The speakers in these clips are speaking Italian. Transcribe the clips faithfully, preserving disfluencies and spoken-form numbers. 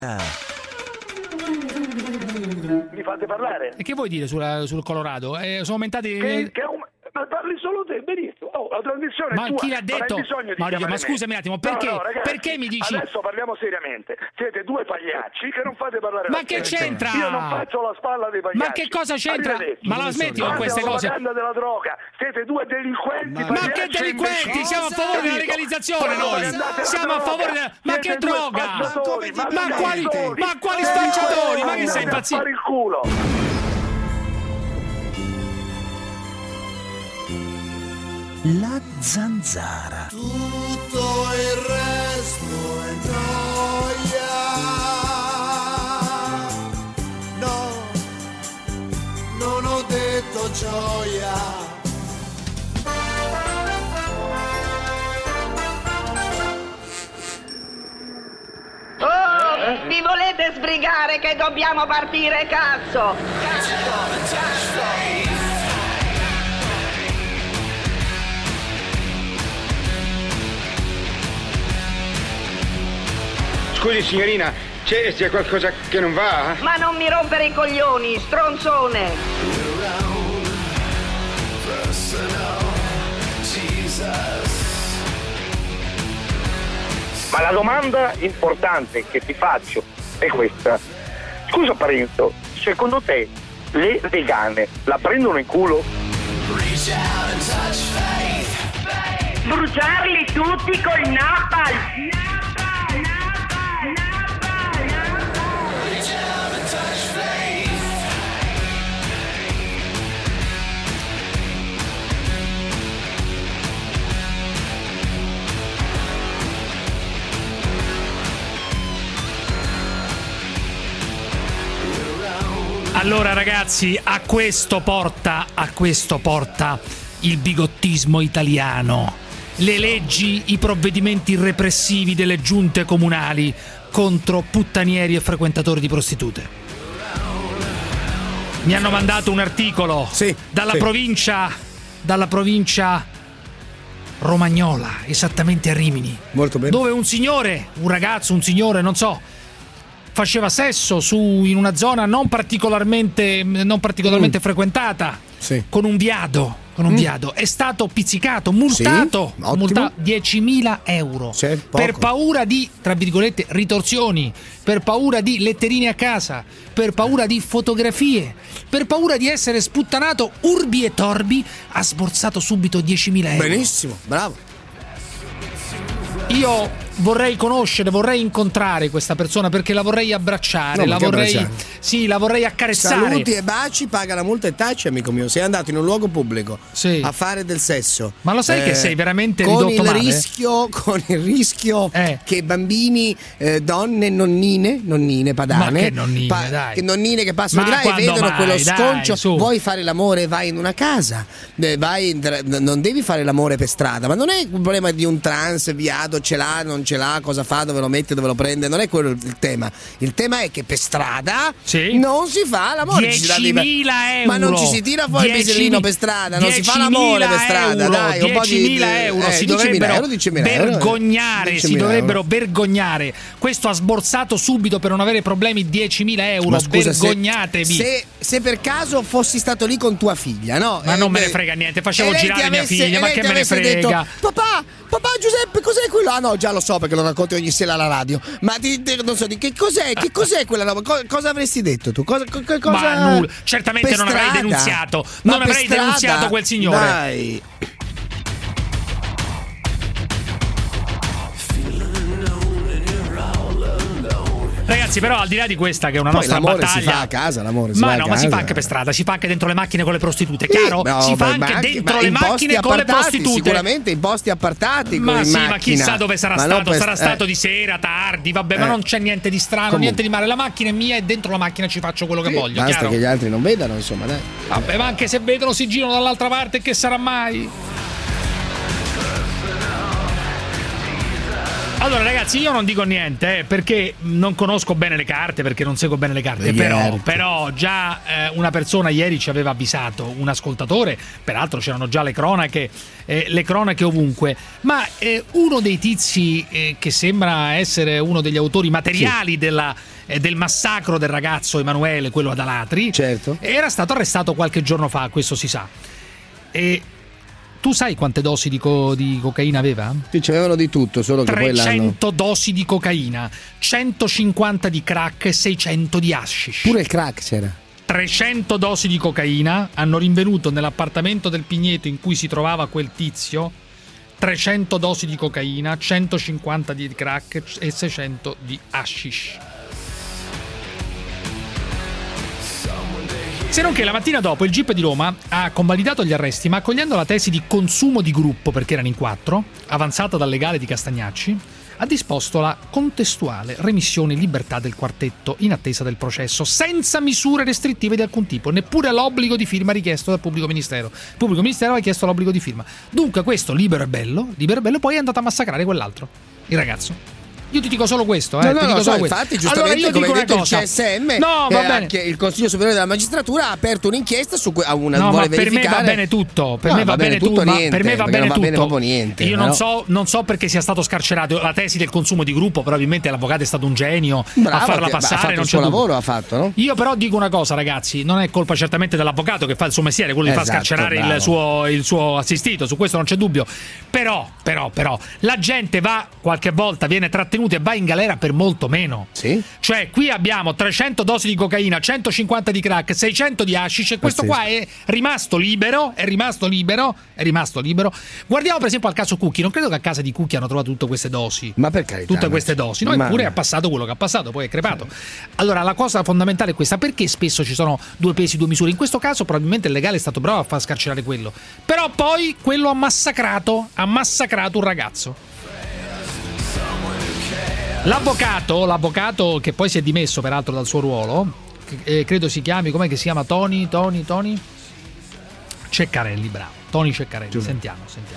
Mi fate parlare? E che vuoi dire sulla, sul Colorado? Eh, sono aumentati... Che, che un... Ma parli solo te, benissimo. Oh, la trasmissione ma è tua. chi l'ha detto? Mario, ma scusami un attimo, perché, no, no, ragazzi, perché mi dici? Adesso parliamo seriamente. Siete due pagliacci che non fate parlare ma la che gente. c'entra? Io non faccio la spalla dei pagliacci. Ma che cosa c'entra? Ma la smetti con queste la cose? propaganda della droga. Siete due delinquenti. Ma, ma che delinquenti? Siamo a favore della legalizzazione noi. Siamo a favore della... Ma che droga? Ma quali ma quali spacciatori? Ma che sei impazzito? Fare il culo. La zanzara. Tutto il resto è noia. No, non ho detto gioia. Oh, vi volete sbrigare che dobbiamo partire, cazzo? Cazzo, cazzo. Scusi signorina, c'è, c'è qualcosa che non va? Ma non mi rompere i coglioni, stronzone! Ma la domanda importante che ti faccio è questa. Scusa Parenzo, secondo te le vegane la prendono in culo? Bruciarli tutti col napalm! Allora ragazzi, a questo porta, a questo porta il bigottismo italiano, le leggi, i provvedimenti repressivi delle giunte comunali contro puttanieri e frequentatori di prostitute. Mi hanno mandato un articolo sì, dalla sì. provincia, dalla provincia romagnola, esattamente a Rimini. Molto bene. Dove un signore, un ragazzo, un signore, non so, faceva sesso su in una zona non particolarmente non particolarmente mm. frequentata, sì. con un viado, con un mm. viado, è stato pizzicato, multato, sì, multato diecimila euro sì, per paura di, tra virgolette, ritorsioni, per paura di letterine a casa, per paura di fotografie, per paura di essere sputtanato urbi e torbi, ha sborsato subito diecimila euro. Benissimo, bravo. Io vorrei conoscere, vorrei incontrare questa persona perché la vorrei abbracciare, no, la vorrei abbracciare? Sì, la vorrei accarezzare. Saluti e baci, paga la multa e taci, amico mio. Sei andato in un luogo pubblico sì. a fare del sesso. Ma lo sai eh, che sei veramente con ridotto il male? rischio con il rischio eh. che bambini, eh, donne, nonnine, nonnine padane, ma che nonnine, pa- dai. che nonnine che passano ma di là e vedono mai, quello dai, sconcio. su. Vuoi fare l'amore, vai in una casa, eh, vai in, non devi fare l'amore per strada. Ma non è un problema di un trans, viado, ce l'ha, non ce l'ha, cosa fa, dove lo mette, dove lo prende. Non è quello il tema. Il tema è che per strada sì. non si fa l'amore. diecimila euro. Ma non ci si tira fuori il pisellino per strada, non si fa l'amore per strada, euro, dai, un po' di diecimila euro eh, si dovrebbero euro, vergognare, euro, si dovrebbero vergognare. Questo ha sborsato subito per non avere problemi diecimila euro. Ma scusa, vergognatevi. Se, se, se per caso fossi stato lì con tua figlia, no? Ma eh, non me beh, ne frega niente, facevo girare avesse, mia figlia, ma che me ne frega? Detto, papà, papà Giuseppe, cos'è quello? Ah no, già lo so perché lo racconti ogni sera alla radio. Ma ti, ti, non so di che cos'è, che cos'è quella roba? Co- cosa avresti detto tu? Cosa, co- cosa... Ma nulla, certamente non avrei denunziato. Ma non avrei strada? denunziato quel signore. Dai. Ragazzi, però al di là di questa che è una Poi nostra l'amore battaglia, si fa a casa, l'amore si ma fa no, a ma si casa. fa anche per strada, si fa anche dentro le macchine con le prostitute, chiaro? No, si fa beh, anche, anche dentro ma le in macchine con le prostitute. Sicuramente in posti appartati. Ma in sì, macchina. ma chissà dove sarà ma stato, per, sarà eh. stato di sera, tardi, vabbè, eh. ma non c'è niente di strano, Comunque. niente di male. La macchina è mia e dentro la macchina ci faccio quello che Sì, voglio, basta chiaro? che gli altri non vedano, insomma, dai. Vabbè, ma anche se vedono si girano dall'altra parte, che sarà mai? Allora ragazzi, io non dico niente eh, perché non conosco bene le carte, perché non seguo bene le carte, però, però già eh, una persona ieri ci aveva avvisato, un ascoltatore, peraltro c'erano già le cronache, eh, le cronache ovunque, ma eh, uno dei tizi eh, che sembra essere uno degli autori materiali sì. della, eh, del massacro del ragazzo Emanuele, quello ad Alatri, certo. era stato arrestato qualche giorno fa, questo si sa. E tu sai quante dosi di, co- di cocaina aveva? Sì, c'avevano di tutto, solo che poi l'hanno... trecento dosi di cocaina, centocinquanta di crack e seicento di hashish. Pure il crack c'era. trecento dosi di cocaina, hanno rinvenuto nell'appartamento del Pigneto in cui si trovava quel tizio trecento dosi di cocaina, centocinquanta di crack e seicento di hashish. Se non che la mattina dopo il G I P di Roma ha convalidato gli arresti, ma accogliendo la tesi di consumo di gruppo, perché erano in quattro, avanzata dal legale di Castagnacci, ha disposto la contestuale remissione in libertà del quartetto in attesa del processo, senza misure restrittive di alcun tipo, neppure l'obbligo di firma richiesto dal pubblico ministero. Il pubblico ministero ha chiesto l'obbligo di firma. Dunque questo libero e bello, libero e bello, poi è andato a massacrare quell'altro, il ragazzo. Io ti dico solo questo, eh. No, no, ti dico no, solo so, questo. infatti, giustamente, allora, io come dico detto, una cosa. il C S M, no, va eh, bene. Anche il Consiglio Superiore della Magistratura ha aperto un'inchiesta su cui a una no, vuole ma per verificare. me va bene tutto. Per no, me va, va bene, bene tutto, niente, per me va bene non tutto. Va bene proprio niente, Io no? non so, non so perché sia stato scarcerato. La tesi del consumo di gruppo, probabilmente l'avvocato è stato un genio. Bravo, a farla che, passare. Ha fatto non il suo c'è lavoro, dubbio. ha fatto, no? Io però dico una cosa, ragazzi, non è colpa certamente dell'avvocato che fa il suo mestiere, quello di esatto, far scarcerare il suo, il suo assistito, su questo non c'è dubbio. Però, però, però, la gente va qualche volta, viene trattenuta e va in galera per molto meno. Sì. Cioè, qui abbiamo trecento dosi di cocaina, centocinquanta di crack, seicento di hashish e questo Pazzesco. qua è rimasto libero, è rimasto libero, è rimasto libero. Guardiamo per esempio al caso Cucchi, non credo che a casa di Cucchi hanno trovato tutte queste dosi. Ma per carità. Tutte queste dosi, no? Ma... Eppure ha passato quello che ha passato, poi è crepato. Allora, la cosa fondamentale è questa: perché spesso ci sono due pesi, due misure? In questo caso probabilmente il legale è stato bravo a far scarcerare quello. Però poi quello ha massacrato, ha massacrato un ragazzo. L'avvocato, l'avvocato che poi si è dimesso peraltro dal suo ruolo, eh, credo si chiami, com'è che si chiama? Tony, Tony, Tony? Ceccarelli, bravo. Tony Ceccarelli, Giù. sentiamo, sentiamo.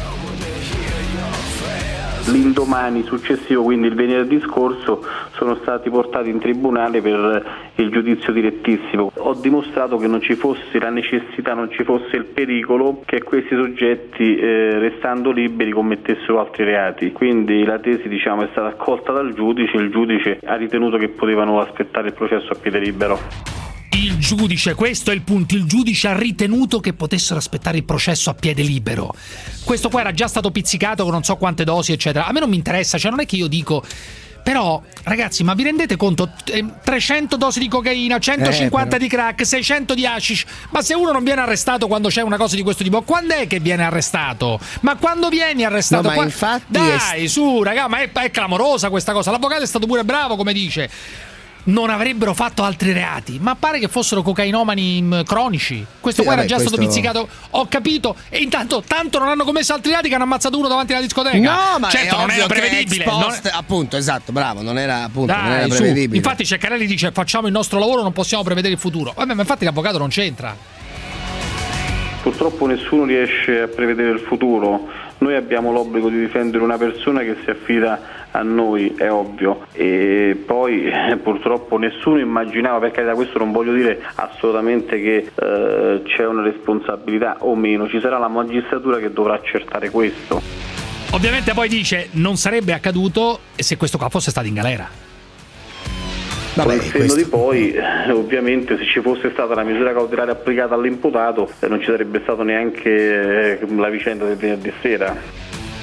L'indomani successivo, quindi il venerdì scorso, sono stati portati in tribunale per il giudizio direttissimo. Ho dimostrato che non ci fosse la necessità, non ci fosse il pericolo che questi soggetti, eh, restando liberi, commettessero altri reati. Quindi la tesi, diciamo, è stata accolta dal giudice, il giudice ha ritenuto che potevano aspettare il processo a piede libero. Il giudice, questo è il punto, il giudice ha ritenuto che potessero aspettare il processo a piede libero. Questo qua era già stato pizzicato con non so quante dosi, eccetera. A me non mi interessa, cioè non è che io dico... Però, ragazzi, ma vi rendete conto? trecento dosi di cocaina, centocinquanta eh, di crack, seicento di hashish. Ma se uno non viene arrestato quando c'è una cosa di questo tipo, quando è che viene arrestato? Ma quando vieni arrestato? No, ma Qua... infatti Dai, è... su, raga, ma è, è clamorosa questa cosa. L'avvocato è stato pure bravo, come dice. Non avrebbero fatto altri reati, ma pare che fossero cocainomani mh, cronici. Questo sì, qua vabbè, era già questo... stato pizzicato, ho capito. E intanto tanto non hanno commesso altri reati che hanno ammazzato uno davanti alla discoteca. No, ma certo, è non era prevedibile. Post, non... Appunto, esatto, bravo, non era appunto Dai, non era su. prevedibile. Infatti Ceccarelli dice facciamo il nostro lavoro, non possiamo prevedere il futuro. Vabbè, ma infatti l'avvocato non c'entra. Purtroppo nessuno riesce a prevedere il futuro. Noi abbiamo l'obbligo di difendere una persona che si affida a noi, è ovvio, e poi eh, purtroppo nessuno immaginava, perché da questo non voglio dire assolutamente che eh, c'è una responsabilità o meno, ci sarà la magistratura che dovrà accertare questo. Ovviamente poi dice non sarebbe accaduto se questo qua fosse stato in galera. Vabbè, con il senno questo... di poi, eh, ovviamente, se ci fosse stata la misura cautelare applicata all'imputato, eh, non ci sarebbe stato neanche eh, la vicenda del venerdì sera.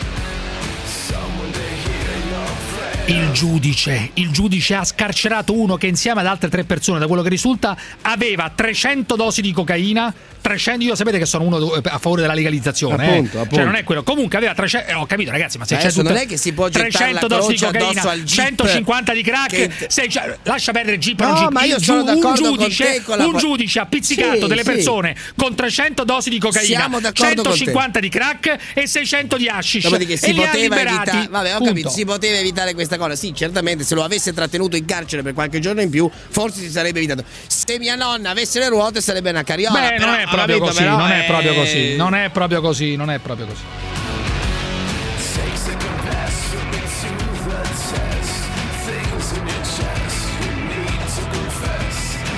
Il giudice, il giudice ha scarcerato uno che insieme ad altre tre persone, da quello che risulta, aveva trecento dosi di cocaina. trecento, io sapete che sono uno a favore della legalizzazione, appunto, eh. appunto. Cioè non è quello. Comunque aveva trecento, eh, ho capito ragazzi, ma se c'è non è che si può trecento dosi di cocaina, centocinquanta di crack, che... sei, cioè, lascia perdere il Jeep, no, non Jeep. ma io il sono giu- d'accordo un giudice, con te con la... un giudice ha pizzicato sì, delle sì. persone con trecento dosi di cocaina, centocinquanta di crack e seicento di hashish. Dopodiché si e li ha poteva liberati. evitare, vabbè, ho punto. capito, si poteva evitare questa cosa. Sì, certamente se lo avesse trattenuto in carcere per qualche giorno in più, forse si sarebbe evitato. Se mia nonna avesse le ruote sarebbe una carriola. Beh, però, non è proprio capito, così, però, non è eh... proprio così, non è proprio così, non è proprio così.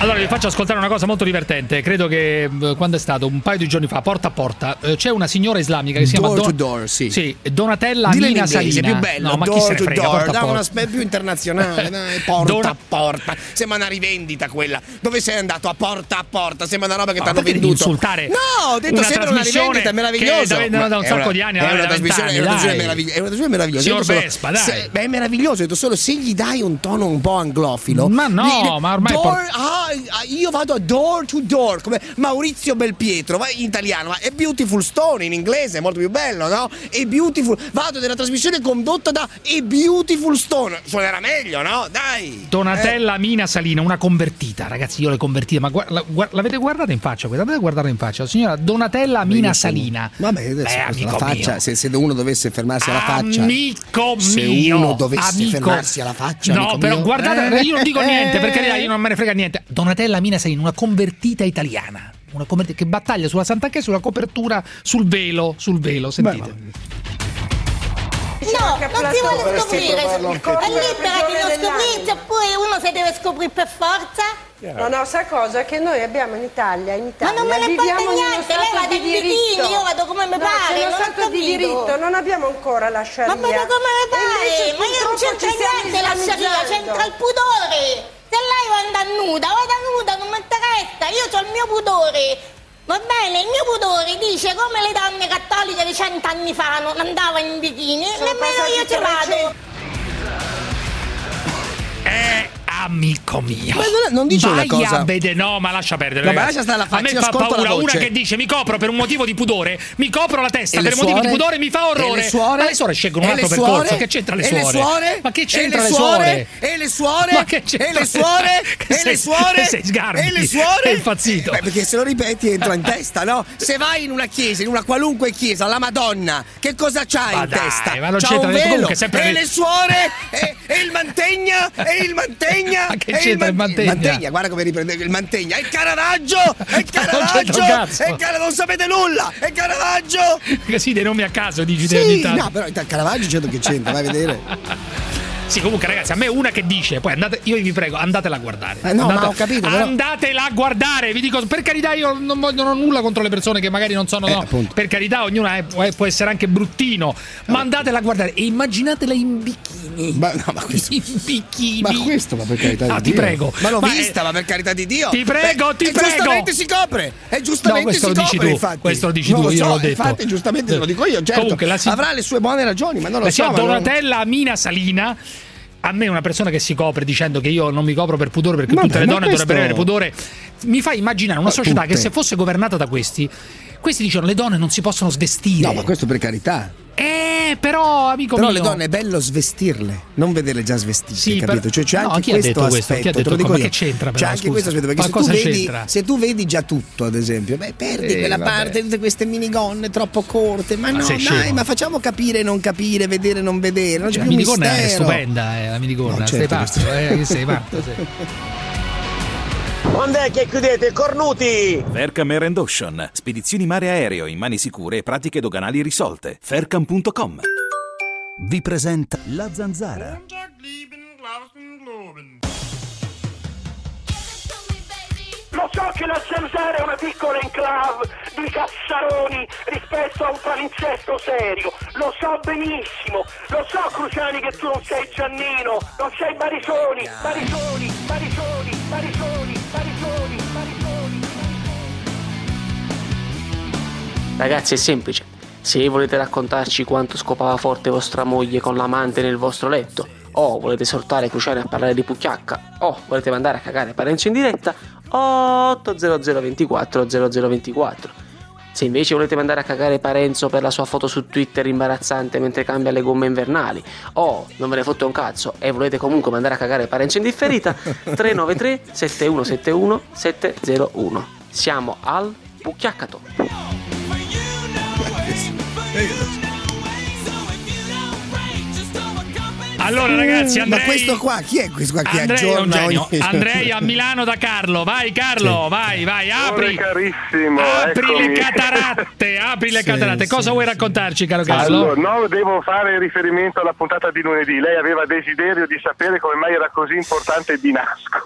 Allora vi faccio ascoltare una cosa molto divertente. Credo che eh, quando è stato un paio di giorni fa, porta a porta, eh, c'è una signora islamica che si door chiama to Don- door, sì. sì, Donatella Dille Mina in inglese, Salina. è più bello. No, ma door chi se ne to frega, door, porta a dai, porta. un aspetto più internazionale, dai, porta Dona- a porta. Sembra una rivendita quella. Dove sei andato? A porta a porta. Sembra una roba che Ma ti hanno perché devi venduto. insultare No, ho detto una sembra una trasmissione rivendita, è meraviglioso. che da- da- da un Ma è sacco una- di anni, è allora, una da trasmissione, è una vent'anni, trasmissione dai. meravigli- è una trasmissione meravigliosa. Signor Io solo- Vespa, dai. se- beh, è meraviglioso. Ho detto solo se gli dai un tono un po' anglofilo. Ma no, di- ma ormai door, por- ah, io vado a door to door come Maurizio Belpietro, vai in italiano, ma è Beautiful Stone in inglese, è molto più bello, no? È Beautiful. Vado nella trasmissione condotta da A Beautiful Stone. Suonerà meglio, no? Dai. Donatella Mina Salina, una convertita, ragazzi, io l'ho convertita, ma guarda, la- guarda- l'avete guardata in faccia questa? Andate a guardarla in faccia, signora Donatella Mina Io sono- Salina. Vabbè, adesso Beh, questa amico la faccia, mio. se, se uno dovesse fermarsi alla faccia. Amico se mio, uno dovesse amico. fermarsi alla faccia. No, amico però mio. guardate, io non dico Eh, niente, perché eh. io non me ne frega niente. Donatella Mina Salina, una convertita italiana. Una convertita che battaglia sulla Santa Chiesa, sulla copertura, sul velo, sul velo, sentite. No, non si vuole scoprire. È libera di non dell'anima. scoprirsi, oppure uno si deve scoprire per forza. No, no, sai cosa? Che noi abbiamo in Italia, in Ma Italia non me ne viviamo importa in uno niente, stato lei va di in bikini, diritto. io vado come mi No, pare, c'è uno non ho stato di capito. diritto, non abbiamo ancora la sharia. Ma vado come mi E pare, invece ma io non purtroppo c'entra ci stiamo niente la sharia, islamizzando. c'entra il pudore. Se lei vuole andare nuda, vada nuda, non mi interessa, io ho il mio pudore. Va bene, il mio pudore dice come le donne cattoliche di cent'anni fa non andavano in bikini, Sono nemmeno io ci passati vado. Eh, amico mio. Ma non, non dice Vai una cosa. a vedere, no, ma lascia perdere. No, ma ragazzi. lascia stare la faccia, a me io fa ascolto la paura una voce. che dice mi copro per un motivo di pudore, mi copro la testa E per le motivi di suore? pudore, mi fa orrore. E le suore? Ma le suore scelgono un E le altro suore? percorso. Che c'entra le E suore? le suore? Ma che E c'entra le le suore? suore? E le suore? Ma che c'entra? E le suore? Che E sei- le suore? sei sgarbi. E le suore? Sei impazzito. Beh, perché se lo ripeti entra in testa, no? Se vai in una chiesa, in una qualunque chiesa, la Madonna, che cosa c'hai Ma in dai, testa? ma non C'ha c'entra un niente, velo. comunque sempre E le- le suore? E, e il mantegna? E il mantegna? Ma che E c'entra il man- mantegna? mantegna, guarda come riprende il mantegna. E il Caravaggio? E il Non c'entra un Caravaggio? cazzo. E il Cara- non sapete nulla! E il Caravaggio? Così dei nomi a caso dici te ogni Sì, tanto. no, però il Caravaggio certo che c'entra, vai a vedere. Sì, comunque ragazzi, a me una che dice, poi andate, io vi prego, andatela a guardare. Eh, no, Andate- ma ho capito, però- Andatela a guardare, vi dico, per carità, io non, voglio, non ho nulla contro le persone che magari non sono, Eh, no, appunto. per carità, ognuno è- può, può essere anche bruttino, ma andatela a guardare e immaginatela in bikini. Ma, no, ma questo, In bikini. ma questo, ma per carità No, di ti Dio. prego. Ma l'ho Ma, vista, eh, ma per carità di Dio. ti prego, Beh, ti e prego. giustamente si copre. E No, giustamente questo si lo dici copre, tu, infatti. questo lo dici Non tu, io so, l'ho detto. Infatti, giustamente te lo dico io, certo. Comunque, la si- avrà le sue buone ragioni, ma non lo La so. signora ma non- Donatella Mina Salina. A me una persona che si copre dicendo che io non mi copro per pudore perché Vabbè, tutte le ma donne questo- dovrebbero avere pudore, mi fa immaginare una Ma società tutte. che se fosse governata da questi, questi dicono le donne non si possono svestire. No, ma questo per carità. Eh, però, amico Però mio. le donne è bello svestirle, non vederle già svestite, Sì, capito? per- Cioè c'è no, anche chi ha questo detto questo? aspetto, Chi ha te lo detto- dico ma io. che c'entra, C'è però, anche scusa? questo aspetto, perché Ma se tu, cosa vedi, c'entra? se tu vedi già tutto, ad esempio, beh, perdi Eh, quella vabbè. parte, tutte queste minigonne troppo corte. Ma Ma no, sei dai, scemo. ma facciamo capire e non capire, vedere e non vedere. Non c'è La più minigonna è mistero. stupenda, eh, la minigonna, No, sei certo pazzo, che- eh, che sei pazzo, sì. Quando è che chiudete, cornuti? Faircam Air and Ocean. Spedizioni mare aereo in mani sicure e pratiche doganali risolte. Faircam punto com. Vi presenta La Zanzara. Lo so che la Zanzara è una piccola enclave di cassaroni rispetto a un palinsesto serio, lo so benissimo, lo so Cruciani che tu non sei Giannino, non sei Barisoni, Barisoni, Barisoni, Barisoni, Barisoni, Barisoni. Ragazzi, è semplice. Se volete raccontarci quanto scopava forte vostra moglie con l'amante nel vostro letto, o volete esortare Cruciani a parlare di Pucchiacca, o volete mandare a cagare Parenzo in diretta, otto zero zero ventiquattro zero zero ventiquattro. Se invece volete mandare a cagare Parenzo per la sua foto su Twitter imbarazzante mentre cambia le gomme invernali, o non ve ne fotte un cazzo e volete comunque mandare a cagare Parenzo in differita, tre nove tre sette uno sette uno sette zero uno. Siamo al Pucchiaccato. Allora ragazzi, Andrei, Ma questo qua, chi è questo qua che Andrei è un aggiorna genio. ogni... Andrei a Milano da Carlo. Vai Carlo, vai, vai, apri. Carissimo, apri eccomi. le cataratte, apri le Sì, cataratte. Cosa sì, vuoi sì. raccontarci, caro Carlo? Allora, no, devo fare riferimento alla puntata di lunedì. Lei aveva desiderio di sapere come mai era così importante Binasco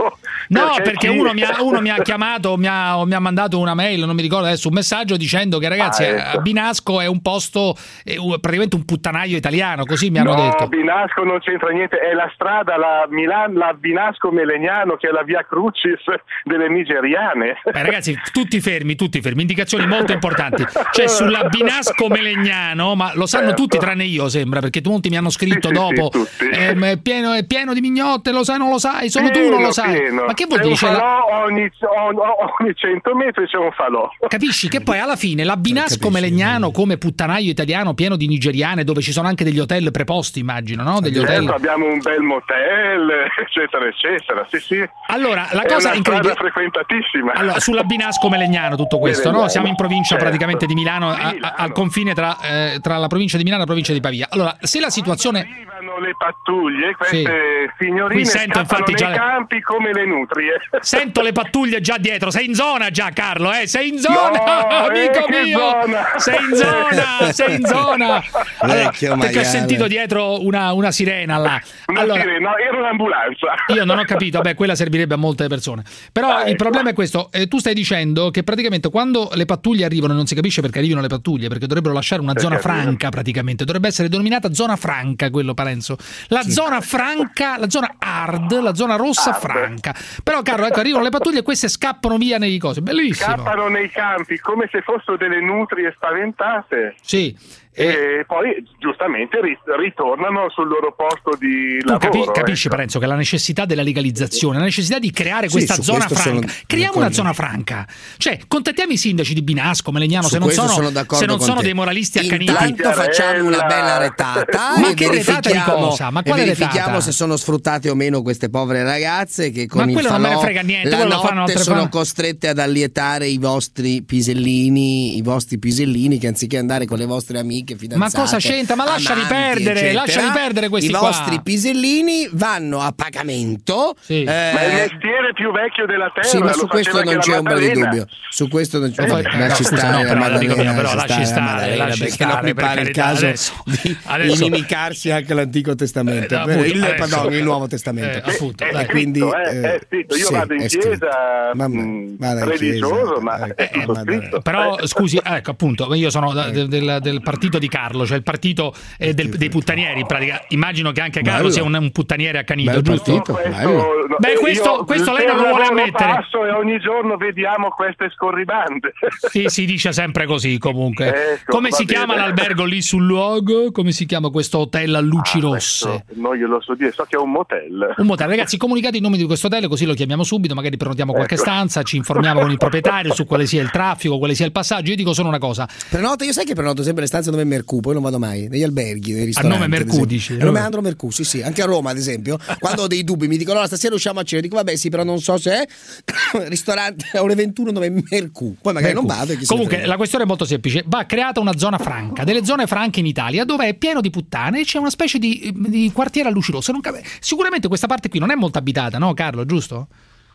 No, perché, perché chi... uno, mi ha, uno mi ha chiamato, mi ha, mi ha mandato una mail, non mi ricordo adesso, un messaggio dicendo che ragazzi ah, ecco. a Binasco è un posto, è un, praticamente un puttanaio italiano, così mi hanno no, detto. No, Binasco non c'entra niente, è la strada, la Milan, la Binasco-Melegnano, che è la via Crucis delle nigeriane. Eh, ragazzi, tutti fermi, tutti fermi, indicazioni molto importanti. Cioè sulla Binasco-Melegnano, ma lo sanno certo. tutti tranne io, sembra, perché molti mi hanno scritto sì, dopo sì, sì, eh, è, pieno, è pieno di mignotte, lo sai, non lo sai, solo pieno, tu non lo sai. Pieno. Ma che vuol dire? dire? La... Ogni, ogni cento metri c'è un falò. Capisci che poi alla fine la Binasco-Melegnano come puttanaio italiano pieno di nigeriane, dove ci sono anche degli hotel preposti, immagino, no? Degli certo, hotel. Abbiamo un bel motel, eccetera, eccetera. Sì, sì. Allora, la è cosa una incredibile. strada frequentatissima. Allora, sulla Binasco-Melegnano tutto questo, no? Siamo in provincia certo. praticamente di Milano, di a, Milano. A, al confine tra, eh, tra la provincia di Milano e la provincia di Pavia. Allora, se la situazione... Arrivano le pattuglie, queste sì. signorine Qui sento, scappano infatti, nei già... campi come le nutrie. Sento le pattuglie già dietro. Sei in zona già, Carlo, eh? Sei in zona, no, amico eh, mio! Zona. Sei in zona, sei in zona! Allora, perché ho sentito dietro una, una sirena là. Una allora, sirena, no, era un'ambulanza. Io non ho capito, beh, quella servirebbe a molte persone. Però ah, il ecco. problema è questo, eh, tu stai dicendo che praticamente quando le pattuglie arrivano, non si capisce perché arrivino le pattuglie, perché dovrebbero lasciare una perché zona arriva. franca praticamente, dovrebbe essere denominata zona franca quello, Parenzo. La sì. zona franca, la zona hard, la zona rossa hard. franca. Però Carlo, ecco, arrivano le pattuglie e queste scappano via nei cosi, bellissimo. Scappano nei campi come se fossero delle nutrie spaventate. Sì. E poi giustamente ritornano sul loro posto di tu lavoro. Capi, capisci, ecco. Parenzo, che la necessità della legalizzazione, la necessità di creare questa sì, zona franca. Creiamo d'accordo. una zona franca. Cioè, contattiamo i sindaci di Binasco, Melegnano, su se non sono, sono, se non sono dei moralisti accaniti. Intanto facciamo una bella retata ma e che retata di cosa? Ma quale e verifichiamo retata? se sono sfruttate o meno queste povere ragazze che con ma il falò non me ne frega niente, la lo fanno notte sono fan... costrette ad allietare i vostri pisellini, i vostri pisellini che anziché andare con le vostre amiche fidanzate. Ma cosa c'entra? Ma lasciali amanti, perdere, eccetera, lasciali perdere questi i qua. vostri pisellini vanno a pagamento. Sì. Eh, ma il mestiere più vecchio della terra. sì, ma su lo questo non c'è ombra di dubbio. Su questo non c'è eh, ombra. no, Lasci stare, no, però, Maddalena, mio, però lasci lasci stare, stare, lasci perché stare, non mi pare il caso adesso, di adesso, inimicarsi anche l'Antico Testamento, eh, appunto, il, adesso, pardon, il Nuovo Testamento. Eh, appunto, è, dai, scritto, quindi eh, è scritto. Io sì, vado in chiesa mh, religioso, chiesa, ma eh, è tutto scritto. Però eh. scusi, ecco appunto, io sono da, del, del, del partito di Carlo, cioè il partito eh, del, dei puttanieri. In pratica, immagino che anche Carlo bello. sia un, un puttaniere accanito, bello giusto? Partito, questo, no, Beh, questo, questo lei non lo vuole ammettere. Passo e ogni giorno vediamo queste scorribande. Sì, si dice sempre così comunque. Ecco, come si bene. chiama l'albergo lì sul luogo? Come si chiama questo hotel a luci ah, rosse? Non glielo so dire, so che è un motel. Un motel, ragazzi, comunicate il nome di questo hotel così lo chiamiamo subito, magari prenotiamo qualche ecco. stanza, ci informiamo con il proprietario su quale sia il traffico, quale sia il passaggio. Io dico solo una cosa. Prenoto, io sai che prenoto sempre le stanze a nome Mercù, poi non vado mai, negli alberghi, nei ristoranti. A nome Mercù dici? A nome Andro Mercù, sì sì, anche a Roma ad esempio, quando ho dei dubbi mi dicono no, stasera usciamo a cena, dico vabbè sì, però non so se è ristorante a ore ventuno nome Mercù, poi magari Mercù. non vado. E comunque la questione è molto semplice, va creata una zona franca, delle zone franche in Italia dove è pieno di puttane e c'è una specie di, di quartiere a luci rosse. Non cap- sicuramente questa parte qui non è molto abitata, no Carlo, giusto?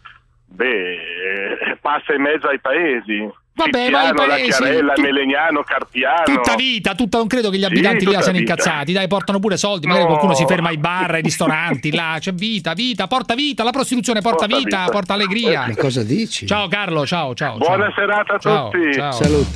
Beh, passa in mezzo ai paesi. Vabbè, ma i paesi, La Chiarella, tu, Melegnano, Carpiano. Tutta vita, tutta, non credo che gli abitanti sì, lì siano vita. incazzati. Dai, portano pure soldi. Magari no. qualcuno si ferma ai bar, ai ristoranti. Là c'è vita, vita, porta vita. La prostituzione porta, porta vita, vita, porta allegria. Ma cosa dici? Ciao Carlo, ciao, ciao. Buona ciao. serata a ciao, tutti. Ciao. Saluti.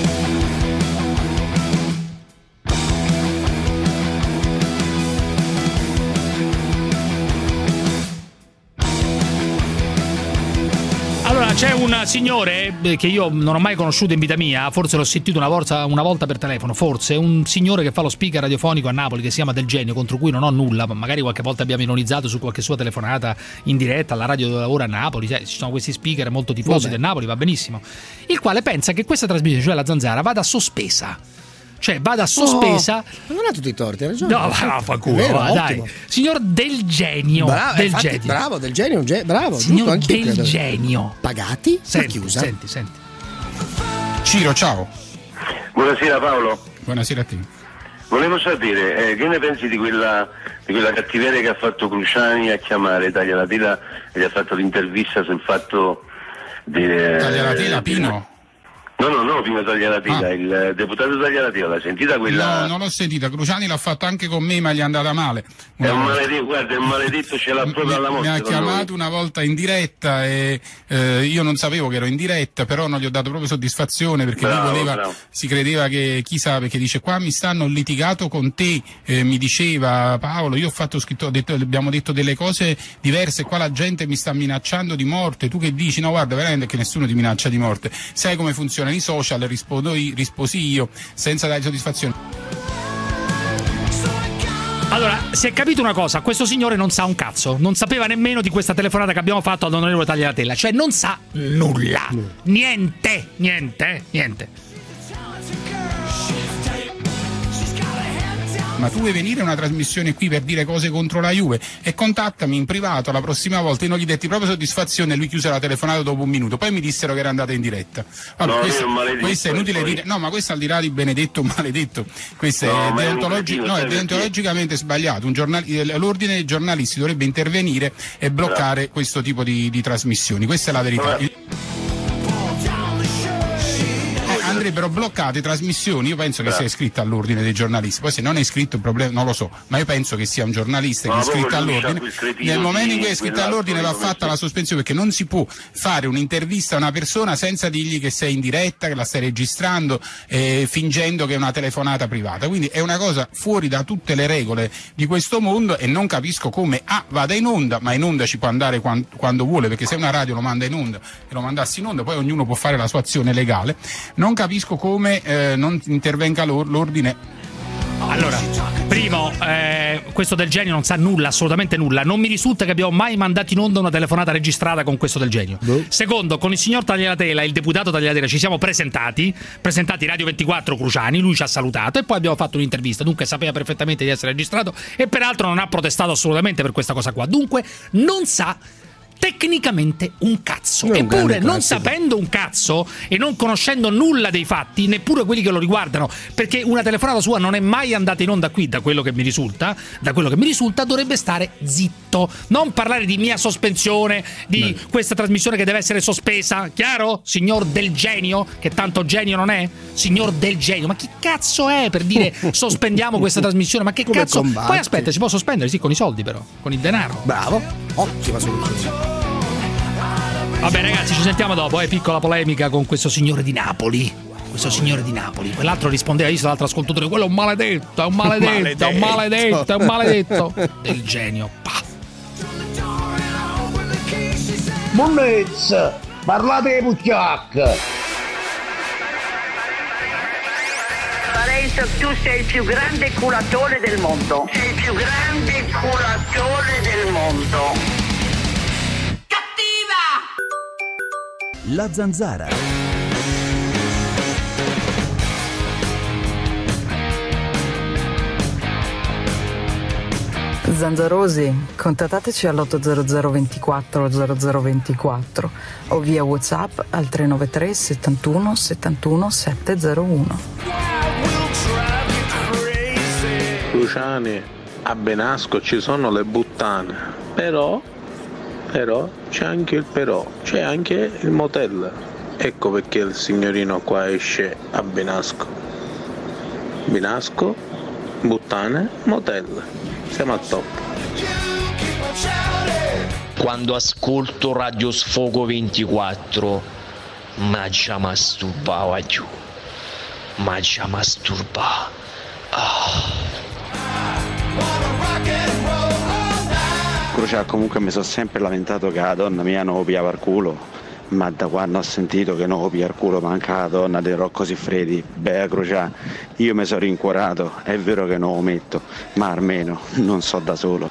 Allora, c'è un signore che io non ho mai conosciuto in vita mia, forse l'ho sentito una volta, una volta per telefono, forse, un signore che fa lo speaker radiofonico a Napoli che si chiama Del Genio, contro cui non ho nulla, ma magari qualche volta abbiamo ironizzato su qualche sua telefonata in diretta alla radio dove lavora a Napoli, cioè, ci sono questi speaker molto tifosi Vabbè. del Napoli, va benissimo, il quale pensa che questa trasmissione, cioè la Zanzara, vada sospesa. Cioè vada sospesa. Oh, non ha tutti i torti, hai ragione. No, ma fa culo, va, dai. Signor Del Genio. Bravo, del infatti, genio. bravo, Del Genio, ge- bravo. Signor giusto, Del credo. Genio. Pagati? Senti, chiusa. senti, senti. Ciro, ciao. Buonasera Paolo. Buonasera a te. Volevo sapere, eh, che ne pensi di quella, di quella cattiveria che ha fatto Cruciani a chiamare Taglia la Tela e gli ha fatto l'intervista sul fatto di... Taglia la Tela, Pino? No, no, no, Pino Taglialatela, ah. il deputato Taglialatela, l'hai sentita quella? No, non l'ho sentita, Cruciani l'ha fatto anche con me, ma gli è andata male. È un maledetto, guarda, è un maledetto, ce l'ha proprio alla morte. Mi ha chiamato noi. una volta in diretta e eh, io non sapevo che ero in diretta, però non gli ho dato proprio soddisfazione perché bravo, lui voleva, bravo. si credeva che, chissà, perché dice qua mi stanno litigato con te, eh, mi diceva Paolo, io ho fatto scritto, ho detto, abbiamo detto delle cose diverse, qua la gente mi sta minacciando di morte, tu che dici? No, guarda, veramente che nessuno ti minaccia di morte, sai come funzionano i social, rispondo io, risposi io senza dare soddisfazione. Allora, si è capito una cosa, questo signore non sa un cazzo, non sapeva nemmeno di questa telefonata che abbiamo fatto ad onorevole Tagliatella, cioè non sa nulla, niente, niente, niente. Ma tu vuoi venire a una trasmissione qui per dire cose contro la Juve e contattami in privato la prossima volta. Io non gli detti proprio soddisfazione e lui chiuse la telefonata dopo un minuto, poi mi dissero che era andata in diretta. Allora, no, questo, è maledetto, questo è inutile poi... dire, no, ma questo al di là di benedetto o maledetto, questo no, è, deontologi... no, è deontologicamente sbagliato. Un giornali... L'ordine dei giornalisti dovrebbe intervenire e bloccare Bravo. questo tipo di, di trasmissioni, questa è la verità. Il... andrebbero bloccate trasmissioni, io penso che sia iscritto all'ordine dei giornalisti, poi se non è iscritto il problema non lo so, ma io penso che sia un giornalista che è iscritto all'ordine, nel momento in cui è iscritto all'ordine va fatta la sospensione, perché non si può fare un'intervista a una persona senza dirgli che sei in diretta, che la stai registrando, eh, fingendo che è una telefonata privata, quindi è una cosa fuori da tutte le regole di questo mondo e non capisco come A vada in onda, ma in onda ci può andare quando, quando vuole, perché se una radio lo manda in onda e lo mandassi in onda poi ognuno può fare la sua azione legale, non capisco come eh, non intervenga l'ordine. Allora, primo, eh, questo Del Genio non sa nulla, assolutamente nulla. Non mi risulta che abbiamo mai mandato in onda una telefonata registrata con questo Del Genio. No. Secondo, con il signor Tagliatella, il deputato Tagliatella, ci siamo presentati, presentati Radio ventiquattro Cruciani, lui ci ha salutato e poi abbiamo fatto un'intervista. Dunque sapeva perfettamente di essere registrato e peraltro non ha protestato assolutamente per questa cosa qua. Dunque non sa tecnicamente un cazzo. Non Eppure non cazzo. sapendo un cazzo e non conoscendo nulla dei fatti, neppure quelli che lo riguardano, perché una telefonata sua non è mai andata in onda qui, da quello che mi risulta, da quello che mi risulta dovrebbe stare zitto, non parlare di mia sospensione, di no. questa trasmissione che deve essere sospesa, chiaro? Signor Del Genio, che tanto genio non è? Signor Del Genio, ma chi cazzo è per dire sospendiamo questa trasmissione? Ma che Come cazzo? Combatti? Poi aspetta, si può sospendere, sì, con i soldi però, con il denaro. Bravo, ottima soluzione. Vabbè ragazzi, ci sentiamo dopo, eh, piccola polemica con questo signore di Napoli. Questo signore di Napoli. Quell'altro rispondeva, io sono l'altro ascoltatore, quello è un maledetto, è un maledetto, è un maledetto, è un maledetto. Del Genio. Pa. Bullezza, parlate di Pucciacca. Parenzo, tu sei il più grande culatore del mondo. Sei il più grande culatore del mondo. La Zanzara. Zanzarosi, contattateci all'otto zero zero ventiquattro zero zero ventiquattro o via WhatsApp al tre nove tre settantuno settantuno settecentouno. Luciani, a Benasco ci sono le buttane, però però c'è anche il però, c'è anche il motel. Ecco perché il signorino qua esce a Benasco. Benasco, buttane, motel. Siamo a top. Quando ascolto Radio Sfogo ventiquattro, ma già masturbava giù. Ma già masturbava. Ah. Crucia, comunque mi sono sempre lamentato che la donna mia non piava il culo, ma da quando ho sentito che non pia il culo manca la donna dei Rocco Siffredi, beh Crucia, io mi sono rincuorato, è vero che non lo metto, ma almeno non so da solo.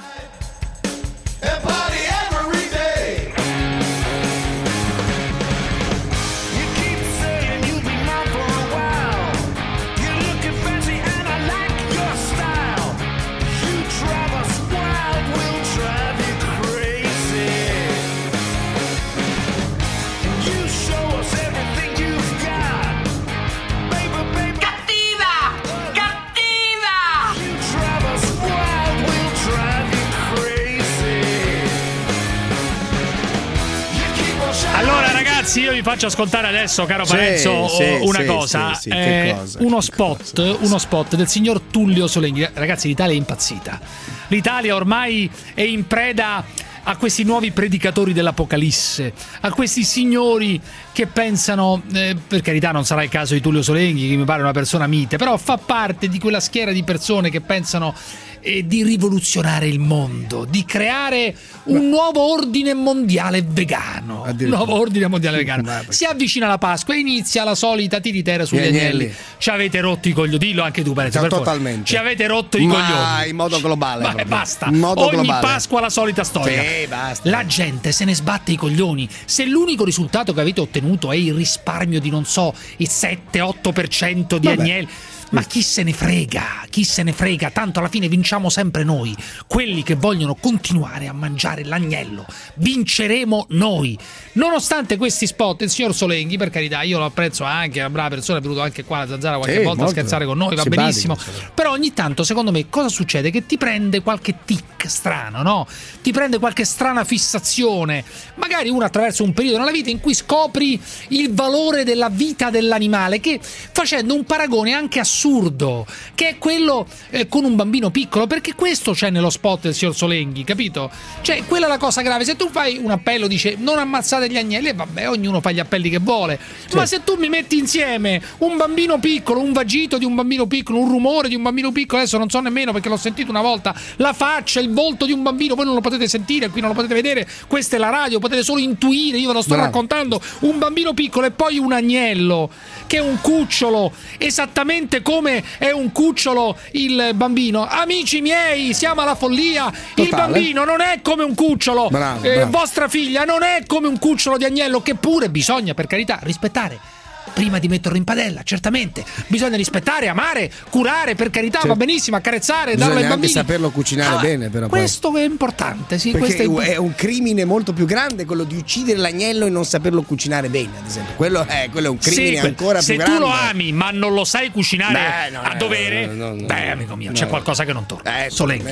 Allora ragazzi, io vi faccio ascoltare adesso, caro Sì, Parenzo, sì, una sì, cosa, sì, sì, che eh, cosa? uno spot, uno spot del signor Tullio Solenghi. Ragazzi, l'Italia è impazzita. L'Italia ormai è in preda a questi nuovi predicatori dell'Apocalisse, a questi signori che pensano, eh, per carità non sarà il caso di Tullio Solenghi, che mi pare una persona mite, però fa parte di quella schiera di persone che pensano eh, di rivoluzionare il mondo, di creare un nuovo ordine mondiale vegano. Un nuovo ordine mondiale vegano. Si avvicina la Pasqua e inizia la solita tiritera sugli Gli agnelli. agnelli. Ci avete rotto i coglioni, dillo anche tu, Parenzo, per favore. Totalmente. Ci avete rotto i Ma coglioni. in modo globale. Ma proprio. basta. In modo Ogni globale. Pasqua la solita storia. Sì, basta. La gente se ne sbatte i coglioni. Se l'unico risultato che avete ottenuto è il risparmio di, non so, il sette otto per cento di Vabbè. agnelli, ma chi se ne frega? Chi se ne frega? Tanto alla fine vinciamo sempre noi, quelli che vogliono continuare a mangiare l'agnello. Vinceremo noi. Nonostante questi spot, il signor Solenghi, per carità, io lo apprezzo anche, è una brava persona, è venuto anche qua a Zanzara qualche Sì, volta a molto. scherzare con noi, va Simpatico, benissimo. sì. Però ogni tanto, secondo me, cosa succede? Che ti prende qualche tic strano, no? Ti prende qualche strana fissazione, magari uno attraverso un periodo nella vita in cui scopri il valore della vita dell'animale, che facendo un paragone anche assurdo, che è quello eh, con un bambino piccolo, perché questo c'è nello spot del signor Solenghi, capito? Cioè, quella è la cosa grave. Se tu fai un appello, dice non ammazzate gli agnelli, e vabbè, ognuno fa gli appelli che vuole. Sì. Ma se tu mi metti insieme un bambino piccolo, un vagito di un bambino piccolo, un rumore di un bambino piccolo, adesso non so nemmeno perché l'ho sentito una volta, la faccia, il volto di un bambino, voi non lo potete sentire, qui non lo potete vedere, questa è la radio, potete solo intuire, io ve lo sto Bravo. raccontando, un bambino piccolo e poi un agnello che è un cucciolo, esattamente come è un cucciolo il bambino. Amici miei, siamo alla follia. Il Totale. bambino non è come un cucciolo. Bravo, Eh, bravo. vostra figlia non è come un cucciolo di agnello, che pure bisogna, per carità, rispettare prima di metterlo in padella, certamente bisogna rispettare, amare, curare, per carità, Certo. va benissimo, accarezzare, darlo Bisogna ai anche bambini. saperlo cucinare Ah, bene, però poi. questo è importante, sì, questo Perché è importante. è un crimine molto più grande quello di uccidere l'agnello e non saperlo cucinare bene, ad esempio. Quello è, quello è un crimine Sì, ancora se più tu grande. lo ami ma non lo sai cucinare Beh, no, a no, dovere, no, no, no, beh no. amico mio, No, c'è no. qualcosa che non torna. Eh, Solenghi.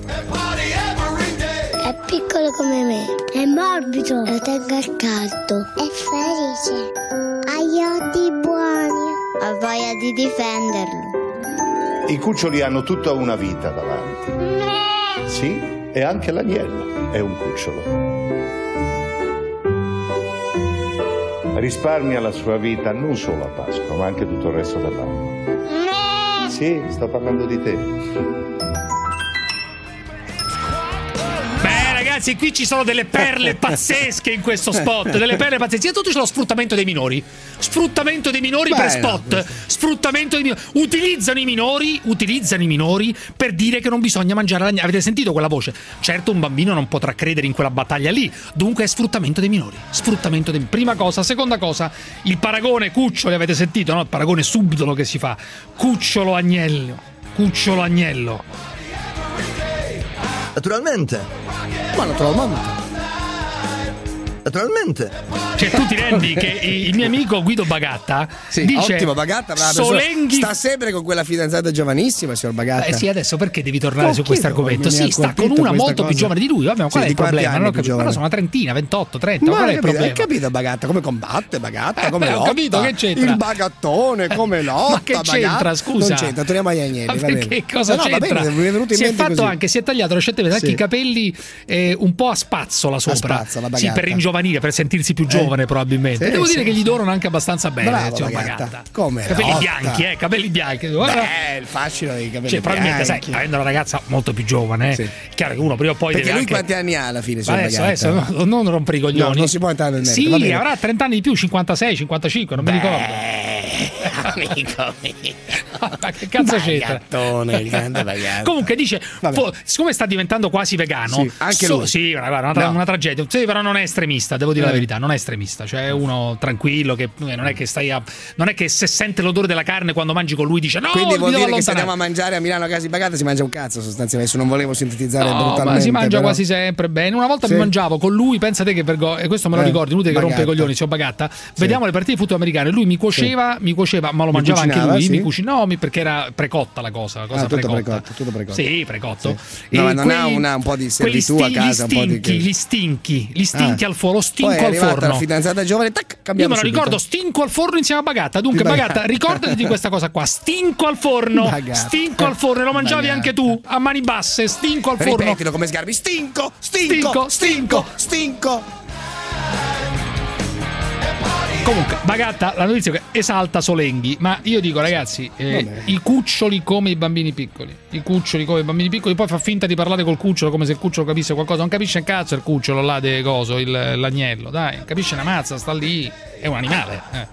È piccolo come me, è morbido, lo tengo al caldo, è felice, ha gli occhi buoni, ha voglia di difenderlo. I cuccioli hanno tutta una vita davanti. Sì, e anche l'agnello è un cucciolo. Risparmia la sua vita non solo a Pasqua, ma anche tutto il resto dell'anno. Sì, sto parlando di te. Beh ragazzi, qui ci sono delle perle pazzesche in questo spot, delle perle pazzesche. Tutto c'è lo sfruttamento dei minori. Sfruttamento dei minori Beh, per no, spot. questo- Sfruttamento dei minori. Utilizzano i minori, utilizzano i minori per dire che non bisogna mangiare l'agnello. Avete sentito quella voce? Certo, un bambino non potrà credere in quella battaglia lì. Dunque è sfruttamento dei minori. Sfruttamento dei prima cosa, seconda cosa, il paragone cuccioli, avete sentito, no? Il paragone subdolo che si fa. Cucciolo agnello. Cucciolo agnello. Naturalmente. Ma naturalmente. Naturalmente. Cioè tu ti rendi che il mio amico Guido Bagatta Sì, dice ottimo Bagatta, brava persona. Solenghi Sta sempre con quella fidanzata giovanissima, signor Bagatta. Eh sì, adesso perché devi tornare Con su chi? questo argomento? Mi ha Sì, sta con colpito una questa molto più cosa. giovane di lui. Vabbè, ma qual Sì, è il di quanti problema? anni Non ho più capito. giovane? Però sono una trentina, ventotto, trenta. Ma Qual è il capito, problema? hai capito Bagatta come combatte Bagatta, Eh, come beh, ho lotta, capito, che c'entra? il bagattone come lotta. Ma che c'entra, Bagatta. scusa? Non c'entra, torniamo agli agnelli. Ma va bene. perché cosa No, no, va c'entra? bene, mi è venuto in si è mente fatto così. anche, si è tagliato recentemente anche Sì. i capelli eh, un po' a spazzola sopra. spazzola, sì, Bagatta. per ringiovanire, per sentirsi più giovane probabilmente. Sì, Devo sì, dire che sì. gli dorano anche abbastanza bene, Bravo, signor Bagatta. Bagatta. Come capelli lotta. bianchi, eh, capelli bianchi. Guarda. Beh, il fascino dei capelli Cioè, probabilmente, sai, bianchi. avendo una ragazza molto più giovane, eh, Sì. è chiaro che uno prima o poi Perché deve lui anche... quanti anni ha alla fine, signor Adesso, Bagatta? adesso no, non rompere i coglioni. No, non si può entrare nel merito, Sì, va bene. avrà trenta anni di più, cinquantasei, cinquantacinque, non mi ricordo. Amico mio. Ma che cazzo c'entra? Bagattone, il grande Bagatta. Comunque dice, Vabbè. fo- siccome sta diventando quasi vegano, Sì, anche lui. Sì, guarda, una, tra- No. una tragedia. Sì, però non è estremista, devo dire Eh. la verità, non è estremista, cioè è uno tranquillo che eh, non è che stai a, non è che se sente l'odore della carne quando mangi con lui dice no, Quindi mi vuol devo dire che se allontanare. andiamo a mangiare a Milano a casa di Bagatta si mangia un cazzo sostanzialmente. Adesso non volevo sintetizzare No, brutalmente. ma si mangia però. quasi sempre bene. Una volta Sì. mi mangiavo con lui, pensate che vergo- e questo me lo Eh, ricordo, inutile che rompe i Bagatta. coglioni, signor Bagatta. Vediamo le partite di football americane. Lui mi cuoceva, mi cuoceva, ma lo Mi mangiava anche cucinava, lui. sì. Mi cucinava, no, mi, perché era precotta la cosa, la cosa ah, tutto precotta. precotto, tutto precotto. Sì, precotto. Sì. No, ma non quei, ha una, un po' di servitù sti- a casa, gli stinchi, un po' di... gli stinchi, gli stinchi ah. al forno, stinco Poi è al forno. la fidanzata giovane, tac, cambiamo Io me lo subito. ricordo, stinco al forno insieme a Bagatta. Dunque, Bagatta, Bagatta ricordati di questa cosa qua. Stinco al forno, Bagatta. stinco al forno, e lo mangiavi Bagatta. Anche tu a mani basse. Stinco al forno. Ripetilo come Sgarbi, stinco, stinco, stinco, stinco, stinco. Comunque, Bagatta, la notizia che esalta Solenghi, ma io dico, ragazzi, eh, i cuccioli come i bambini piccoli, i cuccioli come i bambini piccoli, poi fa finta di parlare col cucciolo come se il cucciolo capisse qualcosa, non capisce un cazzo il cucciolo là de coso, il, l'agnello, dai, capisce una mazza, sta lì, è un animale. Eh.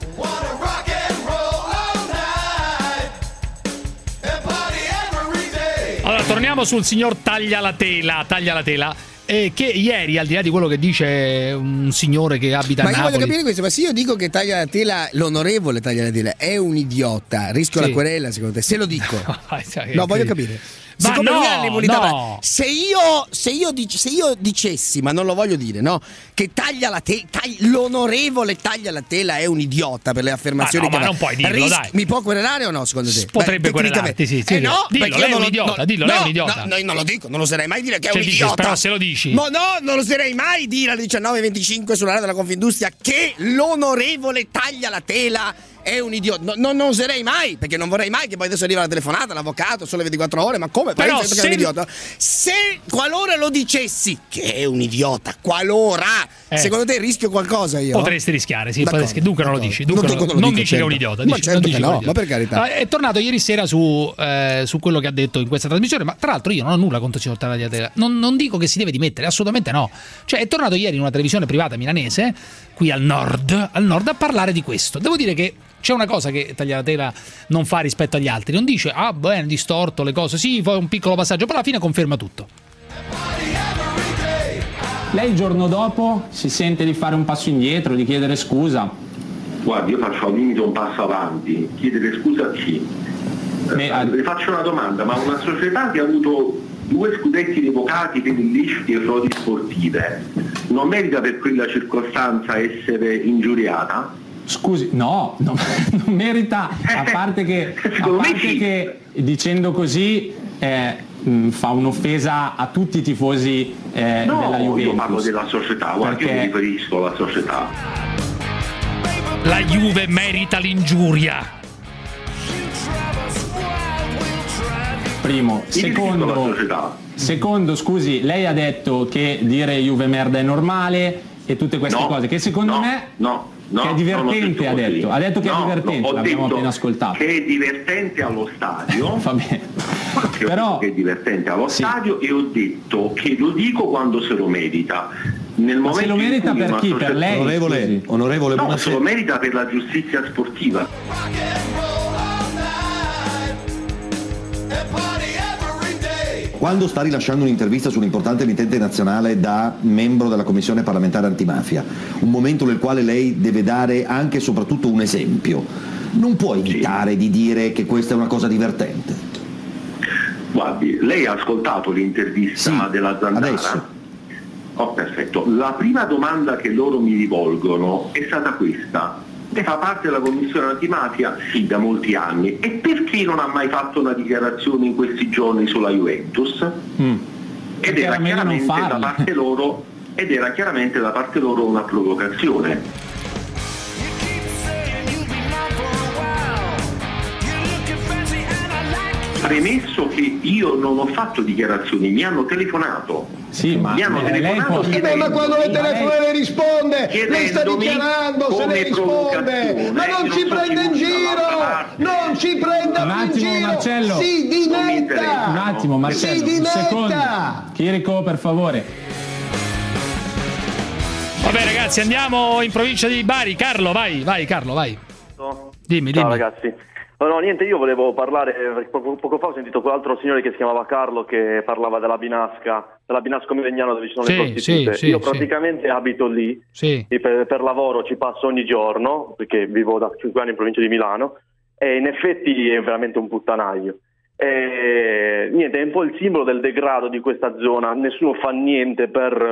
Allora, torniamo sul signor Taglia la tela, taglia la tela. Eh, che ieri, al di là di quello che dice un signore che abita a ma Napoli, io voglio capire questo, ma se io dico che Taglia la tela, l'onorevole Taglia la tela è un idiota, rischio sì. la querela secondo te? Se lo dico no, voglio capire. Ma siccome no, lui ha l'immunità, no. se io se io, dic- se io dicessi, ma non lo voglio dire, no, che taglia la te- tagli- l'onorevole Taglia la tela è un idiota per le affermazioni ma no, che ma non puoi dirlo, Ris- dai. mi può querelare o no secondo te? Potrebbe querelarti, sì, sì. Eh no, dillo, perché lei è io un non idiota, no, dillo, no, lei è un idiota. No, no, non lo dico, non oserei mai dire che è cioè, un dici, idiota. però se lo dici. Ma no, non oserei mai dire alle diciannove e venticinque sulla radio della Confindustria che l'onorevole Taglia la tela è un idiota. No, no, non oserei mai, perché non vorrei mai che poi adesso arriva la telefonata, l'avvocato, sole ventiquattro ore, ma come? Però se... se... che è un idiota. Se qualora lo dicessi che è un idiota, qualora, eh. secondo te rischio qualcosa io? Potresti rischiare, sì, potresti. Dunque non lo dici, dunque non, non, non, non dici certo. Che è un idiota. Ma dici, certo non che dici no, ma per carità. È tornato ieri sera su, eh, su quello che ha detto in questa trasmissione, ma tra l'altro io non ho nulla contro il signor Taglia la tela. Non, non dico che si deve dimettere, assolutamente no. Cioè è tornato ieri in una televisione privata milanese, qui al nord, al nord a parlare di questo. Devo dire che c'è una cosa che Taglia la tela non fa rispetto agli altri, non dice ah bene, distorto le cose, sì, poi un piccolo passaggio, poi alla fine conferma tutto. Lei il giorno dopo si sente di fare un passo indietro, di chiedere scusa? Guardi, io faccio al limite un passo avanti, chiedere scusa a chi? Beh, eh, le faccio una domanda, ma una società che ha avuto due scudetti revocati per illeciti e frodi sportive non merita per quella circostanza essere ingiuriata? Scusi, no, no non merita, a parte che, a parte che dicendo così eh, mh, fa un'offesa a tutti i tifosi eh, no, della Juventus. Io parlo della società, guarda, perché... io mi riferisco alla società. La Juve merita l'ingiuria. Primo, secondo, secondo, scusi, lei ha detto che dire Juve merda è normale e tutte queste no, cose, che secondo no, me no, no, che è divertente, ha detto. Ha detto che no, è divertente, no, l'abbiamo appena ascoltato. Che è divertente allo stadio. Va bene. Però che è divertente allo sì. stadio e ho detto che lo dico quando se lo merita. Nel Ma momento se lo merita per chi? Per lei? Onorevole, onorevole no, se lo merita per la giustizia sportiva. Quando sta rilasciando un'intervista sull'importante emittente nazionale da membro della Commissione parlamentare antimafia, un momento nel quale lei deve dare anche e soprattutto un esempio, non può evitare sì. di dire che questa è una cosa divertente? Guardi, lei ha ascoltato l'intervista sì, della Zandara? Adesso. Oh, perfetto. La prima domanda che loro mi rivolgono è stata questa. Ne fa parte della commissione antimafia? Sì, da molti anni. E perché non ha mai fatto una dichiarazione in questi giorni sulla Juventus? Mm. Ed, era chiaramente da parte loro, ed era chiaramente da parte loro una provocazione. Premesso che io non ho fatto dichiarazioni, mi hanno telefonato. Sì, ma mi hanno telefonato può... eh, ma quando le telefona le risponde, lei sta dichiarando se le risponde, ma non ci prende in giro, non ci prenda un attimo, in giro, Marcello. si dimetta, un attimo Marcello, si dimetta. Un secondo. Chirico, per favore. Vabbè ragazzi, andiamo in provincia di Bari. Carlo, vai, vai Carlo, vai. Dimmi, Ciao dimmi. ragazzi. No, no, niente, io volevo parlare, poco, poco fa ho sentito quell'altro signore che si chiamava Carlo che parlava della Binasca, della Binasco Milegnano dove ci sono sì, le prostitute. Sì, io sì, praticamente sì. abito lì, sì. e per, per lavoro ci passo ogni giorno, perché vivo da cinque anni in provincia di Milano, e in effetti è veramente un puttanaio. E, niente, è un po' il simbolo del degrado di questa zona, nessuno fa niente per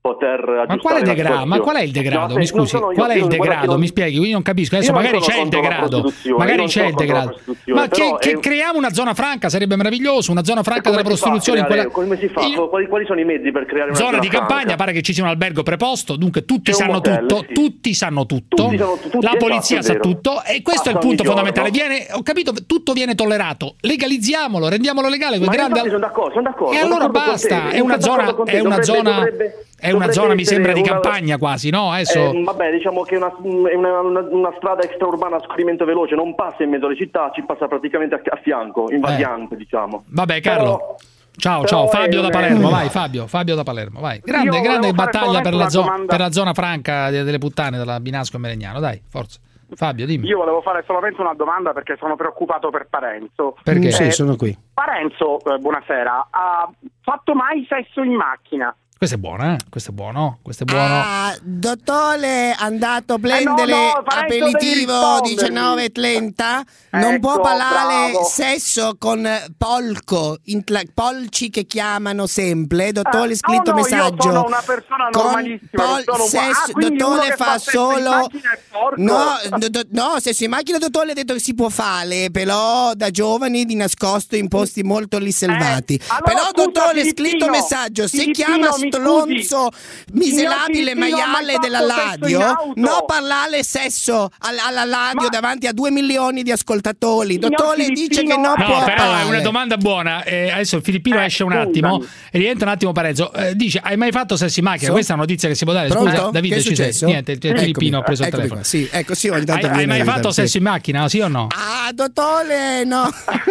poter aggiustare Ma quale degrado? Ma qual è il degrado? No, mi scusi, qual è il degrado? Non... Mi spieghi, io non capisco. Adesso magari c'è il degrado. Magari c'è il degrado. Ma che, che creiamo una zona franca, sarebbe meraviglioso, una zona franca della prostituzione in quella... Come si fa? Io... Quali, quali sono i mezzi per creare una zona, zona di franca? campagna? Pare che ci sia un albergo preposto, dunque tutti sanno motel, tutto, sì. tutti sanno tutto. Tutti sono, tutti, la polizia esatto, sa tutto e questo ah, è il punto giorno. fondamentale. Viene, ho capito, tutto viene tollerato. Legalizziamolo, rendiamolo legale, Ma grande... sono d'accordo, sono d'accordo. E allora basta, è una zona, è una zona è una zona mi sembra di campagna quasi, no? Adesso... Eh, vabbè, diciamo che è una, una, una, una strada extraurbana a scorrimento veloce, non passa in mezzo alle città, ci passa praticamente a, a fianco, in variante, eh. diciamo. Vabbè, Carlo. Però, ciao, però ciao, Fabio da Palermo, vai Fabio, Fabio da Palermo, vai. Grande, grande battaglia per la, zo- per la zona franca delle puttane della Binasco e Melegnano, dai, forza. Fabio, dimmi. Io volevo fare solamente una domanda perché sono preoccupato per Parenzo. Perché? Eh, sì, sono qui. Parenzo, eh, buonasera, ha fatto mai sesso in macchina? Questo è buono, eh? Questo è buono, questo è buono. Ah, dottore, è andato a prendere eh no, no, aperitivo diciannove e trenta. Non ecco, può parlare bravo. sesso con polco, intla- polci che chiamano sempre. Dottore, eh, scritto no, no, messaggio. Io sono una persona normalissima. Pol- sono un... sesso, ah, dottore fa, fa solo. No, do, do, no, sesso in macchina, dottore, ha detto che si può fare, però da giovani di nascosto in posti molto riservati. Eh, allora, però, scusa, dottore, Filippino, scritto messaggio, si Filippino, chiama mi stronzo miserabile Signor Filippino, maiale ma della hai fatto sesso in radio, auto? non parlare sesso alla, alla radio Ma... davanti a due milioni di ascoltatori. Signor Dottore dice che non no, può però parlare. è una domanda buona. Eh, adesso il Filippino eh, esce un scusami. attimo e rientra un attimo Parenzo. Eh, dice: hai mai fatto sesso in macchina? So? Questa è una notizia che si può dare. Pronto? Scusa, Davide, che è ci sei? successo? Niente, il Eccomi, Filippino ha preso il eccomi telefono. qua. Sì, ecco, sì, ogni tanto hai, hai mai viene- fatto sesso in macchina? Sì o no? Ah, dottore, no.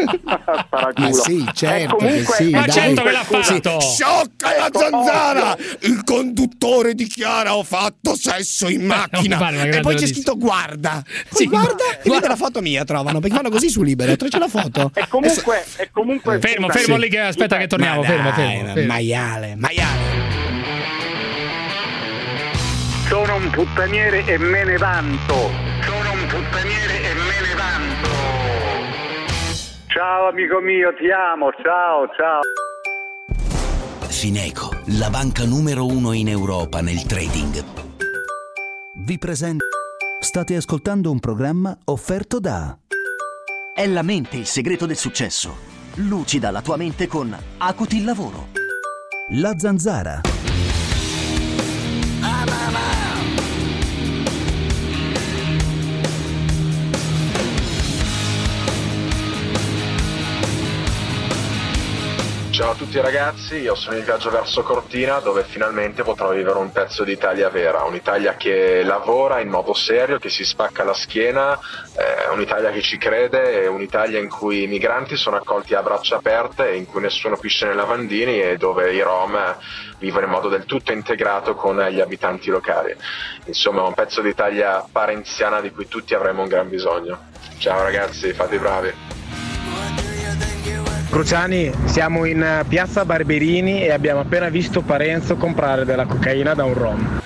Ma sì, certo Eh, comunque, che sì, ma dai. certo che l'ha Sì. fatto. Sciocca la Ecco, zanzara! ovvio. Il conduttore dichiara: ho fatto sesso in macchina. fare una E grande poi c'è notizia. scritto guarda. Sì, guarda, ma- e vede la foto mia, trovano, perché fanno così su Libero. C'è la foto. E comunque, e comunque Fermo, scusa, fermo sì. lì che aspetta che torniamo. Ma Fermo, dai, fermo, ma- fermo. Maiale, maiale. Sono un puttaniere e me ne vanto. Sono un puttaniere e me ne vanto. Ciao amico mio, ti amo. Ciao, ciao. Fineco, la banca numero uno in Europa nel trading, vi presenta. State ascoltando un programma offerto da. È la mente il segreto del successo. Lucida la tua mente con Acuti il lavoro. La Zanzara. Ciao a tutti ragazzi, io sono in viaggio verso Cortina dove finalmente potrò vivere un pezzo di Italia vera, un'Italia che lavora in modo serio, che si spacca la schiena, eh, un'Italia che ci crede, un'Italia in cui i migranti sono accolti a braccia aperte, in cui nessuno piscia nei lavandini e dove i Rom vivono in modo del tutto integrato con gli abitanti locali. Insomma, un pezzo d'Italia parenziana di cui tutti avremo un gran bisogno. Ciao ragazzi, fate i bravi. Cruciani, siamo in piazza Barberini e abbiamo appena visto Parenzo comprare della cocaina da un rom.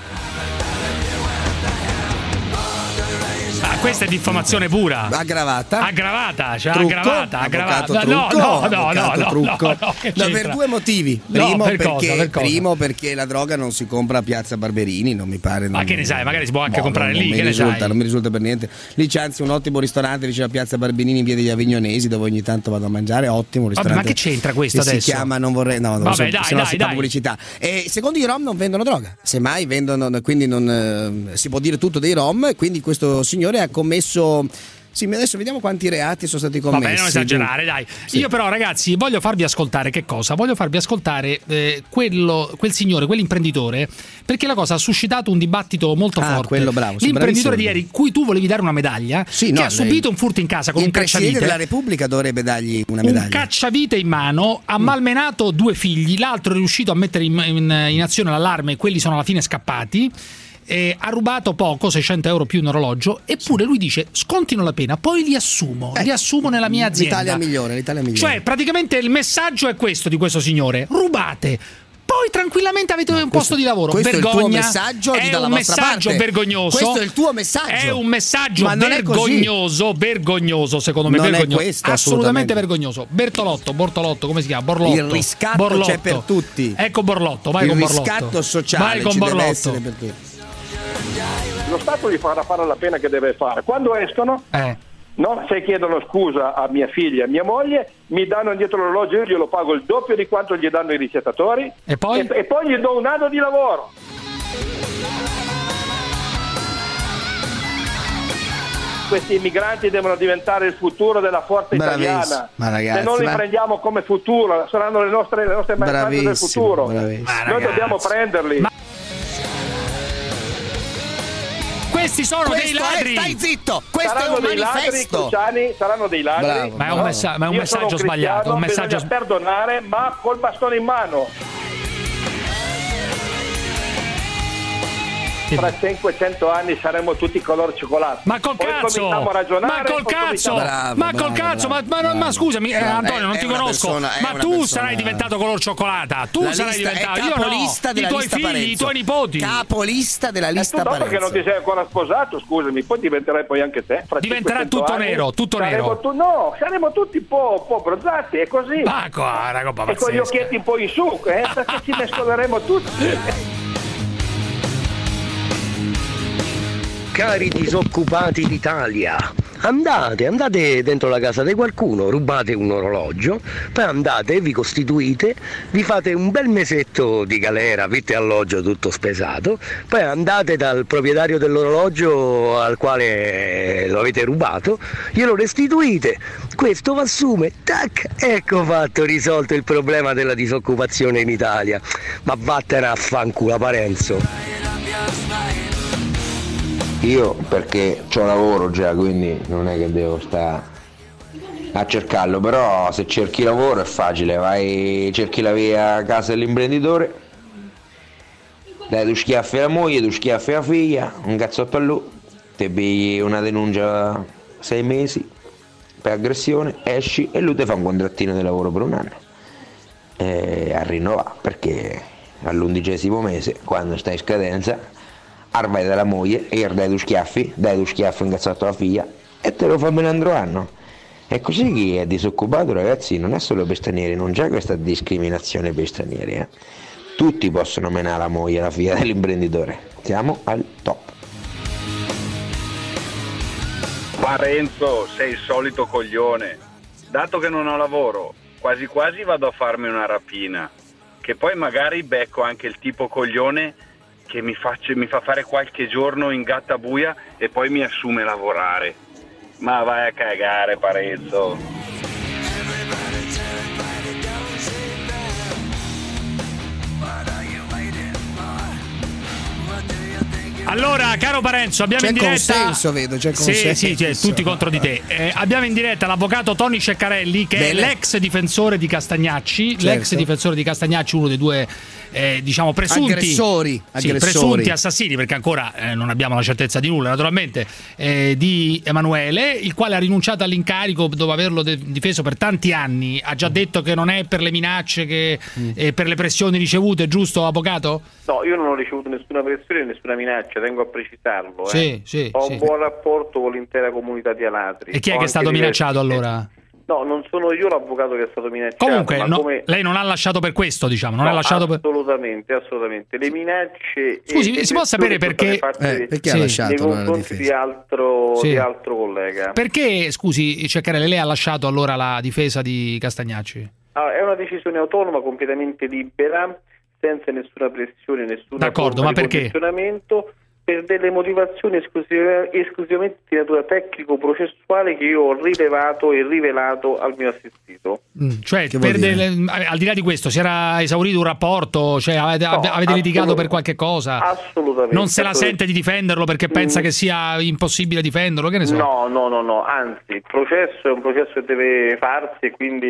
Ah, questa è diffamazione pura. Aggravata. Aggravata, cioè Trucco, aggravata, avvocato aggravata. No, trucco, no, no, no, avvocato no, trucco. no, no, che No, c'entra? per due motivi. No, Primo, per perché, cosa, per cosa? primo perché la droga non si compra a Piazza Barberini, non mi pare. Ma non- che ne sai, magari si può anche no, comprare non, lì, non che mi ne risulta, sai? non mi risulta per niente. Lì c'è anzi un ottimo ristorante vicino a Piazza Barberini in via degli Avignonesi dove ogni tanto vado a mangiare, ottimo Vabbè, ristorante. ma che c'entra questo che adesso? Si chiama, non vorrei, no, non Vabbè, so, dai, se no dai, si fa dai. pubblicità. E secondo i Rom non vendono droga, semmai vendono, quindi non eh, si può dire tutto dei Rom, quindi questo signore ha commesso. Sì, ma adesso vediamo quanti reati sono stati commessi. Vabbè, non esagerare, dai. Sì. Io però, ragazzi, voglio farvi ascoltare che cosa? Voglio farvi ascoltare eh, quello, quel signore, quell'imprenditore, perché la cosa ha suscitato un dibattito molto Ah, forte. quello bravo, sì, L'imprenditore di bravissimo. ieri, cui tu volevi dare una medaglia, Sì, che no, ha subito lei- un furto in casa con il un Presidente cacciavite. della Repubblica dovrebbe dargli una Un medaglia. cacciavite in mano, ha malmenato due figli, l'altro è riuscito a mettere in, in- in azione l'allarme e quelli sono alla fine scappati. Eh, ha rubato poco, seicento euro più un orologio, eppure lui dice scontino la pena, poi li assumo, li assumo nella mia azienda. L'Italia migliore, l'Italia migliore. Cioè, praticamente il messaggio è questo di questo signore: rubate, poi voi tranquillamente avete un posto di lavoro. Questo Vergogna. è il tuo messaggio è dalla un vostra messaggio parte. vergognoso. Questo è il tuo messaggio. È un messaggio Ma non è così. vergognoso, vergognoso secondo me. Non è vergognoso. questo, assolutamente assolutamente. vergognoso. Bertolotto, Bortolotto, come si chiama? Borlotto. Il riscatto Borlotto. c'è per tutti. Ecco Borlotto, vai il con Borlotto. riscatto sociale vai con ci deve Borlotto. essere per tutti. Lo Stato gli farà fare la pena che deve fare. Quando escono, eh. no, se chiedono scusa a mia figlia e a mia moglie, mi danno indietro l'orologio, io glielo pago il doppio di quanto gli danno i ricettatori e poi, e, e poi gli do un anno di lavoro. Questi immigranti devono diventare il futuro della forza italiana. Ma ragazzi, se non li ma... prendiamo come futuro, saranno le nostre, le nostre maestranze del futuro. Noi ragazzi, dobbiamo prenderli. Ma... Questi sono Questo dei ladri. È, stai zitto. Questo saranno è un dei manifesto. ladri, Cruciani, saranno dei ladri. Bravo, ma è un, messa- ma è un Io messaggio sono sbagliato. Un messaggio bisogna perdonare, ma col bastone in mano. Tra cinquecento anni saremo tutti color cioccolato. Ma col poi cazzo! cominciamo a ragionare, Ma col poi cazzo! cominciamo- ma col cazzo! Ma, ma, non- ma scusami, eh, Bravo. Antonio, non È- ti è una conosco. persona- è ma una tu persona- sarai diventato color cioccolata. Tu La sarai lista- diventato. è Io no. capolista della I tuoi lista figli, Parenzo. i tuoi nipoti. Capolista della E lista tu dopo Parenzo. che non ti sei ancora sposato, scusami, poi diventerai poi anche te. Fra Diventerà cinquecento tutto anni nero, tutto saremo nero. tu- no, saremo tutti un po', un po' bronzati, è così. Ma qua, una roba e con gli pazzesca. occhietti un po' in su, eh, perché ci mescoleremo tutti. Cari disoccupati d'Italia, andate, andate dentro la casa di qualcuno, rubate un orologio, poi andate, vi costituite, vi fate un bel mesetto di galera, vitto e alloggio tutto spesato, poi andate dal proprietario dell'orologio al quale lo avete rubato, glielo restituite, questo vi assume, tac, ecco fatto, risolto il problema della disoccupazione in Italia. Ma vattene a fanculo, Parenzo. Io perché c'ho lavoro già, quindi non è che devo stare a cercarlo, però se cerchi lavoro è facile, vai, cerchi la via a casa dell'imprenditore, dai due schiaffi alla moglie, due schiaffi alla figlia, un cazzotto a lui, ti pigli una denuncia sei mesi per aggressione, esci e lui ti fa un contrattino di lavoro per un anno e a rinnovare, perché all'undicesimo mese, quando stai in scadenza, arvai dalla moglie e dai due schiaffi, dai due schiaffi incazzato alla figlia e te lo fa bene un altro anno. E così chi è disoccupato, ragazzi, non è solo per stranieri, non c'è questa discriminazione per stranieri, eh. Tutti possono menare la moglie e la figlia dell'imprenditore. Siamo al top. Parenzo, sei il solito coglione. Dato che non ho lavoro, quasi quasi vado a farmi una rapina, che poi magari becco anche il tipo coglione che mi, faccio, mi fa fare qualche giorno in gattabuia e poi mi assume a lavorare. Ma vai a cagare, Parenzo. Allora, caro Parenzo, abbiamo C'è in diretta. consenso, vedo, c'è consenso. Sì, sì, c'è, tutti contro di te. Eh, abbiamo in diretta l'avvocato Tony Ceccarelli, che Bene. è l'ex difensore di Castagnacci, Certo. l'ex difensore di Castagnacci, uno dei due eh, diciamo presunti Aggressori, sì, aggressori. presunti assassini, perché ancora eh, non abbiamo la certezza di nulla, naturalmente, eh, di Emanuele, il quale ha rinunciato all'incarico dopo averlo de- difeso per tanti anni. Ha già detto che non è per le minacce, che eh, per le pressioni ricevute, giusto, avvocato? No, io non ho ricevuto nessuna pressione, nessuna minaccia, tengo a precisarlo. Eh. Sì, sì, ho sì. un buon rapporto con l'intera comunità di Alatri. E chi è Ho che è anche stato diversi- minacciato allora? No, non sono io l'avvocato che è stato minacciato. Comunque, ma no, come... lei non ha lasciato per questo, diciamo, non No, ha lasciato per... assolutamente, assolutamente. Le minacce. Scusi, e si può sapere perché- Eh, perché ha Sì. lasciato nei allora la confronti difesa? di altro, Sì. di altro collega. Perché, scusi, Ceccarelli, lei ha lasciato allora la difesa di Castagnacci? Ah, è una decisione autonoma, completamente libera, senza nessuna pressione, nessuna D'accordo, forma ma di perché? condizionamento, per delle motivazioni esclusive- esclusivamente di natura tecnico-processuale che io ho rilevato e rivelato al mio assistito. Mm, cioè, Che per vuol dire? delle- al di là di questo, si era esaurito un rapporto? Cioè, avete, No, avete litigato assolut- per qualche cosa? Assolutamente. Non se la assolutamente. sente di difenderlo perché pensa Mm. che sia impossibile difenderlo? Che ne so? No, no, no, no, anzi, il processo è un processo che deve farsi e quindi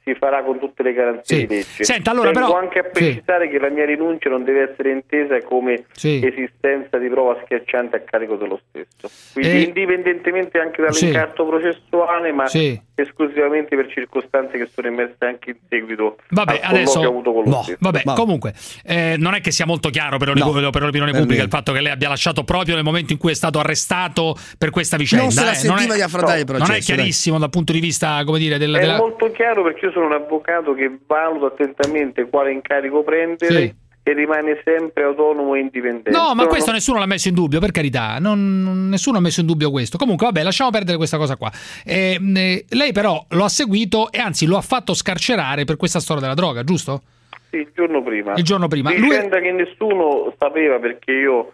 si farà con tutte le garanzie Sì. di legge. Senta, allora, Tengo però- anche a precisare che la mia rinuncia non deve essere intesa come Sì. esistenza di prova schiacciante a carico dello stesso. Quindi Eh, indipendentemente anche sì. dall'incarto processuale, ma Sì. esclusivamente per circostanze che sono emerse anche in seguito Vabbè, al colloquio adesso avuto con lo boh, stesso. vabbè, comunque eh, non è che sia molto chiaro per, No. per l'opinione Per pubblica me. il fatto che lei abbia lasciato proprio nel momento in cui è stato arrestato per questa vicenda. Non se la eh. sentiva è, di affrontare il non processo, è chiarissimo dal punto di vista, come dire, del, È della... molto chiaro perché io sono un avvocato che valuta attentamente quale incarico prendere Sì. e rimane sempre autonomo e indipendente. No, ma Sono- questo nessuno l'ha messo in dubbio, per carità, non, non- nessuno ha messo in dubbio questo. Comunque, vabbè, lasciamo perdere questa cosa qua. Eh, eh, lei però lo ha seguito e anzi lo ha fatto scarcerare per questa storia della droga, giusto? Sì, il giorno prima. Il giorno prima. Lui- Vicenda che nessuno sapeva perché io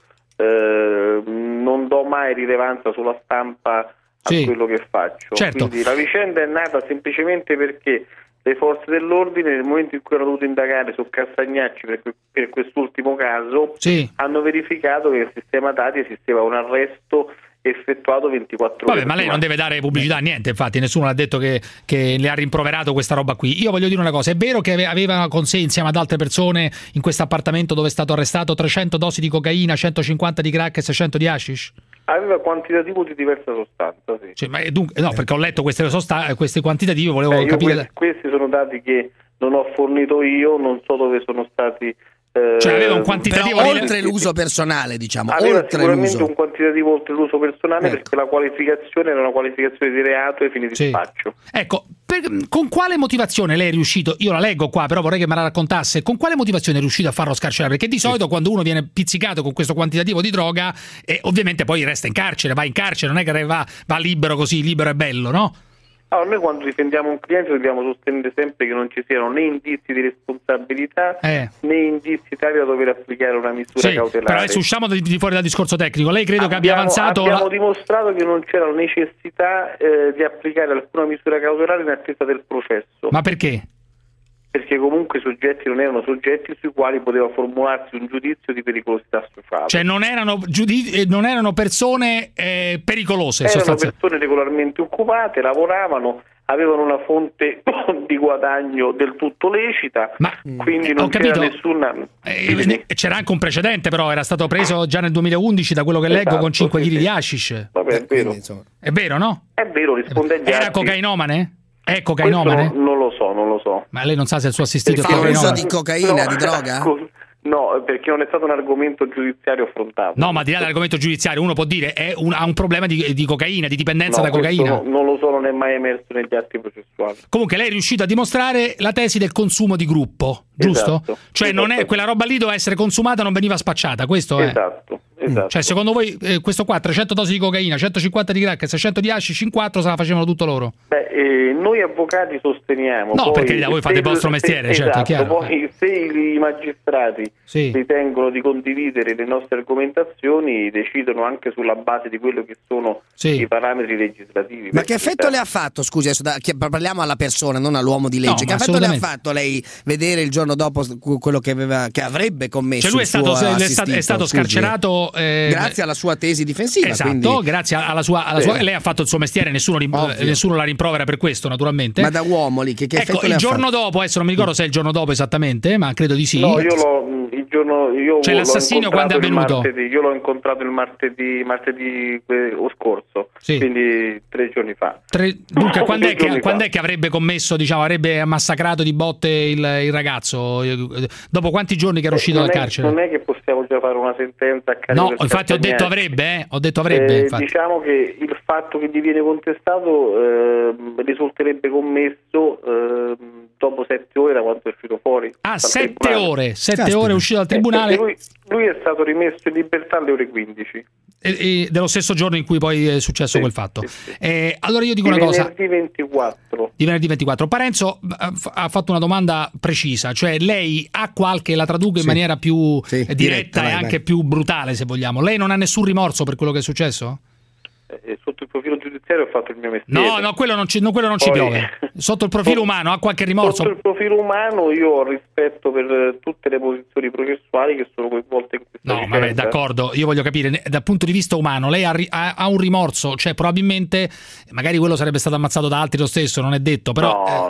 eh, non do mai rilevanza sulla stampa a Sì. quello che faccio. Certo. Quindi la vicenda è nata semplicemente perché le forze dell'ordine nel momento in cui hanno dovuto indagare su Castagnacci per, que- per quest'ultimo caso Sì. hanno verificato che il sistema dati esisteva un arresto effettuato ventiquattro ore Vabbè, ma lei prima. non deve dare pubblicità a niente, infatti nessuno ha detto che, che le ha rimproverato questa roba qui. Io voglio dire una cosa, è vero che ave- aveva con sé insieme ad altre persone in questo appartamento dove è stato arrestato trecento dosi di cocaina, centocinquanta di crack e seicento di hashish? Aveva quantitativo di diversa sostanza, sì. Cioè, ma è dunque, no, perché ho letto queste, sosta- questi quantitativi, volevo Eh, io capire... questi, questi sono dati che non ho fornito io, non so dove sono stati. eh, Cioè, aveva un Però quantitativo di... oltre l'uso personale, diciamo, Aveva oltre sicuramente l'uso. un quantitativo oltre l'uso personale Ecco. perché la qualificazione era una qualificazione di reato ai fini di Sì. spaccio. Ecco, per- con quale motivazione lei è riuscito, io la leggo qua, però vorrei che me la raccontasse, con quale motivazione è riuscito a farlo scarcerare? Perché di solito quando uno viene pizzicato con questo quantitativo di droga, eh, ovviamente poi resta in carcere, va in carcere, non è che va, va libero così, libero e bello, no? Allora, noi quando difendiamo un cliente dobbiamo sostenere sempre che non ci siano né indizi di responsabilità Eh. né indizi tali da dover applicare una misura Sì, cautelare. però adesso usciamo di, di fuori dal discorso tecnico. Lei credo che abbia Abbiamo- avanzato... Abbiamo la- dimostrato che non c'era la necessità eh, di applicare alcuna misura cautelare in attesa del processo. Ma perché? Perché comunque i soggetti non erano soggetti sui quali poteva formularsi un giudizio di pericolosità sociale. Cioè non erano, giudi- eh, non erano persone eh, pericolose, Erano sostanzialmente. persone regolarmente occupate, lavoravano, avevano una fonte di guadagno del tutto lecita, quindi non ho c'era capito. nessuna... Eh, c'era anche un precedente, però era stato preso già nel duemilaundici, da quello che leggo, Esatto, con cinque sì, chili sì. di hashish. Vabbè, è vero. È vero, no? È vero, risponde agli Era atti. cocainomane? È Questo cocainomane? non, non lo so, non lo so. Ma lei non sa se il suo assistito è Fa uso cocainomane? di cocaina, No, di droga? scusa, No, perché non è stato un argomento giudiziario affrontato. No, ma di là dall'argomento giudiziario, uno può dire è un- ha un problema di, di cocaina, di dipendenza No, da cocaina. questo no- non lo so, non è mai emerso negli atti processuali. Comunque lei è riuscito a dimostrare la tesi del consumo di gruppo, giusto? Esatto. Cioè non è, quella roba lì doveva essere consumata, non veniva spacciata, questo è. Esatto, esatto. Cioè secondo voi eh, questo qua, trecento dosi di cocaina, centocinquanta di crack e seicento di hashish, in quattro se la facevano tutto loro? Beh, eh, noi avvocati sosteniamo. No, poi, perché da voi fate il se- vostro se- mestiere, certo, è esatto, chiaro. Poi se i magistrati Sì. ritengono di condividere le nostre argomentazioni, decidono anche sulla base di quello che sono Sì. i parametri legislativi. Ma Perché che effetto le ha fatto, scusi, adesso da- che parliamo alla persona, non all'uomo di legge, No, che ma effetto le ha assolutamente. fatto lei vedere il giorno dopo quello che, aveva, che avrebbe commesso Cioè lui è il stato, suo è stato, assistito, è stato scusi? scarcerato eh, Grazie alla sua tesi difensiva. Esatto, quindi- grazie alla sua, alla Sì. sua- lei ha fatto il suo mestiere, nessuno, rim- Ovvio. nessuno la rimprovera per questo, naturalmente. Ma da uomo lì, che, che Ecco, effetto le il ha giorno fatto? dopo, adesso non mi ricordo se è il giorno dopo esattamente, ma credo di sì. No, io l'ho il giorno io Cioè, l'ho l'assassinio quando è incontrato il avvenuto? martedì, io l'ho incontrato il martedì martedì eh, o scorso, Sì. quindi tre giorni fa. Tre- Dunque, quando è, Tre giorni che, quando fa. è che avrebbe commesso, diciamo, avrebbe massacrato di botte il, il ragazzo? Dopo quanti giorni che era uscito non dal è, carcere? Non è che possiamo già fare una sentenza a carico No, del infatti ho detto Castagnacci. avrebbe, eh? Ho detto avrebbe, Eh, infatti. diciamo che il fatto che gli viene contestato eh, risulterebbe commesso eh, dopo sette ore da quanto è uscito fuori. Ah, dal sette tribunale. ore, sette Caspita. ore è uscito dal Eh, tribunale perché lui, lui è stato rimesso in libertà alle ore quindici. e- e dello stesso giorno in cui poi è successo Sì, quel fatto. sì, sì. Eh, allora io dico Di una cosa. venerdì ventiquattro. Di venerdì ventiquattro. Parenzo ha f- ha fatto una domanda precisa, cioè lei ha qualche, la traduco in Sì. maniera più Sì, eh, diretta, diretta, e vai, anche vai. più brutale, se vogliamo. Lei non ha nessun rimorso per quello che è successo? Eh, sotto il profilo giudiziario ho fatto il mio mestiere. No, no, quello non ci, no, quello non ci Poi- piove. Sotto il profilo umano ha qualche rimorso? Sotto il profilo umano io ho rispetto per eh, tutte le posizioni processuali che sono coinvolte in questa No, vicenda. vabbè, d'accordo. Io voglio capire, ne- dal punto di vista umano, lei ha, ri- ha- ha un rimorso? Cioè, probabilmente, magari quello sarebbe stato ammazzato da altri lo stesso, non è detto, però... no, eh, no, no, no,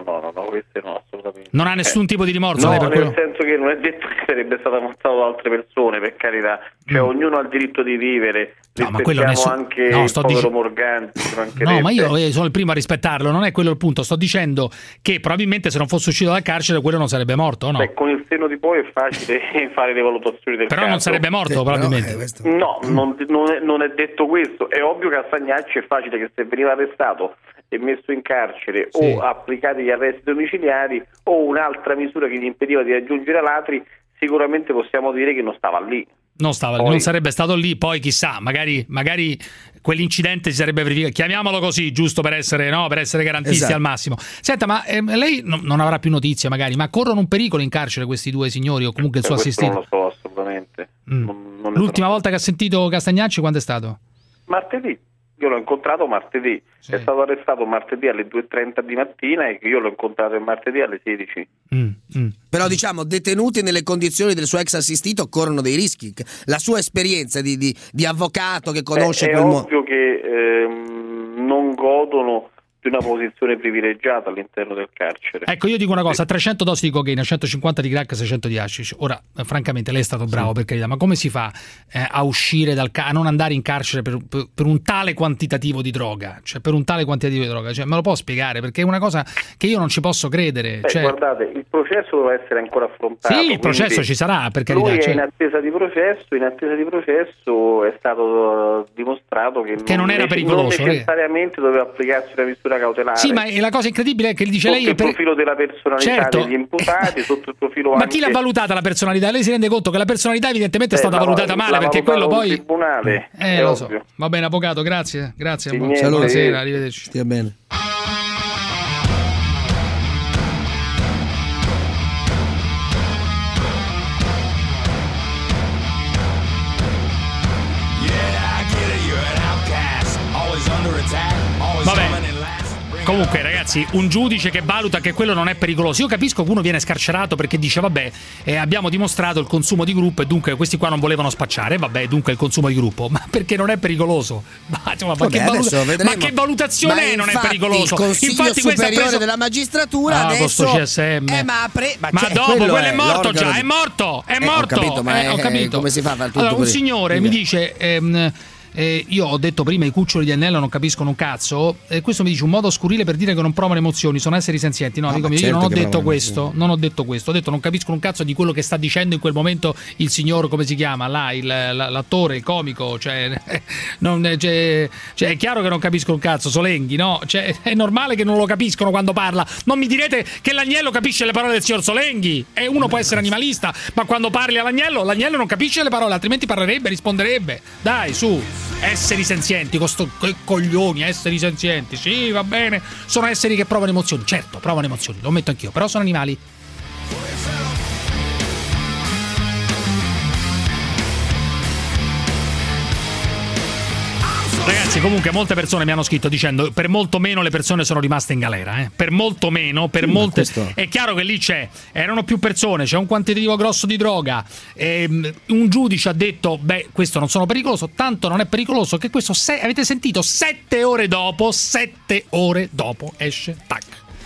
questo no, assolutamente. Non ha nessun eh. tipo di rimorso? No, lei per nel quello? senso che non è detto che sarebbe stato ammazzato da altre persone, per carità. Cioè, mm. ognuno ha il diritto di vivere. No, ma quello nessuno... anche no, il sto povero dic... Morganti. No, ma io sono il primo a rispettarlo, non è quello il punto. Sto dicendo che probabilmente se non fosse uscito dal carcere quello non sarebbe morto, o no? Beh, con il senno di poi è facile fare le valutazioni del Però caso. non sarebbe morto, sì, probabilmente. Questo... No, non, non, è, non è detto questo. È ovvio che a Castagnacci è facile che se veniva arrestato e messo in carcere sì. o applicati gli arresti domiciliari o un'altra misura che gli impediva di raggiungere l'Atri, sicuramente possiamo dire che non stava lì. Non stava, poi... non sarebbe stato lì, poi chissà, magari, magari quell'incidente si sarebbe verificato, chiamiamolo così, giusto per essere, no, per essere garantisti esatto. al massimo. Senta, ma eh, lei no, non avrà più notizie magari, ma corrono un pericolo in carcere questi due signori o comunque il suo assistito? Non lo so assolutamente. Mm. Non, non L'ultima volta che ha sentito Castagnacci quando è stato? Martedì. Io l'ho incontrato martedì, sì. è stato arrestato martedì alle due e trenta di mattina e io l'ho incontrato il martedì alle sedici. Mm, mm. Però diciamo, detenuti nelle condizioni del suo ex assistito corrono dei rischi. La sua esperienza di, di, di avvocato che conosce Beh, quel mondo... È ovvio che ehm, non godono di una posizione privilegiata all'interno del carcere. Ecco, io dico una cosa, trecento dosi di cocaina, centocinquanta di crack, seicento di hashish. Ora, eh, francamente, lei è stato bravo, sì. per carità, ma come si fa eh, a uscire dal ca- a non andare in carcere per, per, per un tale quantitativo di droga? Cioè, per un tale quantitativo di droga? Cioè, me lo può spiegare? Perché è una cosa che io non ci posso credere. Beh, cioè... guardate, il processo deve essere ancora affrontato. Sì, il processo ci sarà, per carità. Lui è cioè... in attesa di processo, in attesa di processo è stato dimostrato che, che non, non era pericoloso. Non necessariamente che... doveva applicarsi una misura cautelare. Sì, ma e la cosa incredibile è che dice sotto lei il per... profilo della personalità certo. degli imputati, sotto il profilo ma anche... chi l'ha valutata la personalità? Lei si rende conto che la personalità evidentemente Beh, è stata la, valutata male, perché quello poi il tribunale, eh, lo so. Va bene, avvocato, grazie, grazie. Sì, buonasera, arrivederci. Stia bene. Vabbè. Comunque ragazzi, un giudice che valuta che quello non è pericoloso. Io capisco che uno viene scarcerato perché dice vabbè, eh, abbiamo dimostrato il consumo di gruppo e dunque questi qua non volevano spacciare, vabbè, dunque il consumo di gruppo, ma perché non è pericoloso? Ma, insomma, ma, vabbè, che, valuta- ma che valutazione ma è non è pericoloso? Il Consiglio infatti Superiore preso... della Magistratura ah, adesso C S M. Eh, ma, pre... ma, ma cioè, dopo, quello, quello è, è morto già, di... è morto, è eh, morto. Ho capito, ma eh, è, ho capito. come si fa a fare tutto allora, un così? signore mi dice ehm, Eh, io ho detto prima i cuccioli di Annella non capiscono un cazzo e eh, questo mi dice un modo scurrile per dire che non provano emozioni, sono esseri senzienti. No, no amico mio, certo io non ho detto questo, emozioni. non ho detto questo, ho detto non capiscono un cazzo di quello che sta dicendo in quel momento il signor, come si chiama là, il, l'attore, il comico, cioè, non, cioè, cioè è chiaro che non capiscono un cazzo, Solenghi, no? Cioè, è normale che non lo capiscono quando parla. Non mi direte che l'agnello capisce le parole del signor Solenghi, e uno può essere animalista, ma quando parli all'agnello, l'agnello non capisce le parole, altrimenti parlerebbe, risponderebbe. Dai, su, esseri senzienti. Questo che coglioni, esseri senzienti. Sì, va bene, sono esseri che provano emozioni. Certo, provano emozioni, lo metto anch'io, però sono animali. Ragazzi, comunque molte persone mi hanno scritto dicendo per molto meno le persone sono rimaste in galera, eh? Per molto meno, per sì, molte questo... È chiaro che lì c'è, erano più persone, c'è un quantitativo grosso di droga, ehm, un giudice ha detto beh, questo non sono pericoloso, tanto non è pericoloso che questo se... avete sentito sette ore dopo, sette ore dopo esce tac.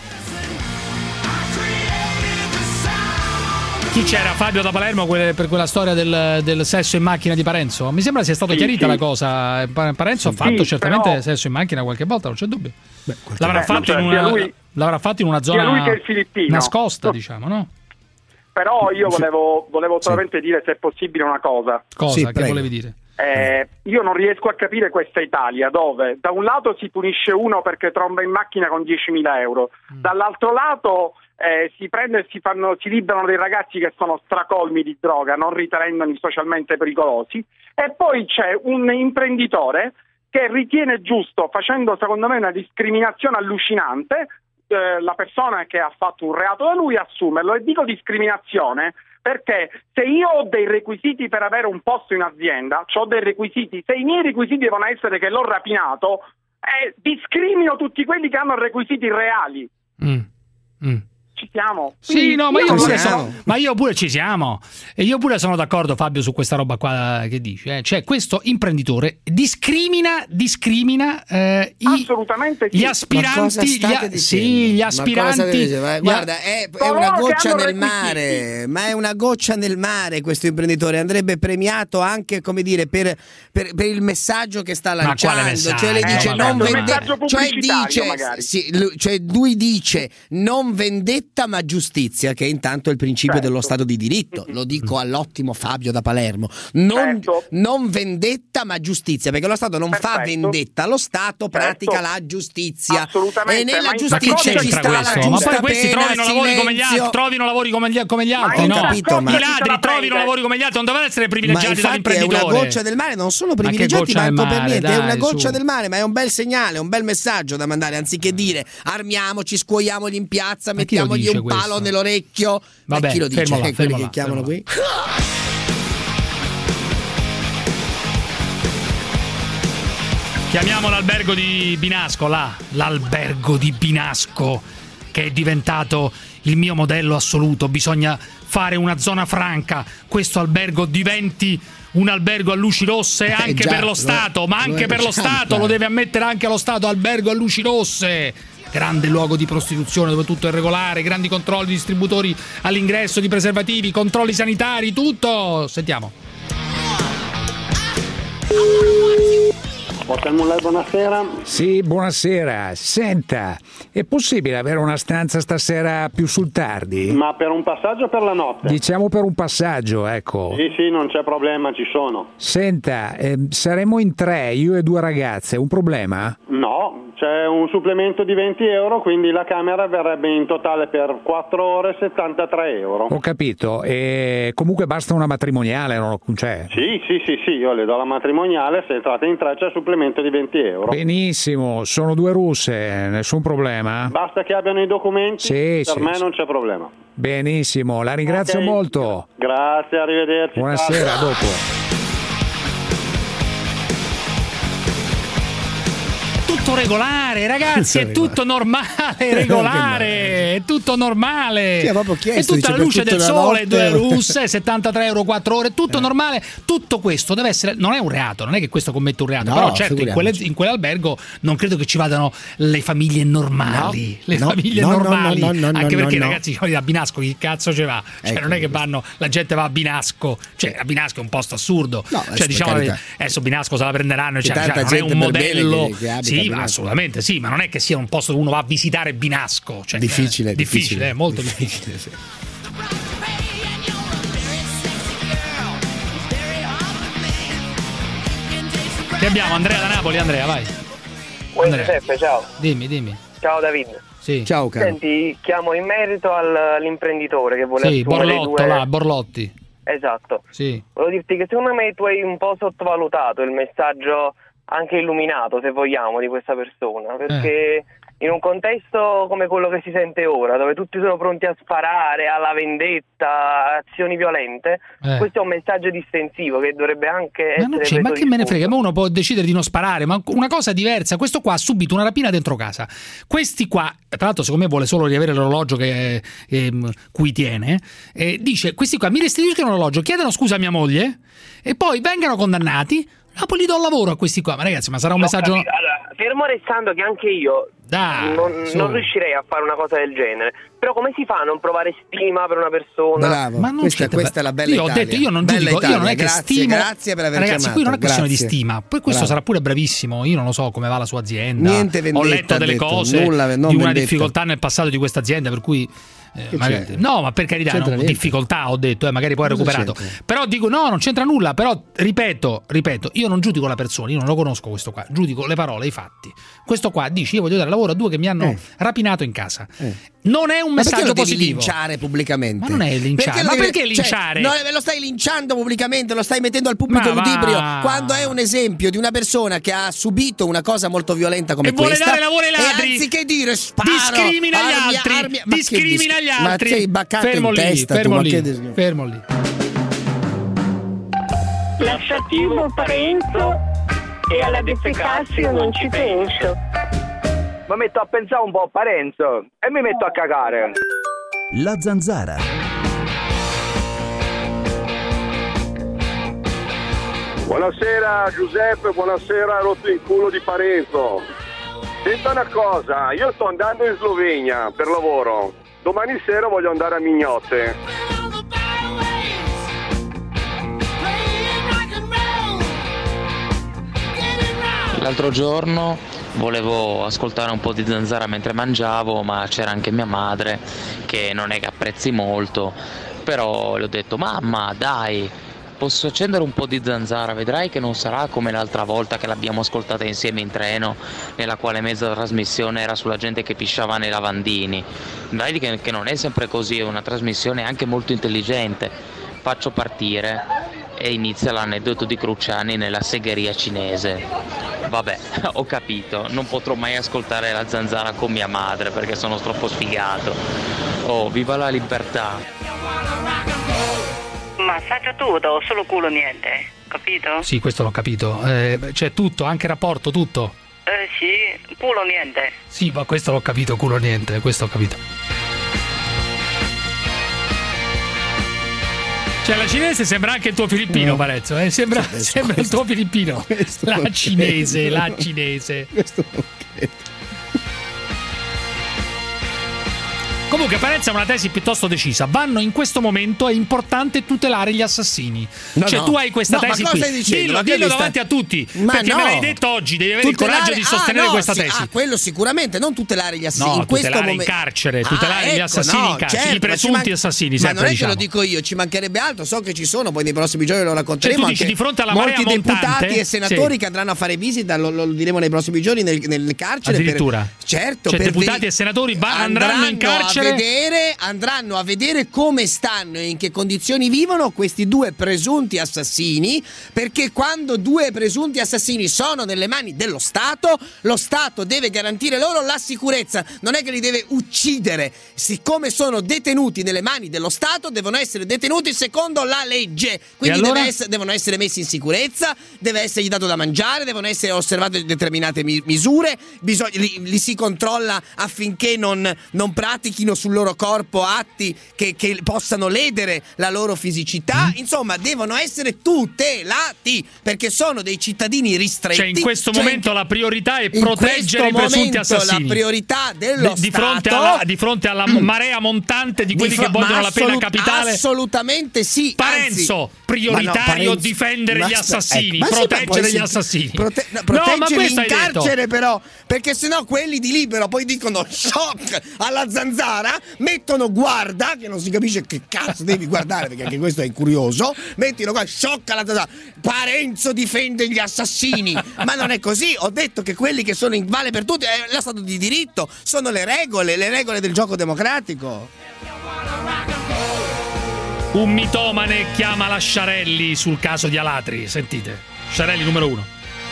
Chi c'era? Fabio da Palermo per quella storia del, del sesso in macchina di Parenzo? Mi sembra sia stata sì, chiarita sì. la cosa. Parenzo sì, ha fatto certamente però... sesso in macchina qualche volta, non c'è dubbio. Beh, l'avrà, beh, fatto in una, lui, l'avrà fatto in una zona lui che il filippino. nascosta, diciamo, no? Però io volevo, volevo solamente sì. dire, se è possibile, una cosa. Cosa? Sì, che prego. volevi dire? Eh, io non riesco a capire questa Italia dove da un lato si punisce uno perché tromba in macchina con diecimila euro, mm. dall'altro lato eh, si prende e si fanno, si liberano dei ragazzi che sono stracolmi di droga, non ritenendoli socialmente pericolosi, e poi c'è un imprenditore che ritiene giusto, facendo secondo me una discriminazione allucinante, eh, la persona che ha fatto un reato da lui assumerlo. E dico discriminazione perché se io ho dei requisiti per avere un posto in azienda, ho dei requisiti, se i miei requisiti devono essere che l'ho rapinato, eh, discrimino tutti quelli che hanno requisiti reali. Mm. Mm. ci siamo. Sì, no, ma io, pure siamo. sono, ma io pure ci siamo. E io pure sono d'accordo, Fabio, su questa roba qua che dici. Eh. Cioè, questo imprenditore discrimina, discrimina eh, i, assolutamente sì. gli aspiranti. Gli, a, sì, gli aspiranti. Ma guarda, è, è una goccia nel mare, ma è una goccia nel mare questo imprenditore. Andrebbe premiato anche, come dire, per, per, per il messaggio che sta lanciando. Cioè, le dice eh, non vendetta, cioè dice, sì, lui, cioè lui dice non vendetta ma giustizia, che intanto è il principio certo. dello Stato di diritto. Lo dico all'ottimo Fabio da Palermo. Non, certo. non vendetta ma giustizia, perché lo Stato non Perfetto. fa vendetta, lo Stato certo. pratica la giustizia. Assolutamente. E nella ma giustizia ci sta la giusta ma poi questi pena, trovino lavori come gli altri, trovino lavori come gli, come gli altri, no? Capito, ma... I ladri trovino lavori come gli altri, non devono essere privilegiati dall'imprenditore. È una goccia del mare, non sono privilegiati manco per niente, è una goccia del mare, ma è un bel segnale, un bel messaggio da mandare, anziché dire armiamoci, scuoiamogli in piazza, mettiamogli un palo questo? nell'orecchio. Vabbè, ma chi lo dice? Fermo là, quelli fermo che là, chiamano fermo qui. Chiamiamo l'albergo di Binasco, là, l'albergo di Binasco, che è diventato il mio modello assoluto. Bisogna fare una zona franca, questo albergo diventi un albergo a luci rosse anche eh già, per lo Stato, ma anche per lo Stato, lo deve ammettere anche lo Stato, albergo a luci rosse. Grande luogo di prostituzione dove tutto è regolare, grandi controlli, distributori all'ingresso di preservativi, controlli sanitari, tutto. Sentiamo. Hotel Moonlight, buonasera. Sì, buonasera. Senta, è possibile avere una stanza stasera più sul tardi? Ma per un passaggio o per la notte? Diciamo per un passaggio, ecco. Sì, sì, non c'è problema, ci sono. Senta, eh, saremo in tre, io e due ragazze, un problema? No, c'è un supplemento di venti euro, quindi la camera verrebbe in totale per quattro ore settantatré euro. Ho capito, e comunque basta una matrimoniale, non c'è? Sì, sì, sì, sì, io le do la matrimoniale, se entrate in tre c'è il supplemento di venti euro. Benissimo, sono due russe, nessun problema? Basta che abbiano i documenti, sì, per sì, me sì. non c'è problema. Benissimo, la ringrazio Okay. molto. Grazie, arrivederci. Buonasera, ciao. a dopo. Tutto regolare, ragazzi, è tutto normale, regolare, è tutto normale. Sì, è proprio chiesto, è tutta dice, la luce per tutta del la sole, notte. due russe, settantatré euro, quattro ore, tutto normale. Tutto questo deve essere, non è un reato, non è che questo commette un reato, No, però certo in, quelle, figuriamoci. in quell'albergo non credo che ci vadano le famiglie normali, No, le no, famiglie no, no, normali, no, no, no, anche no, perché no. ragazzi, quelli da Binasco chi cazzo ci va? Cioè Ecco, non è che vanno, la gente va a Binasco, cioè a Binasco è un posto assurdo. No, cioè adesso, diciamo per carità. adesso Binasco se la prenderanno, C'è cioè, tanta cioè, non è gente un per bene modello. che- che abita a Sì, Binasco. ma assolutamente sì, ma non è che sia un posto dove uno va a visitare Binasco, cioè, Difficile, eh, difficile, difficile, eh, molto difficile, difficile. Che abbiamo? Andrea da Napoli, Andrea, vai. Oi Andrea. Giuseppe, ciao. Dimmi, dimmi. Ciao David. Sì. Ciao caro. Senti, chiamo in merito al- all'imprenditore che vuole Sì, assumere Borlotto, due... là, Borlotti. Esatto. Sì. Volevo dirti che secondo me tu hai un po' sottovalutato il messaggio anche illuminato, se vogliamo, di questa persona, perché in un contesto come quello che si sente ora, dove tutti sono pronti a sparare, alla vendetta, azioni violente, Eh. questo è un messaggio distensivo che dovrebbe anche Ma, essere non c'è, ma preso che di me ne spunto. frega, ma uno può decidere di non sparare, ma una cosa diversa, questo qua ha subito una rapina dentro casa, questi qua, tra l'altro secondo me vuole solo riavere l'orologio che, ehm, cui tiene, e dice, questi qua mi restituiscono l'orologio, chiedono scusa a mia moglie e poi vengano condannati, ma poi gli do lavoro a questi qua, ma ragazzi, ma sarà un Ho messaggio... capito. Allora, fermo restando che anche io Dai, non, su. non riuscirei a fare una cosa del genere, però come si fa a non provare stima per una persona? Bravo, Ma non questa, c'è- questa è la bella io ho Italia. detto, io non Bella giudico, io non è che Italia, grazie, stimo. grazie per aver Ragazzi, chiamato, qui non è questione grazie. di stima. Poi questo Bravo. sarà pure bravissimo. Io non lo so come va la sua azienda. Niente vendetta, ho letto ha delle detto, cose nulla, non di una vendetta. difficoltà nel passato di questa azienda, per cui eh, Che magari- c'entra? no, ma per carità, C'entra no, niente. difficoltà ho detto, eh, magari poi ha Cosa recuperato. c'entra? Però dico no, non c'entra nulla, però ripeto, ripeto, io non giudico la persona, io non lo conosco questo qua, giudico le parole, i fatti. Questo qua dice io voglio dare lavoro a due che mi hanno Eh. rapinato in casa. Eh. Non è un Ma perché messaggio lo devi positivo. linciare pubblicamente? Ma non è linciare. lo Ma devi- perché cioè, linciare? no, lo stai linciando pubblicamente, lo stai mettendo al pubblico Ma va. ludibrio quando è un esempio di una persona che ha subito una cosa molto violenta come E vuole questa dare lavoro ai ladri. e anziché dire sparo, discrimina gli armi- altri, armi- ma che discrimina dis- gli ma altri. sei baccato fermo in lì, testa tu, fermo ma lì, che dis- fermo lì. Lasciativo Parenzo e alla defecazio non ci penso. Mi metto a pensare un po' a Parenzo e mi metto a cagare. La Zanzara. Buonasera Giuseppe, buonasera rotto in culo di Parenzo. Senta una cosa, io sto andando in Slovenia per lavoro. Domani sera voglio andare a Mignotte. L'altro giorno volevo ascoltare un po' di Zanzara mentre mangiavo, ma c'era anche mia madre che non è che apprezzi molto, però le ho detto: mamma dai, posso accendere un po' di Zanzara, vedrai che non sarà come l'altra volta che l'abbiamo ascoltata insieme in treno, nella quale mezza trasmissione era sulla gente che pisciava nei lavandini. Vedrai che, che non è sempre così, è una trasmissione anche molto intelligente. Faccio partire e inizia l'aneddoto di Cruciani nella segheria cinese. Vabbè, ho capito, non potrò mai ascoltare la Zanzara con mia madre perché sono troppo sfigato. Oh, viva la libertà! Massaggio tutto o solo culo niente, capito? Sì, questo l'ho capito. Eh, c'è tutto, anche rapporto, tutto. Eh sì, culo niente. Sì, ma questo l'ho capito, culo niente, questo ho capito. Cioè la cinese sembra anche il tuo filippino, no. Parezzo, eh? Sembra, questo, sembra questo, il tuo filippino. La cinese, la cinese. Questo non credo. Comunque Parenzo ha una tesi piuttosto decisa. Vanno in questo momento, è importante tutelare gli assassini. No, cioè no. Tu hai questa no, tesi ma qui. Stai dicendo? Dillo, dillo davanti a tutti. Ma perché no. Me l'hai detto oggi, devi avere tutelare... il coraggio di sostenere ah, no, questa sì, tesi. Ah, quello sicuramente, non tutelare gli assassini. No, in questo tutelare momento... in carcere, tutelare ah, ecco, gli assassini no, in carcere, certo, i presunti man... assassini. Ma non è diciamo. che lo dico io, ci mancherebbe altro, so che ci sono, poi nei prossimi giorni lo racconteremo. Cioè, tu dici, anche di fronte alla molti marea deputati montante, e senatori sì. che andranno a fare visita, lo, lo diremo nei prossimi giorni nel, nel carcere. Addirittura. Per, certo, cioè per deputati ve... e senatori va, andranno, andranno in carcere a vedere, andranno a vedere come stanno e in che condizioni vivono questi due presunti assassini, perché quando due presunti assassini sono nelle mani dello Stato, lo Stato deve garantire loro la sicurezza, non è che li deve uccidere. Siccome sono detenuti nelle mani dello Stato, devono essere detenuti secondo la legge, quindi allora? deve essere, devono essere messi in sicurezza, deve essergli dato da mangiare, devono essere osservate determinate mi- misure, bisog- li, li si controlla affinché non, non pratichino sul loro corpo atti che, che possano ledere la loro fisicità. mm. Insomma, devono essere tutelati perché sono dei cittadini ristretti. Cioè in questo cioè, momento la priorità è proteggere i presunti assassini. La priorità dello di, di Stato fronte alla, di fronte alla marea montante di quelli di fro- che vogliono la pena capitale. Assolutamente sì. Parenzo, anzi, prioritario no, difendere ma gli sta, assassini, ecco, proteggere sì, gli assassini. Prote- no, no, ma proteggerli in carcere detto. Però, perché sennò quelli di libero poi dicono shock alla Zanzara, mettono guarda, che non si capisce che cazzo devi guardare, perché anche questo è curioso, mettino qua shock alla Zanzara, Parenzo difende gli assassini. Ma non è così, ho detto che quelli che sono in vale per tutti è lo Stato di diritto, sono le regole, le regole del gioco democratico. Un mitomane chiama la Sciarelli sul caso di Alatri, sentite, Sciarelli numero uno.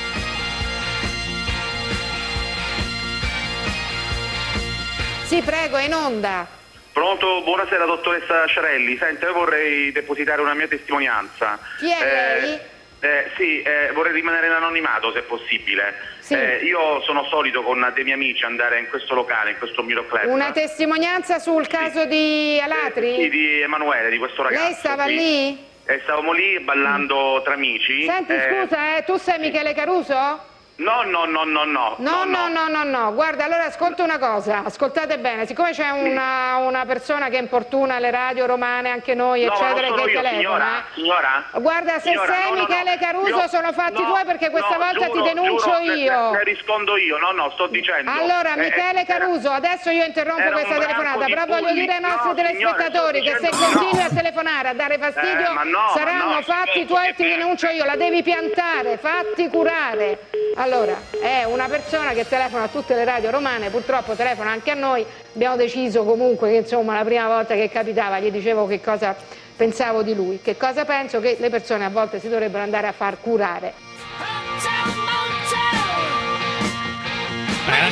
Sì, prego, è in onda. Pronto, buonasera dottoressa Sciarelli. Senta, io vorrei depositare una mia testimonianza. Chi è eh, lei? Eh, sì, eh, vorrei rimanere in anonimato se possibile. Sì. Eh, io sono solito con dei miei amici andare in questo locale, in questo Miro Club. Una testimonianza sul caso sì. di Alatri? Eh, sì, di Emanuele, di questo ragazzo. Lei stava qui. lì? Eh, stavamo lì ballando tra amici. Senti, eh, scusa, eh, tu sei Michele Caruso? No, no, no, no, no. No, no, no, no, no. Guarda, allora ascolta una cosa, ascoltate bene, siccome c'è una, una persona che importuna le radio romane, anche noi, no, eccetera, che telefona. Signora, signora? Guarda, se signora, sei no, Michele no, Caruso no, sono fatti no, tuoi perché questa no, volta giuro, ti denuncio giuro, io. Ne, ne rispondo io, no, no, sto dicendo. Allora, Michele eh, Caruso, adesso io interrompo questa telefonata, però voglio bulli. dire ai nostri no, telespettatori signora, che se dicendo, continui no. a telefonare, a dare fastidio, eh, no, saranno no, fatti tuoi e ti denuncio io. La devi piantare, fatti curare. Allora, è una persona che telefona a tutte le radio romane, purtroppo telefona anche a noi. Abbiamo deciso comunque che insomma la prima volta che capitava gli dicevo che cosa pensavo di lui, che cosa penso che le persone a volte si dovrebbero andare a far curare. Beh, la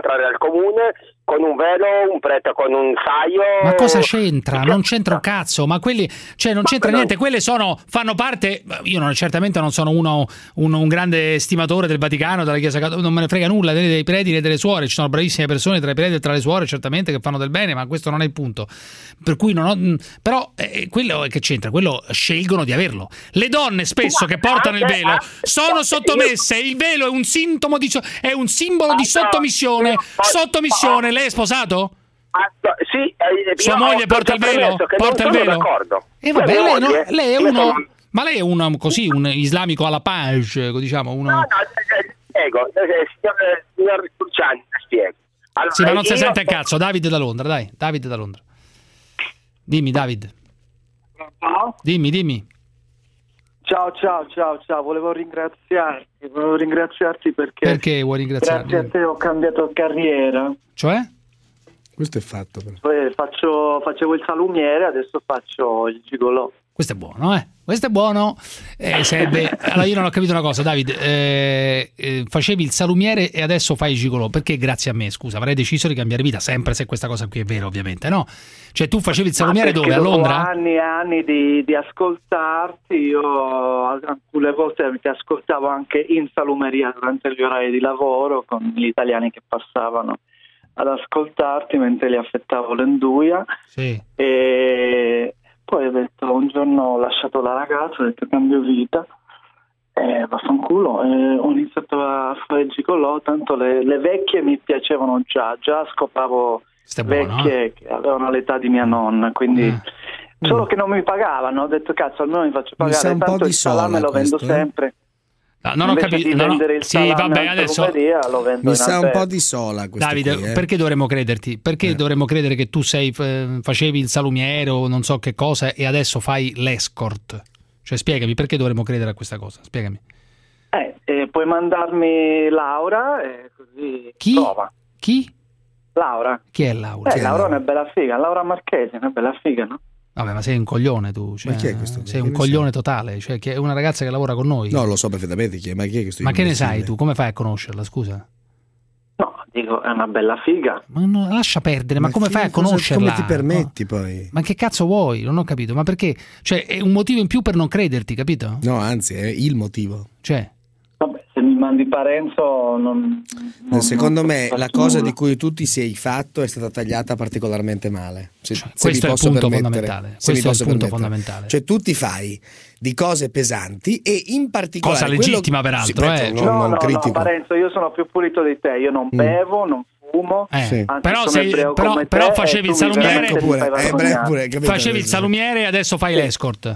entrare al comune, con un velo, un prete con un saio. Ma cosa c'entra? Non c'entra un cazzo, ma quelli, cioè non c'entra niente, quelle sono, fanno parte, io non, certamente non sono uno, un, un grande stimatore del Vaticano, della Chiesa Cattolica, non me ne frega nulla né dei preti né delle suore, ci sono bravissime persone tra i preti e tra le suore certamente che fanno del bene, ma questo non è il punto. Per cui non ho, però eh, quello che c'entra, quello scelgono di averlo. Le donne spesso che portano il velo sono sottomesse, il velo è un sintomo di è un simbolo di sottomissione, sottomissione. Lei è sposato? Sì, sua moglie porta il velo? Porta il velo? E vabbè, lei, no, lei è uno, ma lei è uno così, un islamico alla page, diciamo, uno. No, no, spiego, signor Cruciani, spiego. Allora, sì, ma non si io... sente un cazzo. Davide da Londra, dai, Davide da Londra. Dimmi, David. No? Dimmi, dimmi. Ciao, ciao, ciao, ciao. Volevo ringraziarti, volevo ringraziarti perché. Perché vuoi ringraziarmi? Grazie a te ho cambiato carriera. Cioè? Questo è fatto. Però. Poi faccio, facevo il salumiere, adesso faccio il gigolò. Questo è buono, eh? Questo è buono. Eh, sarebbe... Allora io non ho capito una cosa, Davide. Eh, eh, facevi il salumiere e adesso fai il gigolò. Perché grazie a me, scusa? Avrei deciso di cambiare vita, sempre se questa cosa qui è vera, ovviamente, no? Cioè tu facevi il salumiere dove? A Londra? Dopo anni e anni di, di ascoltarti, io alcune volte ti ascoltavo anche in salumeria durante gli orari di lavoro con gli italiani che passavano ad ascoltarti mentre li affettavo l'enduia. Sì. E poi ho detto, un giorno ho lasciato la ragazza, ho detto cambio vita e vaffanculo, e ho iniziato a fare il gigolò, tanto le, le vecchie mi piacevano già, già scopavo vecchie buono, eh? Che avevano l'età di mia nonna, quindi mm. solo mm. che non mi pagavano, ho detto cazzo almeno mi faccio pagare, mi tanto il salame lo vendo questo, sempre. Eh? No, non ho capito. No, no. Sì, vabbè, adesso mi sa un po' di sola questo. Davide, qui, eh? perché dovremmo crederti? Perché eh. dovremmo credere che tu sei facevi il salumiere o non so che cosa e adesso fai l'escort? Cioè spiegami, perché dovremmo credere a questa cosa? Spiegami. Eh, eh puoi mandarmi Laura e così Chi? prova. Chi? Laura. Chi è Laura? Eh, Chi è Laura è Laura? una bella figa, Laura Marchesi, una bella figa, no? Vabbè, ma sei un coglione tu, cioè, ma chi è questo? Sei un coglione sei? totale, cioè che è una ragazza che lavora con noi. No, lo so perfettamente chi è, ma chi è questo? Ma che ne sai tu? Come fai a conoscerla, scusa? No, dico, è una bella figa. Ma no, lascia perdere, ma, ma come fai a conoscerla? Come ti permetti no? poi? Ma che cazzo vuoi? Non ho capito, ma perché? Cioè, è un motivo in più per non crederti, capito? No, anzi, è il motivo. Cioè? Vabbè, se mi mandi Parenzo non... non Secondo non me la cosa nulla. di cui tu ti sei fatto è stata tagliata particolarmente male. Se, cioè, se questo mi è il posso punto permettere, fondamentale. Se questo mi è il posso punto permettere. fondamentale. Cioè tu ti fai di cose pesanti e in particolare... Cosa legittima quello... peraltro, sì, eh. non, no, non no, critico. no, Parenzo, io sono più pulito di te, io non Mm. bevo, non fumo, Eh, anzi, però, sono sei, ebreo però, come però te, facevi e il tu mi salumiere, veramente mi fai eh, vergognare. pure, capito? facevi il salumiere e adesso fai l'escort.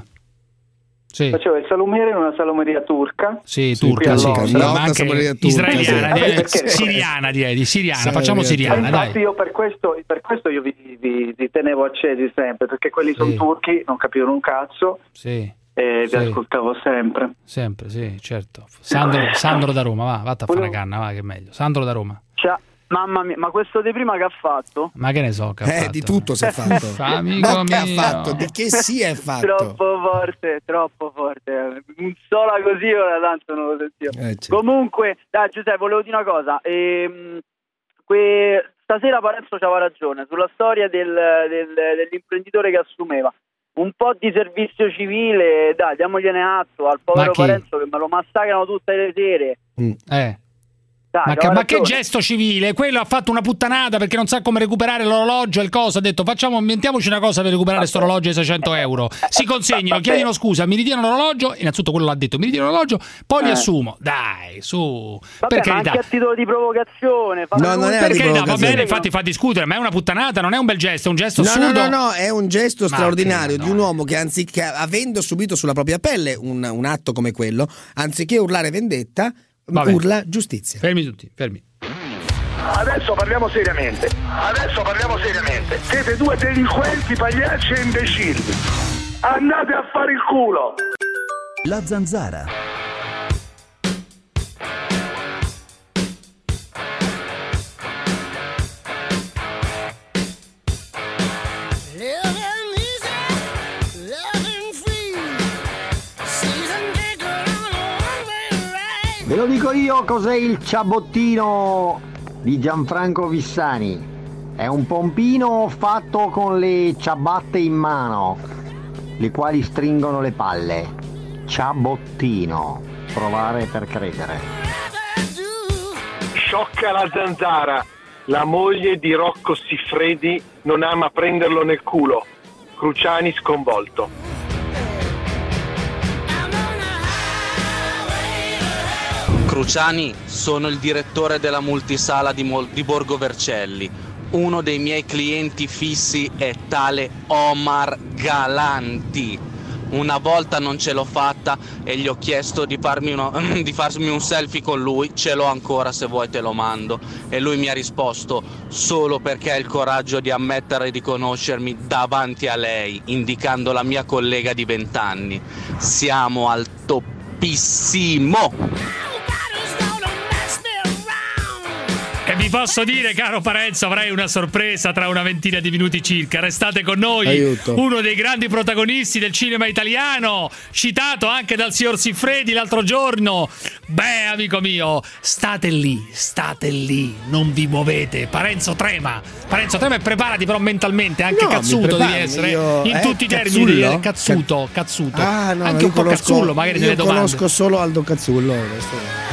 Sì. Facevo il salumiere in una salumeria turca. Sì, qui turca, a sì, Londra. sì, No, ma anche salumeria turca, israeliana, sì. direi, Perché- siriana direi, di siriana, Sì, facciamo sì. siriana, Infatti dai. io per questo, per questo io vi, vi, vi tenevo accesi sempre, perché quelli Sì. sono turchi, non capivano un cazzo Sì, e Sì. vi ascoltavo sempre. sempre, sì, certo. Sandro, Sandro da Roma, va, vatta a fare una canna, va, che è meglio. Sandro da Roma. Ciao. Mamma mia, ma questo di prima che ha fatto? Ma che ne so che ha Eh, fatto? di tutto si è fatto. Amico Ma che ha mio. fatto? Di che si è fatto? Troppo forte, troppo forte. Un sola così ora tanto non lo sentivo. Eh, certo. Comunque, dai Giuseppe, volevo dire una cosa. Ehm, que- stasera Parenzo c'aveva ragione sulla storia del, del, dell'imprenditore che assumeva. Un po' di servizio civile, dai, diamogliene atto al povero chi? Parenzo che me lo massacrano tutte le sere. Eh. Dai, Ma, che, c'aveva ma che ragione. gesto civile? Quello ha fatto una puttanata perché non sa come recuperare l'orologio e il coso. Ha detto facciamo, inventiamoci una cosa per recuperare questo orologio di seicento euro. Si consegnino, chiedino scusa, mi ritirano l'orologio. Innanzitutto quello l'ha detto, mi ritirano l'orologio, poi li Eh. assumo. Dai, su. Vabbè, per ma carità. anche a titolo di provocazione. No, non è Per di carità, va provocazione. bene, infatti fa discutere, ma è una puttanata, non è un bel gesto, è un gesto No, no, assurdo. no, no, è un gesto Ma straordinario che di un uomo che anziché, avendo subito sulla propria pelle un, un atto come quello, anziché urlare vendetta, Vabbè. urla giustizia. Fermi tutti, fermi. Adesso parliamo seriamente. Adesso parliamo seriamente. Siete due delinquenti, pagliacci e imbecilli. Andate a fare il culo. La Zanzara. Ve lo dico io cos'è il ciabottino di Gianfranco Vissani. È un pompino fatto con le ciabatte in mano, le quali stringono le palle. Ciabottino. Provare per credere. Sciocca la zanzara. La moglie di Rocco Siffredi non ama prenderlo nel culo. Cruciani sconvolto. Cruciani, sono il direttore della multisala di, Mol- di Borgo Vercelli. Uno dei miei clienti fissi è tale Omar Galanti. Una volta non ce l'ho fatta e gli ho chiesto di farmi, uno, di farmi un selfie con lui. Ce l'ho ancora, se vuoi te lo mando. E lui mi ha risposto: solo perché ha il coraggio di ammettere di conoscermi davanti a lei, indicando la mia collega di vent'anni. Siamo al toppissimo. E vi posso dire, caro Parenzo, avrai una sorpresa tra una ventina di minuti circa. Restate con noi. Aiuto. Uno dei grandi protagonisti del cinema italiano, citato anche dal signor Siffredi l'altro giorno. Beh, amico mio, state lì, state lì, non vi muovete. Parenzo trema. Parenzo trema e preparati però mentalmente, anche No, cazzuto mi devi essere, io- in eh, tutti i termini, Cazzullo? devi- cazzuto, cazzuto. Ah, no, anche io un po' conosco- cazzullo, magari io nelle domande. conosco solo Aldo Cazzullo. questo-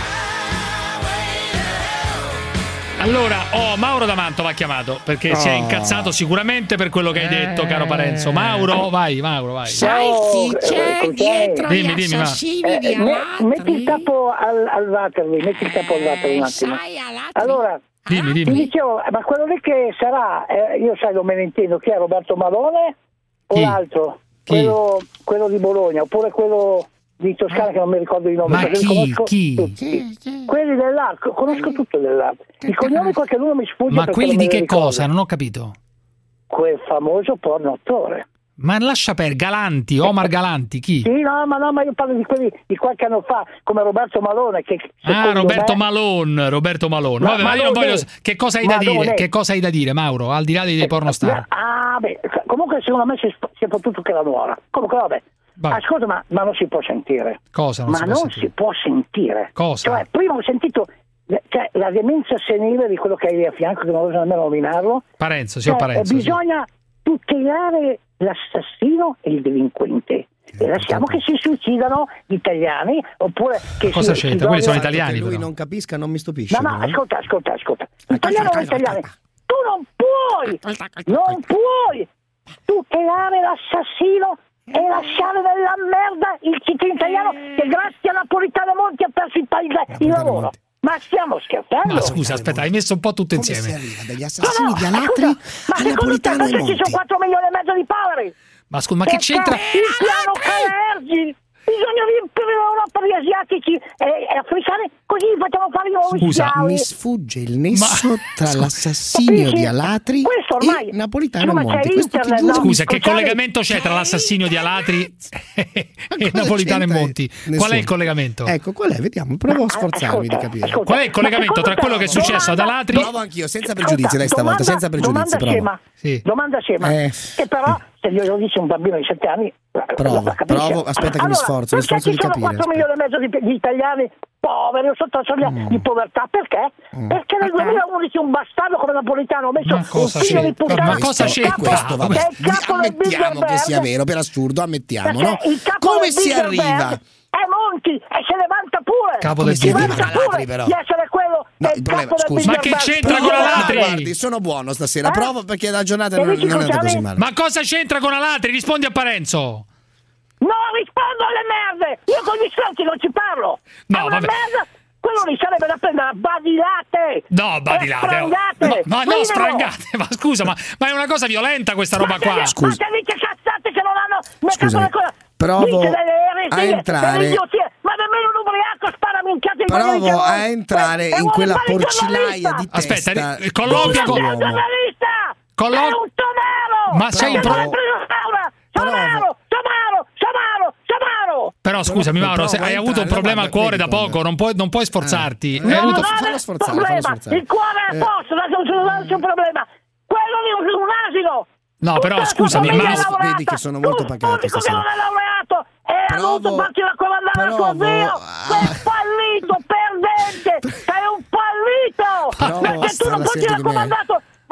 Allora, oh, Mauro da Mantova ha chiamato perché si è Oh. incazzato sicuramente per quello che hai detto, caro Parenzo. Mauro, vai, Mauro, vai. Sai chi c'è dietro Dimmi, gli dimmi, ma- assassini di me- Alatri? metti il capo al, al Waterloo, metti il capo al Waterloo un attimo. Allora, Dimmi, ti dimmi. dicevo, ma quello lì che sarà, eh, io sai, non me ne intendo, chi è Roberto Malone o Chi? l'altro? Chi? Quello, quello di Bologna, oppure quello di Toscana che non mi ricordo i nomi. Ma perché li chi? conosco Chi? tutti. Quelli dell'arco, conosco tutto dell'arco. I cognomi qualcuno mi sfugge. Ma perché quelli non me di li che ricordo. cosa? Non ho capito. Quel famoso porno attore. Ma lascia per Galanti, Omar Galanti, chi? Sì, no, ma no, ma io parlo di quelli di qualche anno fa, come Roberto Malone. Che Ah, secondo Roberto me- Malone, Roberto Malone. Ma- Vabbè, ma io non Malone. voglio. Che cosa hai da Malone. dire? Che cosa hai da dire, Mauro? Al di là dei, dei pornostar. Ah, beh, comunque secondo me si è, si è potuto che la nuora. Comunque, vabbè. Vabbè. Ascolta, ma, ma non si può sentire. Cosa non ma si può non sentire? si può sentire. Cosa? Cioè, prima ho sentito cioè, la demenza senile di quello che hai lì a fianco, che non voglio nemmeno nominarlo. Parenzo, signor Cioè, Parenzo. eh, sì. bisogna tutelare l'assassino e il delinquente. E lasciamo che si suicidano gli italiani, oppure che Cosa si, c'entra? si Quelli sono vogliono- italiani, Che lui però. non capisca non mi stupisce. No, no, però. ascolta, ascolta, ascolta. Italiano o italiani? Tu non puoi, non puoi tutelare l'assassino e lasciare nella merda il cittadino italiano che grazie a Napolitano Monti ha perso il, paese, il lavoro. Ma stiamo scherzando? Ma scusa, aspetta, hai messo un po' tutto Come si insieme. arriva dagli No, assassini no, di Alatri scusa, ma a secondo te Napolitano e cosa ci Monti? sono quattro milioni e mezzo di poveri? Ma scusa, ma che Perché c'entra? il piano Calergi bisogna riempire l'Europa di asiatici e, e africani, così facciamo fare i nuovi Scusa, schiavi. mi sfugge il nesso Ma- tra scusa, l'assassinio capisci? di Alatri Questo ormai- e Napolitano insomma, Monti. c'è Questo ti internet, giuro no? Scusa, che Cruciani- collegamento c'è tra l'assassinio di Alatri e cosa Napolitano e c'entra? Monti? Nessuno. Qual è il collegamento? Ecco, qual è? Vediamo, provo a Ma, sforzarmi ascolta, di capire. ascolta. Qual è il collegamento Ma tra quello che è secondo te- successo ad domanda- Alatri? Provo anch'io, senza pregiudizi dai stavolta, domanda, senza pregiudizi, domanda provo. scema, Sì. domanda scema. Eh. Che però se glielo dice un bambino di sette anni Provo, lo capisce. provo, aspetta che mi Allora, sforzo, mi perché sforzo ci di sono capire, quattro aspetta. milioni e mezzo di, di italiani poveri o sotto la soglia di povertà? Perché? Perché nel duemilaundici un bastardo come Napolitano ha messo Ma cosa un figlio c'è? di puttana Ma cosa che è c'è? capo- Questo, vabbè. che è il capo del Ammettiamo che sia Bilderberg. vero, per assurdo, ammettiamo, no? Perché il capo Come del si Bilderberg arriva? è Monti e se ne vanta pure. Capo Si del vanta Bilderberg. pure Alatri, però. di essere quello No, che è il il problema, capo del scusa. Ma che Bilderberg. c'entra Però con guarda, Alatri? Guardi, sono buono stasera, Eh? provo perché la giornata Che non, dici, non è andata Cruciani? così male. Ma cosa c'entra con Alatri? Rispondi a Parenzo. Non rispondo alle merde! Io con gli stronzi non ci parlo! No, È una vabbè. merda! Quello lì sarebbe da prendere a badilate! No, badilate. E sprangate! Ma, ma no, Prendilo! sprangate. Ma scusa, ma, ma è una cosa violenta questa roba Ma che- qua. Ma che dice cazzate che non hanno mercato Scusami, le cose! provo Dice delle eresie, a entrare- delle idiozie, ma nemmeno un ubriaco spara minchiate in bagno di Provo calore. a entrare E in vuole quella fare il porcilaia di giornalista! Aspetta, testa ri- colloquio di con- È un quest'uomo. giornalista! Collo- È un tomero! Ma sei È pro- un dinosauro! Somaro! Somaro! Somaro! Somaro! Però scusami Provo- Mauro, se provo a hai avuto un entrare, problema al guarda, cuore da vedi poco, quando- non puoi, non puoi sforzarti. No, Hai No, avuto- non fallo è sforzare, problema. fallo sforzare. Il cuore è a Eh. posto, non c'è nessun problema. Quello lì è un asino. No, però, Tutta la scusami, sua famiglia ma- è laureata. vedi che sono molto Tu, pacato l'unico che stasera. non è laureato e ha Provo- dovuto farci raccomandare a suo provo zio. a- Sei fallito, perdente. Sei un fallito. Provo a Perché tu stare non alla farci sedia di me. raccomandato.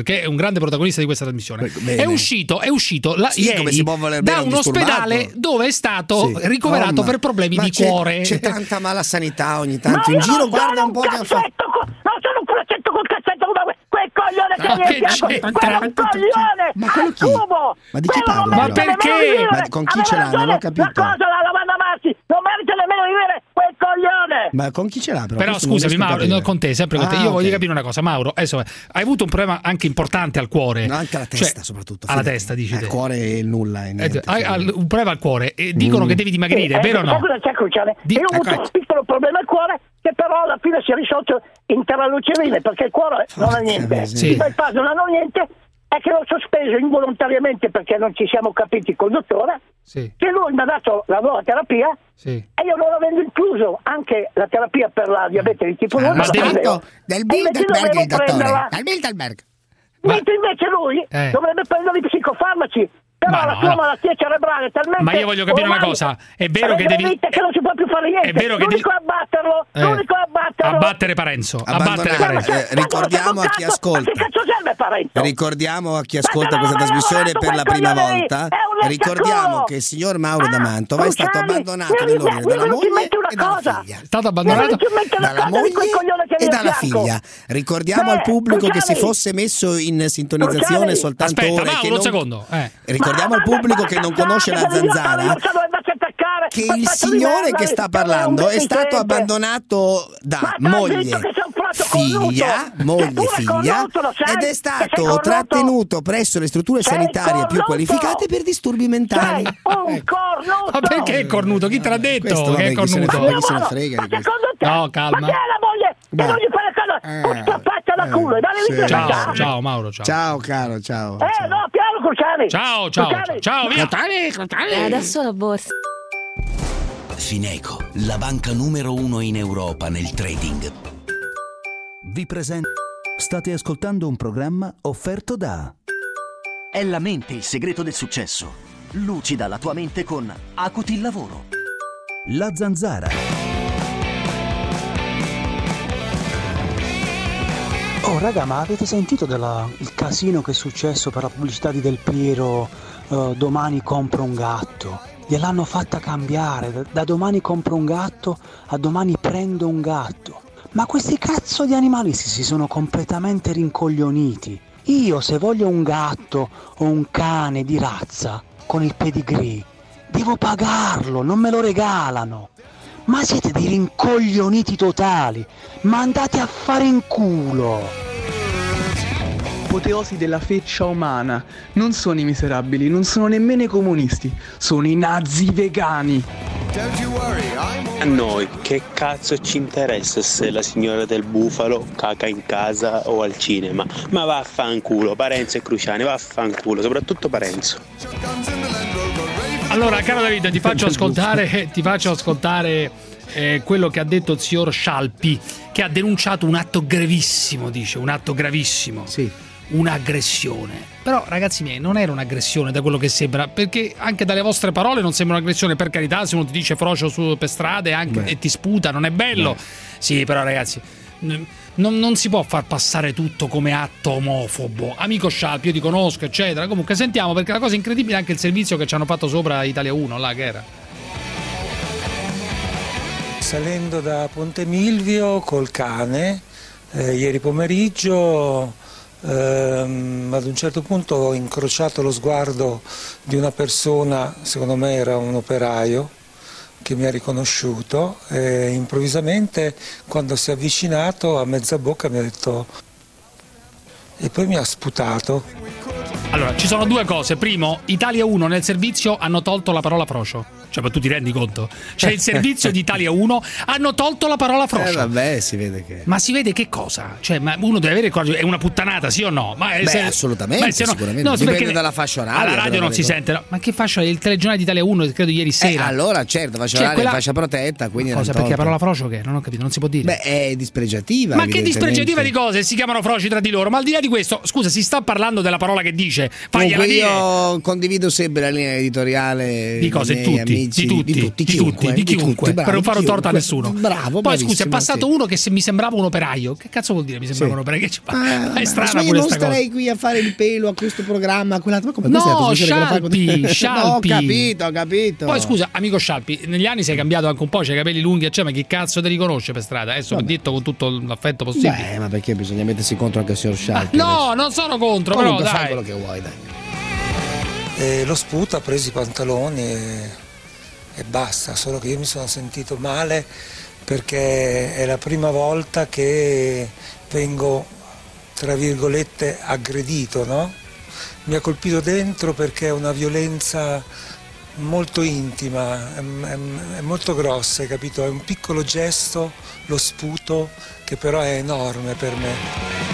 perché è un grande protagonista di questa trasmissione. Bene. È uscito, è uscito la, Sì, come ieri si può voler bene da a un un ospedale disturbato? dove è stato Sì. ricoverato Oh, ma- per problemi ma di c'è, cuore. C'è tanta mala sanità ogni Ma tanto io in giro, non guarda sono un po' che ha fatto. cazzetto co- non sono un culaccetto col cazzetto come que- quel coglione coglione che Ma mi che è fianco, c'entra? quello è un coglione, Ma quello chi? assumo. Ma di chi Quello non parla? merita Ma perché? nemmeno di vivere. Ma con chi Aveva ce l'ha? Non ho ragione capito. La cosa la lavanda avanti, non merita nemmeno di vivere quel coglione. Ma con chi ce l'ha? Però, Però Questo non scusami riesco a Mauro, capire. no, con te, sempre con te. Ah, Io voglio ok. capire una cosa, Mauro. Adesso, hai avuto un problema anche importante al cuore. No, anche alla Cioè, testa soprattutto. alla fidati. testa, dici Eh, te. Il cuore è il nulla. È Eh, niente, hai fidati. al- un problema al cuore e dicono Mm. che devi dimagrire, Sì, vero o eh, no? sai cosa c'è, Cruciani? Di- Io ho avuto ecco. un piccolo problema al cuore che però alla fine si è risolto in terralucerine perché il cuore non ha niente. Sì. Il bypass non hanno niente, è che l'ho sospeso involontariamente perché non ci siamo capiti col dottore, Sì. che lui mi ha dato la nuova terapia Sì. e io non avendo incluso anche la terapia per la diabete di tipo due, Ma detto del Bilderberg il dottore. Al Bilderberg. mentre invece lui Eh. dovrebbe prendere i psicofarmaci. Però Ma la no, sua no. malattia cerebrale è talmente Ma io voglio capire una ormai cosa, è vero che devi- regrediente che non si può più fare niente. È vero che l'unico devi- è abbatterlo, Eh. l'unico è abbatterlo. Abbattere Parenzo, abbattere Abbandonare. Parenzo. Eh, ricordiamo a chi ascolta. Ma che cazzo serve Parenzo? Ricordiamo a chi ascolta Ma questa te l'avevo trasmissione lavorato per la quel prima coglione lì, volta. è un Ricordiamo leccaculo. che il signor Mauro D'Amantova è stato Cruciani, abbandonato mi- nell'ordine mi- dalla mi- mi moglie metti una e dalla cosa. figlia. È stato Mi abbandonato metti in mente la Dalla cosa di quel moglie coglione che e mi è dalla fianco. figlia. Ricordiamo Beh, al pubblico che si Cruciani. fosse messo in sintonizzazione Cruciani. soltanto Aspetta, ora. e Mauro, che un non- secondo. Eh. Ricordiamo al pubblico che non conosce la zanzara che il signore che sta parlando è stato abbandonato da moglie, figlia, moglie, figlia ed è stato trattenuto presso le strutture sanitarie più qualificate per disturbi mentali. Un cornuto. Ma perché è cornuto? Chi te l'ha detto Questo, che è vabbè, chi se ne cornuto? frega, chi se ne frega di questo. No, calma. Ma chi è la moglie? Beh. Che non gli fa la cosa? Questa faccia da culo. E dalle sì. vite da Ciao, casa. ciao Mauro, ciao. Ciao caro, ciao. Eh, no, piano, Cruciani. Ciao, ciao, Cruciani. ciao, via. E adesso la borsa. Fineco, la banca numero uno in Europa nel trading. Vi presento. State ascoltando un programma offerto da. È la mente il segreto del successo. Lucida la tua mente con Acuti il lavoro. La Zanzara. Oh raga, ma avete sentito del casino che è successo per la pubblicità di Del Piero? eh, domani compro un gatto. Gliel'hanno fatta cambiare. Da, da domani compro un gatto a domani prendo un gatto. Ma questi cazzo di animalisti si sono completamente rincoglioniti. Io se voglio un gatto o un cane di razza con il pedigree devo pagarlo, non me lo regalano. Ma siete dei rincoglioniti totali. Ma andate a fare in culo. Apoteosi della feccia umana. Non sono i miserabili, non sono nemmeno i comunisti, sono i nazi vegani. A noi che cazzo ci interessa se la signora del bufalo caca in casa o al cinema? Ma vaffanculo, Parenzo e Cruciani, vaffanculo, soprattutto Parenzo. Allora, caro Davide, ti faccio ascoltare, ti faccio ascoltare eh, quello che ha detto il signor Scialpi, che ha denunciato un atto gravissimo, dice, un atto gravissimo. Sì. Un'aggressione. Però, ragazzi miei, non era un'aggressione da quello che sembra, perché anche dalle vostre parole non sembra un'aggressione, per carità, se uno ti dice frocio su per strade anche, e ti sputa, non è bello. Beh. Sì, però ragazzi, n- non, non si può far passare tutto come atto omofobo. Amico Scialpi, io ti conosco, eccetera. Comunque sentiamo, perché la cosa incredibile è anche il servizio che ci hanno fatto sopra Italia uno, là che era. Salendo da Ponte Milvio col cane, eh, ieri pomeriggio, ehm, ad un certo punto ho incrociato lo sguardo di una persona, secondo me era un operaio, che mi ha riconosciuto e improvvisamente quando si è avvicinato a mezza bocca mi ha detto e poi mi ha sputato. Allora, ci sono due cose. Primo, Italia uno nel servizio hanno tolto la parola frocio. Cioè, ma tu ti rendi conto? C'è il servizio di Italia uno, hanno tolto la parola frocio. Eh vabbè, si vede che... Ma si vede che cosa? Cioè, ma uno deve avere il coraggio. È una puttanata, sì o no? Ma Beh, se, assolutamente, ma se no, sicuramente. No, Dipende perché dalla fascia oraria. alla radio non si sente. No? Ma che fascia? Il telegiornale di Italia uno, credo ieri sera. Eh, allora, certo, fascia Cioè, oraria, quella... fascia protetta, quindi... Cosa? Perché la parola frocio che? Non ho capito, non si può dire. Beh, è dispregiativa. Ma che dispregiativa di cose? Si chiamano froci tra di loro. Ma al di là di questo, scusa, si sta parlando della parola che dice. Fagliela Comunque dire. io condivido sempre la linea editoriale di cose dei miei tutti. amici, di tutti, di tutti, di chiunque, tutti, di di chiunque, tutti, bravo, per non fare un torto a chiunque. nessuno. Bravo, Poi scusa, è bravissimo, passato sì. uno che se mi sembrava un operaio. Che cazzo vuol dire mi sembrava Sì. un operaio? Che ci fa? Ah, è strana ma io pure non sta cosa. starei qui a fare il pelo a questo programma, a quell'altro. Ma come No, questa è la trasmissione che lo fai Scialpi, con- Scialpi. No, ho capito, ho capito. Poi scusa, amico Scialpi, negli anni sei cambiato anche un po', c'hai i capelli lunghi, cioè, ma chi cazzo ti riconosce per strada? Adesso mi detto con tutto l'affetto possibile. Beh, ma perché bisogna mettersi contro anche il signor Scialpi? No, non sono contro, Comunque, però fai dai. quello che vuoi, dai. E lo sputo, ha preso i pantaloni e, e basta, solo che io mi sono sentito male perché è la prima volta che vengo, tra virgolette, aggredito, no? Mi ha colpito dentro perché è una violenza molto intima, è, è, è molto grossa, hai capito? È un piccolo gesto, lo sputo, che però è enorme per me.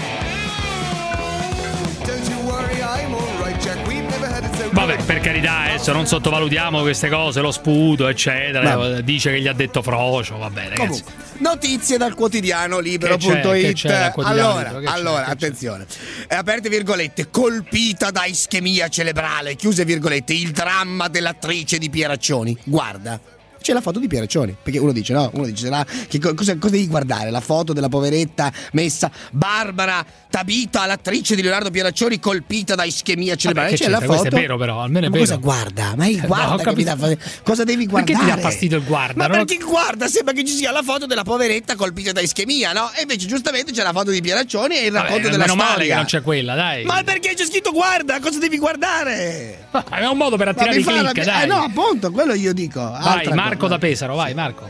Vabbè, per carità, adesso non sottovalutiamo queste cose, lo sputo, eccetera. Vabbè. Dice che gli ha detto Frocio, va bene, ragazzi. Comunque, notizie dal quotidiano libero Che c'è, punto it. che c'è dal quotidiano Allora, libero? Che c'è, allora che c'è? attenzione. Eh, aperte virgolette, colpita da ischemia cerebrale, chiuse virgolette, il dramma dell'attrice di Pieraccioni. Guarda. C'è la foto di Pieraccioni, perché uno dice no, uno dice là, che co- cosa, cosa devi guardare? La foto della poveretta messa Barbara Tabita, l'attrice di Leonardo Pieraccioni colpita da ischemia cerebrale. Vabbè, che C'è la c'entra? foto. Questo è vero, però, almeno è Ma vero. cosa guarda? Ma il guarda No, ho che mi capito. dà, cosa devi guardare? Perché ti dà fastidio il guarda? Ma no? perché guarda, sembra che ci sia la foto della poveretta colpita da ischemia, no? E invece giustamente c'è la foto di Pieraccioni e il Vabbè, racconto della meno storia. male che non c'è quella, dai. Ma perché c'è scritto guarda? Cosa devi guardare? È un modo per attirare Ma i mi fa click, la- dai. Eh no, appunto, quello io dico. Vai, Altra Marco cosa. da Pesaro, vai, Marco.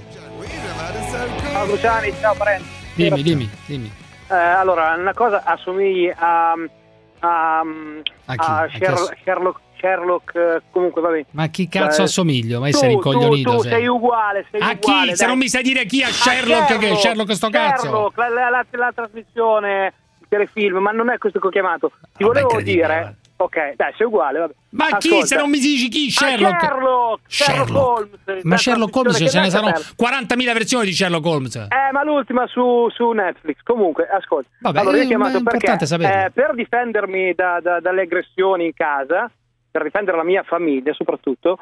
Ciao Luciani, ciao Parenti. Dimmi, dimmi, dimmi. Eh, allora, una cosa assomigli a, a, A chi? a A chi Sherlock, ass- Sherlock, Sherlock, eh, comunque va bene. Ma chi cazzo Eh, assomiglio? Ma tu, sei tu, rincoglionito. tu sei. sei uguale, sei A uguale. chi? Se dai. non mi sai dire chi? A A Sherlock, che Sherlock sto cazzo? Sherlock, la, la, la, la trasmissione, il telefilm, ma non è questo che ho chiamato. Ti volevo dire... Ok, dai, sei uguale, vabbè. Ma chi? Ascolta. Se non mi dici chi? Ah, Sherlock? Sherlock, Sherlock Holmes. Ma la Sherlock Holmes trasmissione ce ne che saranno bella. quarantamila versioni di Sherlock Holmes. Eh, ma l'ultima su, su Netflix. Comunque, ascolta. Vabbè, allora, io ho eh, chiamato ma è perché importante saperlo. eh, per difendermi da, da- dalle aggressioni in casa, per difendere la mia famiglia soprattutto,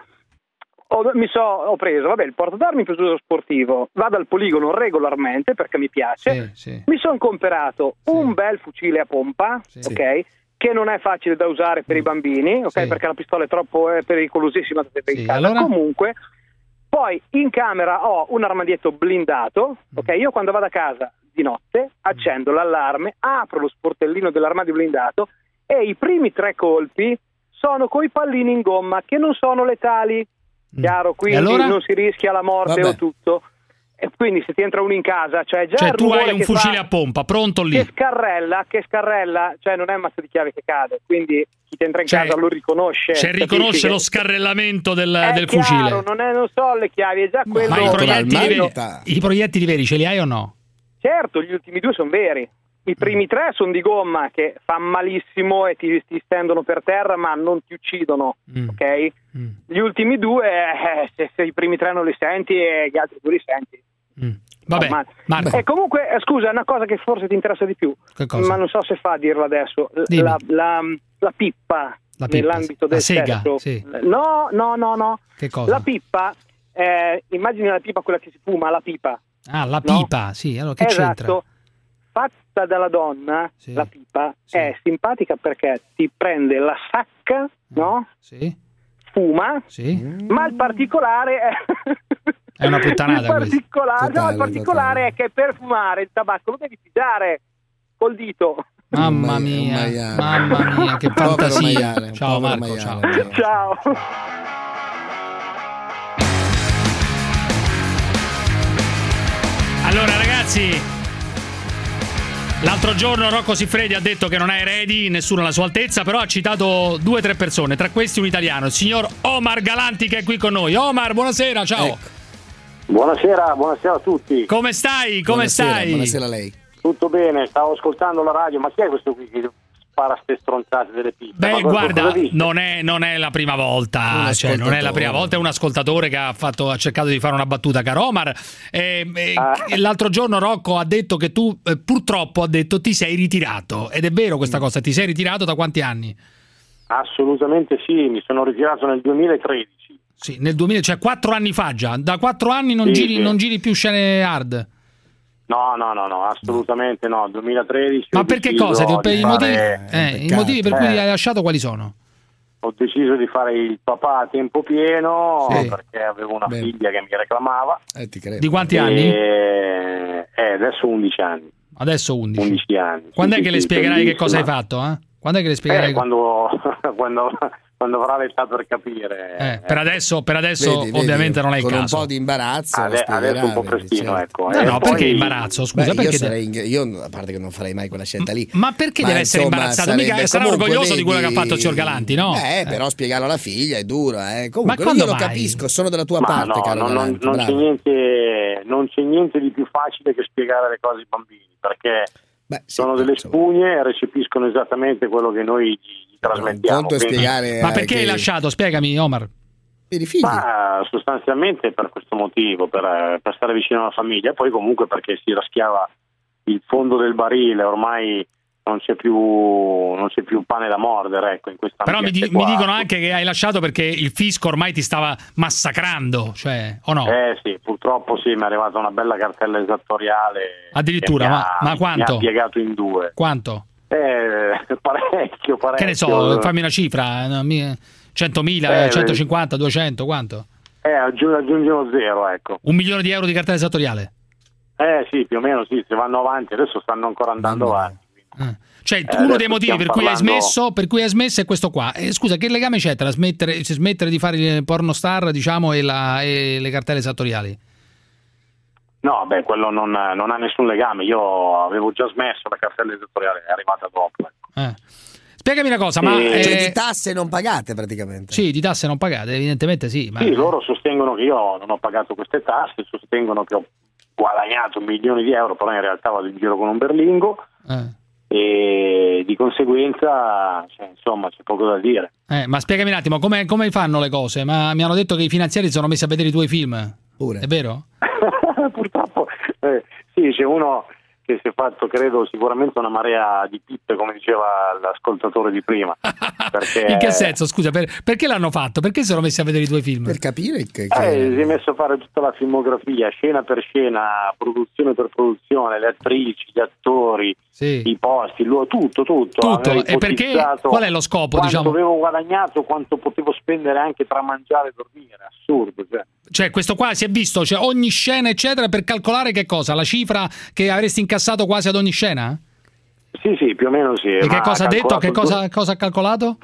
ho, mi so, ho preso, vabbè, il portadarmi per uso sportivo, vado al poligono regolarmente perché mi piace. Sì, sì. Mi sono comprato un bel fucile a pompa, ok? Che non è facile da usare per i bambini, ok? Sì. Perché la pistola è troppo è pericolosissima da tenere in Sì, casa. allora? Comunque, poi in camera ho un armadietto blindato, ok? Io quando vado a casa di notte accendo l'allarme, apro lo sportellino dell'armadio blindato e i primi tre colpi sono coi pallini in gomma che non sono letali. Chiaro, quindi allora? non si rischia la morte Vabbè. o tutto. E quindi se ti entra uno in casa, cioè già Cioè il tu rumore hai un che fucile fa- a pompa, pronto lì. che scarrella, che scarrella, cioè non è un mazzo di chiave che cade, quindi chi ti entra in Cioè, casa lo riconosce. Cioè capisci riconosce che- lo scarrellamento del, È del chiaro, fucile. Non, è, non so le chiavi, è già quello. Ma i proiettili, veri, Io- i proiettili veri ce li hai o no? Certo, gli ultimi due sono veri. I primi tre sono di gomma che fa malissimo e ti, ti stendono per terra, ma non ti uccidono, Mm. ok? Gli ultimi due, eh, se, se i primi tre non li senti, e gli altri due li senti. Vabbè, Ormai. Marco. E comunque, eh, scusa, una cosa che forse ti interessa di più, Che cosa? ma non so se fa a dirla adesso. L- Dimmi. La, la, la pippa La pippa, nell'ambito la del sega, sesso. sì. No, no, no, no. Che cosa? La pippa, eh, immagini la pippa, quella che si fuma, la pipa. Ah, la No? pipa, sì, allora che esatto. c'entra? Fatta dalla donna, Sì. la pipa, è simpatica perché ti prende la sacca, no? Sì. Fuma, Sì. ma il particolare è... È una puttanata il questa. particolare, no, Totale, il particolare è che per fumare il tabacco lo devi pigiare col dito. Mamma mia, mamma mia, che fantasia. maiale, Ciao povero Marco, maiale. ciao. Ciao. Allora ragazzi, l'altro giorno Rocco Siffredi ha detto che non ha eredi, nessuno alla sua altezza, però ha citato due o tre persone, tra questi un italiano, il signor Omar Galanti, che è qui con noi. Omar, buonasera, ciao. Buonasera, buonasera a tutti. Come stai? Come Buonasera, stai? buonasera a lei. Tutto bene, stavo ascoltando la radio, ma chi è questo qui che spara ste stronzate delle pippe? Beh, Ma cosa- guarda, cosa dici? non è, non è la prima volta, Un cioè, non è la prima ascoltatore. volta, è un ascoltatore che ha, fatto, ha cercato di fare una battuta, caro Omar. Eh, eh, Ah. L'altro giorno Rocco ha detto che tu, eh, purtroppo, ha detto ti sei ritirato. Ed è vero questa cosa, ti sei ritirato da quanti anni? Assolutamente sì, mi sono ritirato nel duemilatredici. Sì, nel duemila, cioè quattro anni fa già. Da quattro anni non, Sì, giri, sì. non giri più scene hard. No, no, no, no, assolutamente no. duemilatredici. Ma ho perché deciso cosa? Per di i, fare- motivi, eh, i motivi per cui Eh, li hai lasciato quali sono? Ho deciso di fare il papà a tempo pieno Sì. perché avevo una Bene. figlia che mi reclamava. Eh, ti credo. Di quanti E- anni? Eh, adesso undici anni. Adesso undici. undici anni. Quando Sì, è che sì, le sì, spiegherai che cosa hai bellissima. fatto? Eh? Quando è che le spiegherai? Eh, quando, quando, quando avrà l'età per capire. Eh, per adesso, per adesso Vedi, vedi, ovviamente non è il con caso. un po' di imbarazzo Ade- lo spiegherà, adesso un po' vedi, prestino, certo. ecco. No, E no, poi- perché imbarazzo? Scusa, Beh, perché io, te- sarei in- io a parte che non farei mai quella scelta lì. Ma perché Ma deve essere insomma, imbarazzato? Mica sarebbe sarà comunque, orgoglioso di quello che ha vedi- fatto il signor Galanti, no? Eh, però spiegarlo alla figlia è duro, eh. Comunque quando io lo mai? capisco, sono della tua Ma parte, no, caro no, non, Galanti, non c'è bravo. niente, non c'è niente di più facile che spiegare le cose ai bambini, perché Beh, sì, sono delle insomma. spugne e recepiscono esattamente quello che noi gli, gli trasmettiamo. conto è quindi- spiegare Ma eh, perché che- hai lasciato? Spiegami, Omar. per i figli. Ma sostanzialmente per questo motivo, per, per stare vicino alla famiglia, e poi comunque perché si raschiava il fondo del barile, ormai non c'è più, non c'è più pane da mordere, ecco, in questa Però mi, di- ambiente mi qua. dicono anche che hai lasciato perché il fisco ormai ti stava massacrando, cioè, o no? Eh sì, purtroppo sì, mi è arrivata una bella cartella esattoriale. Addirittura, che mi ma- ha- ma quanto? Mi ha piegato in due. Quanto? Eh, parecchio, parecchio. Che ne so, fammi una cifra, no, mi- centomila, Eh, centocinquanta, duecento, quanto? Eh, aggiungi, aggiungi uno zero, ecco. Un milione di euro di cartella esattoriale? Eh sì, più o meno sì, se vanno avanti, adesso stanno ancora andando avanti. Cioè, Eh, uno adesso dei motivi stiamo per cui hai parlando- smesso, per cui hai smesso è questo qua. Eh, scusa, che legame c'è tra smettere, cioè, smettere di fare il pornostar, diciamo, e, la, e le cartelle esattoriali? No, beh, quello non, non ha nessun legame. Io avevo già smesso, la cartella editoriale è arrivata dopo. Eh. Spiegami una cosa, ma... Eh, Cioè eh, di tasse non pagate praticamente. sì, di tasse non pagate, evidentemente sì. Ma... Sì, loro sostengono che io non ho pagato queste tasse, sostengono che ho guadagnato milioni di euro, però in realtà vado in giro con un berlingo Eh. e di conseguenza, cioè, insomma, c'è poco da dire. Eh, ma spiegami un attimo, come, come fanno le cose? Ma mi hanno detto che i finanziari si sono messi a vedere i tuoi film. Pure. È vero? Purtroppo, eh, sì, c'è uno che si è fatto, credo, sicuramente una marea di pippe, come diceva l'ascoltatore di prima. Perché, In che senso, scusa, per- perché l'hanno fatto? Perché si sono messi a vedere i tuoi film? Per capire che, Eh, che- si è messo a fare tutta la filmografia, scena per scena, produzione per produzione, le attrici, gli attori, Sì. i posti, il luogo, tutto, tutto. Tutto. Avevo E perché? ipotizzato Qual è lo scopo, quanto diciamo? avevo guadagnato, quanto potevo spendere anche tra mangiare e dormire, assurdo. Cioè. Cioè, questo qua si è visto, cioè ogni scena, eccetera, per calcolare che cosa? La cifra che avresti incassato quasi ad ogni scena? Sì, sì, più o meno sì. E ma che cosa ha detto? calcolato Che cosa, due- cosa ha calcolato?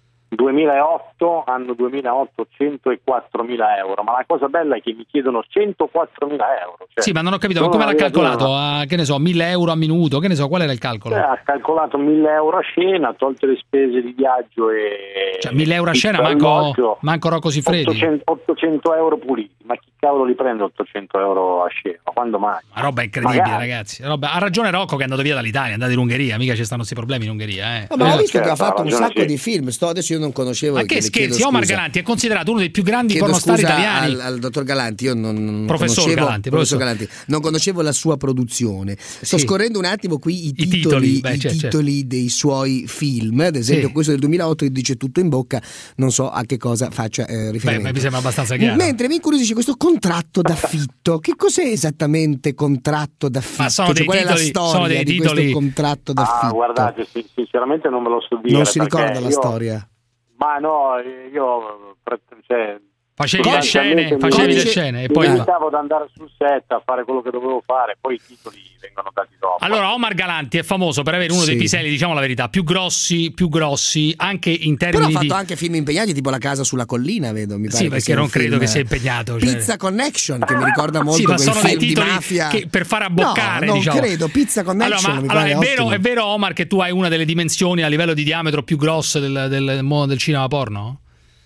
duemilaotto, anno duemilaotto, centoquattromila euro, ma la cosa bella è che mi chiedono centoquattromila euro. Cioè, Sì, ma non ho capito, ma non come l'ha aveva- calcolato? A, che ne so, mille euro a minuto? Che ne so, qual era il calcolo? Cioè, ha calcolato mille euro a scena, tolte le spese di viaggio e... Cioè, mille euro a scena, il manco, alloggio, manco Rocco Siffredi. ottocento, ottocento euro puliti, ma chi cavolo li prende ottocento euro a scena? Ma quando mai? Ma roba incredibile, Magari. ragazzi. Roba- Ha ragione Rocco che è andato via dall'Italia, è andato in Ungheria, mica ci stanno questi problemi in Ungheria. Eh. Ah, ma ho visto certo, che ha fatto ha un ragione, sacco sì. di film. Sto, adesso io non conoscevo. Ma che che le scherzi, chiedo Omar scusa. Galanti è considerato uno dei più grandi Chiedo pornostar scusa italiani. al, al dottor Galanti, io non, non Professor conoscevo, Galanti, professor professor. Galanti, non conoscevo la sua produzione. Sto Sì. scorrendo un attimo qui i I titoli, titoli, beh, i certo, titoli dei suoi film. Ad esempio, Sì. questo del duemilaotto che dice Tutto in bocca, non so a che cosa faccia eh, Beh, riferimento. ma mi sembra abbastanza chiaro. Mentre mi incuriosisce questo contratto d'affitto. Che cos'è esattamente contratto d'affitto? Ma sono Cioè, dei qual è la titoli- storia sono dei di titoli- questo contratto d'affitto? Ah, guardate, sin- sinceramente non me lo so dire. non si perché ricorda la io- storia. Ma no, io... Cioè, Facevi le sostanzialmente scene, mi- facevi le Codice- scene e mi poi... limitavo ad andare sul set a fare quello che dovevo fare, poi i titoli vengono dati dopo. Allora, Omar Galanti è famoso per avere uno Sì. dei piselli, diciamo la verità, più grossi, più grossi, anche in Però termini ha fatto di... anche film impegnati, tipo La casa sulla collina, vedo. Mi pare Sì, che perché sia un non credo film- che sia impegnato. Cioè... Pizza Connection, che mi ricorda molto Sì, ma quei sono dei film di titoli mafia. che per fare abboccare, no, non diciamo. credo. Pizza Connection Allora, ma, mi allora, pare è, vero, ottimo. è vero, Omar, che tu hai una delle dimensioni a livello di diametro più grosse del, del mondo del cinema porno?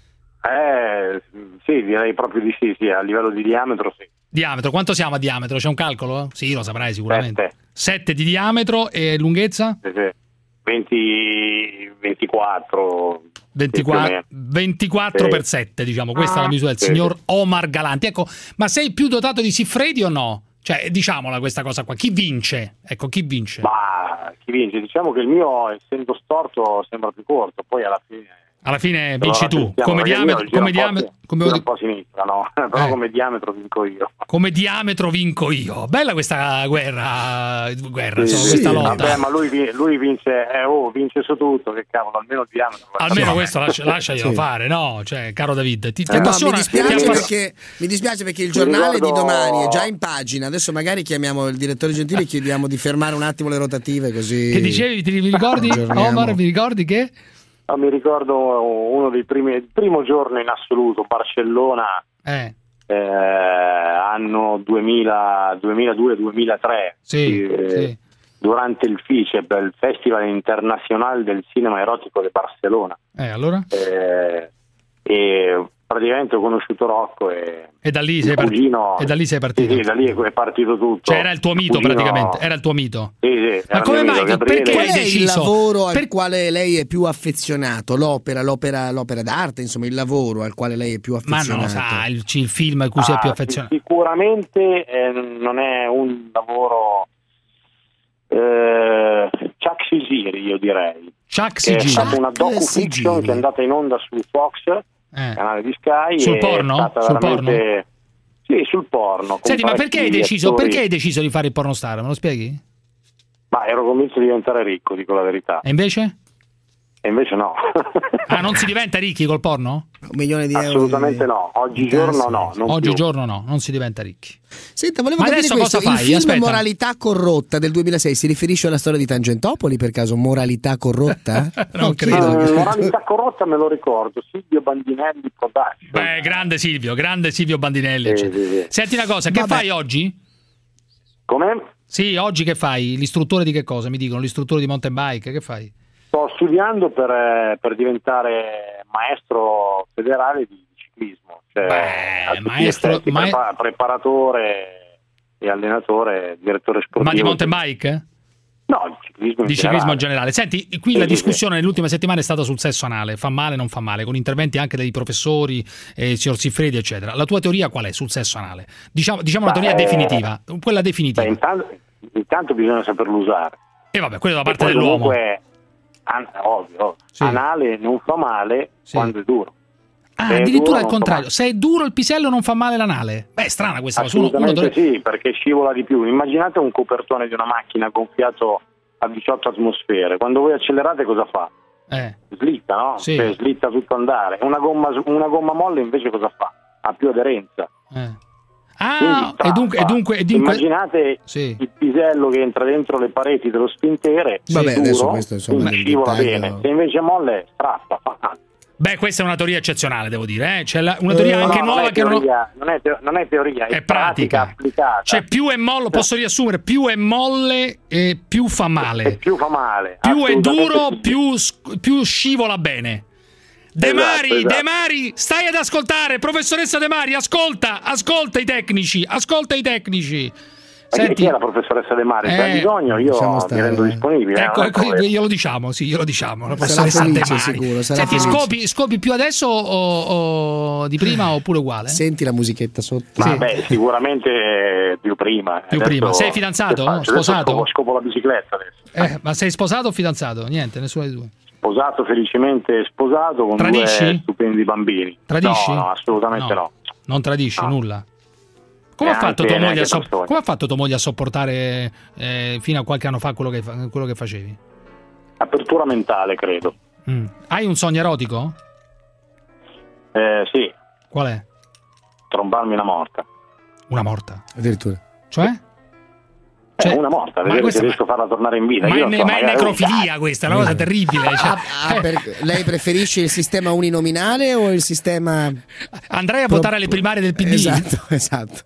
Eh, sì, direi proprio di sì, sì, a livello di diametro sì. Diametro, quanto siamo a diametro? C'è un calcolo? Sì, lo saprai sicuramente. Sette. sette di diametro e lunghezza? Sì, sì. venti, ventiquattro. ventiquattro, ventiquattro Sì. per sette, diciamo, questa è la misura del Sì. signor Omar Galanti. Ecco, ma sei più dotato di Siffredi o no? Cioè, diciamola questa cosa qua. Chi vince? Ecco, chi vince? Ma chi vince? Diciamo che il mio, essendo storto, sembra più corto, poi alla fine Alla fine vinci Allora, tu, come diametro, io, come io diametro, come, un po' a sinistra, no? Però Eh. come diametro vinco io. come diametro vinco io. Bella questa guerra, guerra, Sì, insomma, sì, questa sì. lotta. Vabbè, ma lui, vi- lui vince, eh, oh, vince su tutto, che cavolo, almeno il diametro. Almeno questo lascia, lasciaglielo Sì. fare, no? Cioè, caro David, ti, ti Eh, no, mi appassiona- ti dispiace, appassiona- perché, mi dispiace perché il Mi giornale ricordo- di domani è già in pagina. Adesso magari chiamiamo il direttore Gentili e chiediamo di fermare un attimo le rotative, così. Che dicevi, ti mi ricordi? aggiorniamo. Omar, mi ricordi che? Ah, mi ricordo uno dei primi, il primo giorno in assoluto, Barcellona, Eh. eh, anno duemila, duemiladue duemilatré, Sì, eh, sì. durante il FICEB, il Festival Internazionale del Cinema Erotico di Barcellona. Eh, allora? Eh, e praticamente ho conosciuto Rocco e E da lì il sei partito. cugino- E da lì sei partito. Sì, sì, da lì è partito tutto. Cioè, era il tuo mito, Cugino- praticamente. Era il tuo mito. Sì, sì, Ma era come il mio mai? amico Gabriele. Perché Qual hai è il deciso? lavoro al Per- quale lei è più affezionato? L'opera, l'opera, l'opera d'arte, insomma, il lavoro al quale lei è più Ma affezionato? non lo sa, il, il film a cui sei Ah, più sì, affezionato. sicuramente eh, non è un lavoro eh, Chuck Sigiri, io direi. Chuck Che è Sigiri. stata una Chuck docu-fiction Sigiri. che è andata in onda su Fox, Eh. canale di Sky. Sul e porno? È stata Sul veramente... Sì, sul porno. con Senti, ma parecchi perché hai deciso, attori. perché hai deciso di fare il pornostar? Me lo spieghi? Ma ero convinto di diventare ricco, dico la verità. E invece? E invece no. Ah, non si diventa ricchi col porno? Un milione di euro. Assolutamente no. Oggigiorno no. Non Oggigiorno più. no, non si diventa ricchi. Senta, volevo Ma capire adesso questo. cosa fai? Il film Aspetta. Moralità corrotta del duemilasei si riferisce alla storia di Tangentopoli, per caso? Moralità corrotta? Non chiedo. Eh, moralità corrotta me lo ricordo, Silvio Bandinelli Production. Beh, grande Silvio, grande Silvio Bandinelli. Sì, eccetera. sì, sì. Senti una cosa, che Vabbè. fai oggi? Come? Sì, oggi che fai? L'istruttore di che cosa? Mi dicono, l'istruttore di mountain bike, che fai? Sto studiando per, eh, per diventare maestro federale di ciclismo, cioè a tutti gli maestro- effetti, ma- prepa- preparatore e allenatore, direttore sportivo. Ma di mountain bike? No, il ciclismo in Di ciclismo in generale. generale. Senti, qui Sì, la sì, discussione nell'ultima settimana è stata sul sesso anale, fa male, non fa male, con interventi anche dei professori, eh, signor Siffredi, eccetera. La tua teoria qual è sul sesso anale? Diciamo, diciamo una Beh, teoria definitiva, quella definitiva. Beh, intanto, intanto bisogna saperlo usare. E vabbè, quello da E parte poi dell'uomo. comunque, an- ovvio, ovvio. Anale non fa male quando è duro. Ah, Se è addirittura duro al non fa contrario. Se è duro il pisello non fa male l'anale. Beh, è strana questa cosa. Uno, uno Assolutamente dovrebbe- sì, perché scivola di più. Immaginate un copertone di una macchina gonfiato a diciotto atmosfere. Quando voi accelerate cosa fa? Eh. Slitta, no? Sì. Cioè, slitta tutto andare. Una gomma, una gomma molle invece cosa fa? Ha più aderenza. Eh. Quindi Ah, e dunque, e dunque, e dunque... Immaginate Sì. il pisello che entra dentro le pareti dello spintere, Vabbè, è adesso duro, questo, insomma, quindi è un scivola dettaglio. bene. Se invece è molle, strappa, fa male. Beh, questa è una teoria eccezionale, devo dire. Eh? C'è la- una teoria No, anche no, nuova non è che non ho... teoria, non è, teo- non è teoria, è, È pratica. applicata. Cioè, più è molle, posso riassumere, più è molle e più fa male. Più fa male. Più è assolutamente duro, sì. più, sc- più scivola bene. De Esatto, Mari, esatto. De Mari, stai ad ascoltare, professoressa De Mari, ascolta, ascolta i tecnici, ascolta i tecnici. Ma chi- chi è la professoressa De Mari? Se Eh, ha bisogno io lasciamo mi stare. rendo disponibile. Ecco, eh, ecco, non è glielo diciamo, sì, glielo diciamo. La Sarà professoressa De felice, Mari. sicuro, sarà Senti, felice. scopi, scopi più adesso o, o di prima oppure uguale? Senti la musichetta sotto. Ma beh, sicuramente eh, più prima. Più Adesso- prima. Sei fidanzato? che faccio? Adesso Sposato? Scopo, scopo la bicicletta adesso. Eh, ma sei sposato o fidanzato? Niente, nessuno dei due. Sposato, felicemente sposato con Tradisci? due stupendi bambini. Tradisci? No, no, assolutamente no. Non tradisci nulla. Come ha, Neanche- fatto tua moglie a neanche so- per sogno. come ha fatto tua moglie a sopportare eh, fino a qualche anno fa quello che, fa- quello che facevi? Apertura mentale, credo. Mm. Hai un sogno erotico? Eh, sì, Qual è? trombarmi una morta. Una morta. Addirittura. Cioè? Cioè, una morta, vedere questa- se riesco a farla tornare in vita. Ma Io è, non ne- so, ma è magari- necrofilia questa, è una cosa terribile. Cioè, Ah, ah, per- lei preferisce il sistema uninominale o il sistema... andrai a votare alle primarie del P D? Esatto, esatto.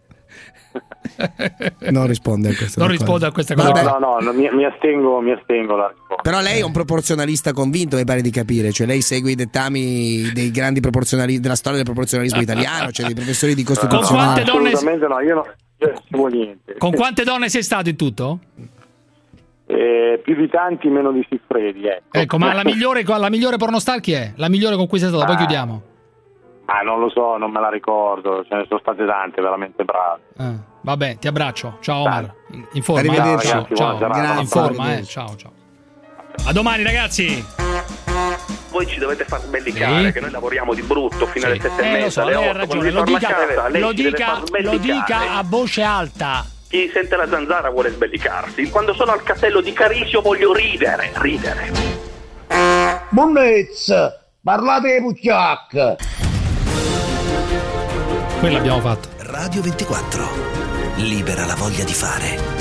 Non risponde a questa Non cosa. risponde a questa cosa. Vabbè. No, no, no, mi, mi astengo, mi astengo la risposta. Però lei è un proporzionalista convinto, mi pare di capire, cioè lei segue i dettami dei grandi proporzionali della storia del proporzionalismo italiano, cioè dei professori di costituzionale. quante donne- Assolutamente no, io non io non seguo niente. Con quante donne sei stato in tutto? Eh, più di tanti, meno di Siffredi, ecco. Ecco, ma la migliore, la migliore pornostar chi è? La migliore con cui sei stato? Poi Ah. chiudiamo. Ah, non lo so, non me la ricordo, ce ne sono state tante veramente brave. Eh, vabbè, ti abbraccio. Ciao Omar. Informa. Arrivederci. Ciao, Ragazzi, ciao. buona serata. Informa, eh. Arrivederci. Ciao, ciao. A domani, ragazzi. voi ci dovete far sbellicare, Sì. che noi lavoriamo di brutto fino alle sette e Eh, lo mezza, so, alle lei ha otto, ragione, quando lo si torna dica, a casa, lei lo ci deve dica, far lo sbellicare. dica a voce alta. Chi sente la zanzara vuole sbellicarsi. Quando sono al castello di Carisio voglio ridere, ridere. Monnezza, parlate di pucciac. Quello abbiamo fatto. Radio ventiquattro. Libera la voglia di fare.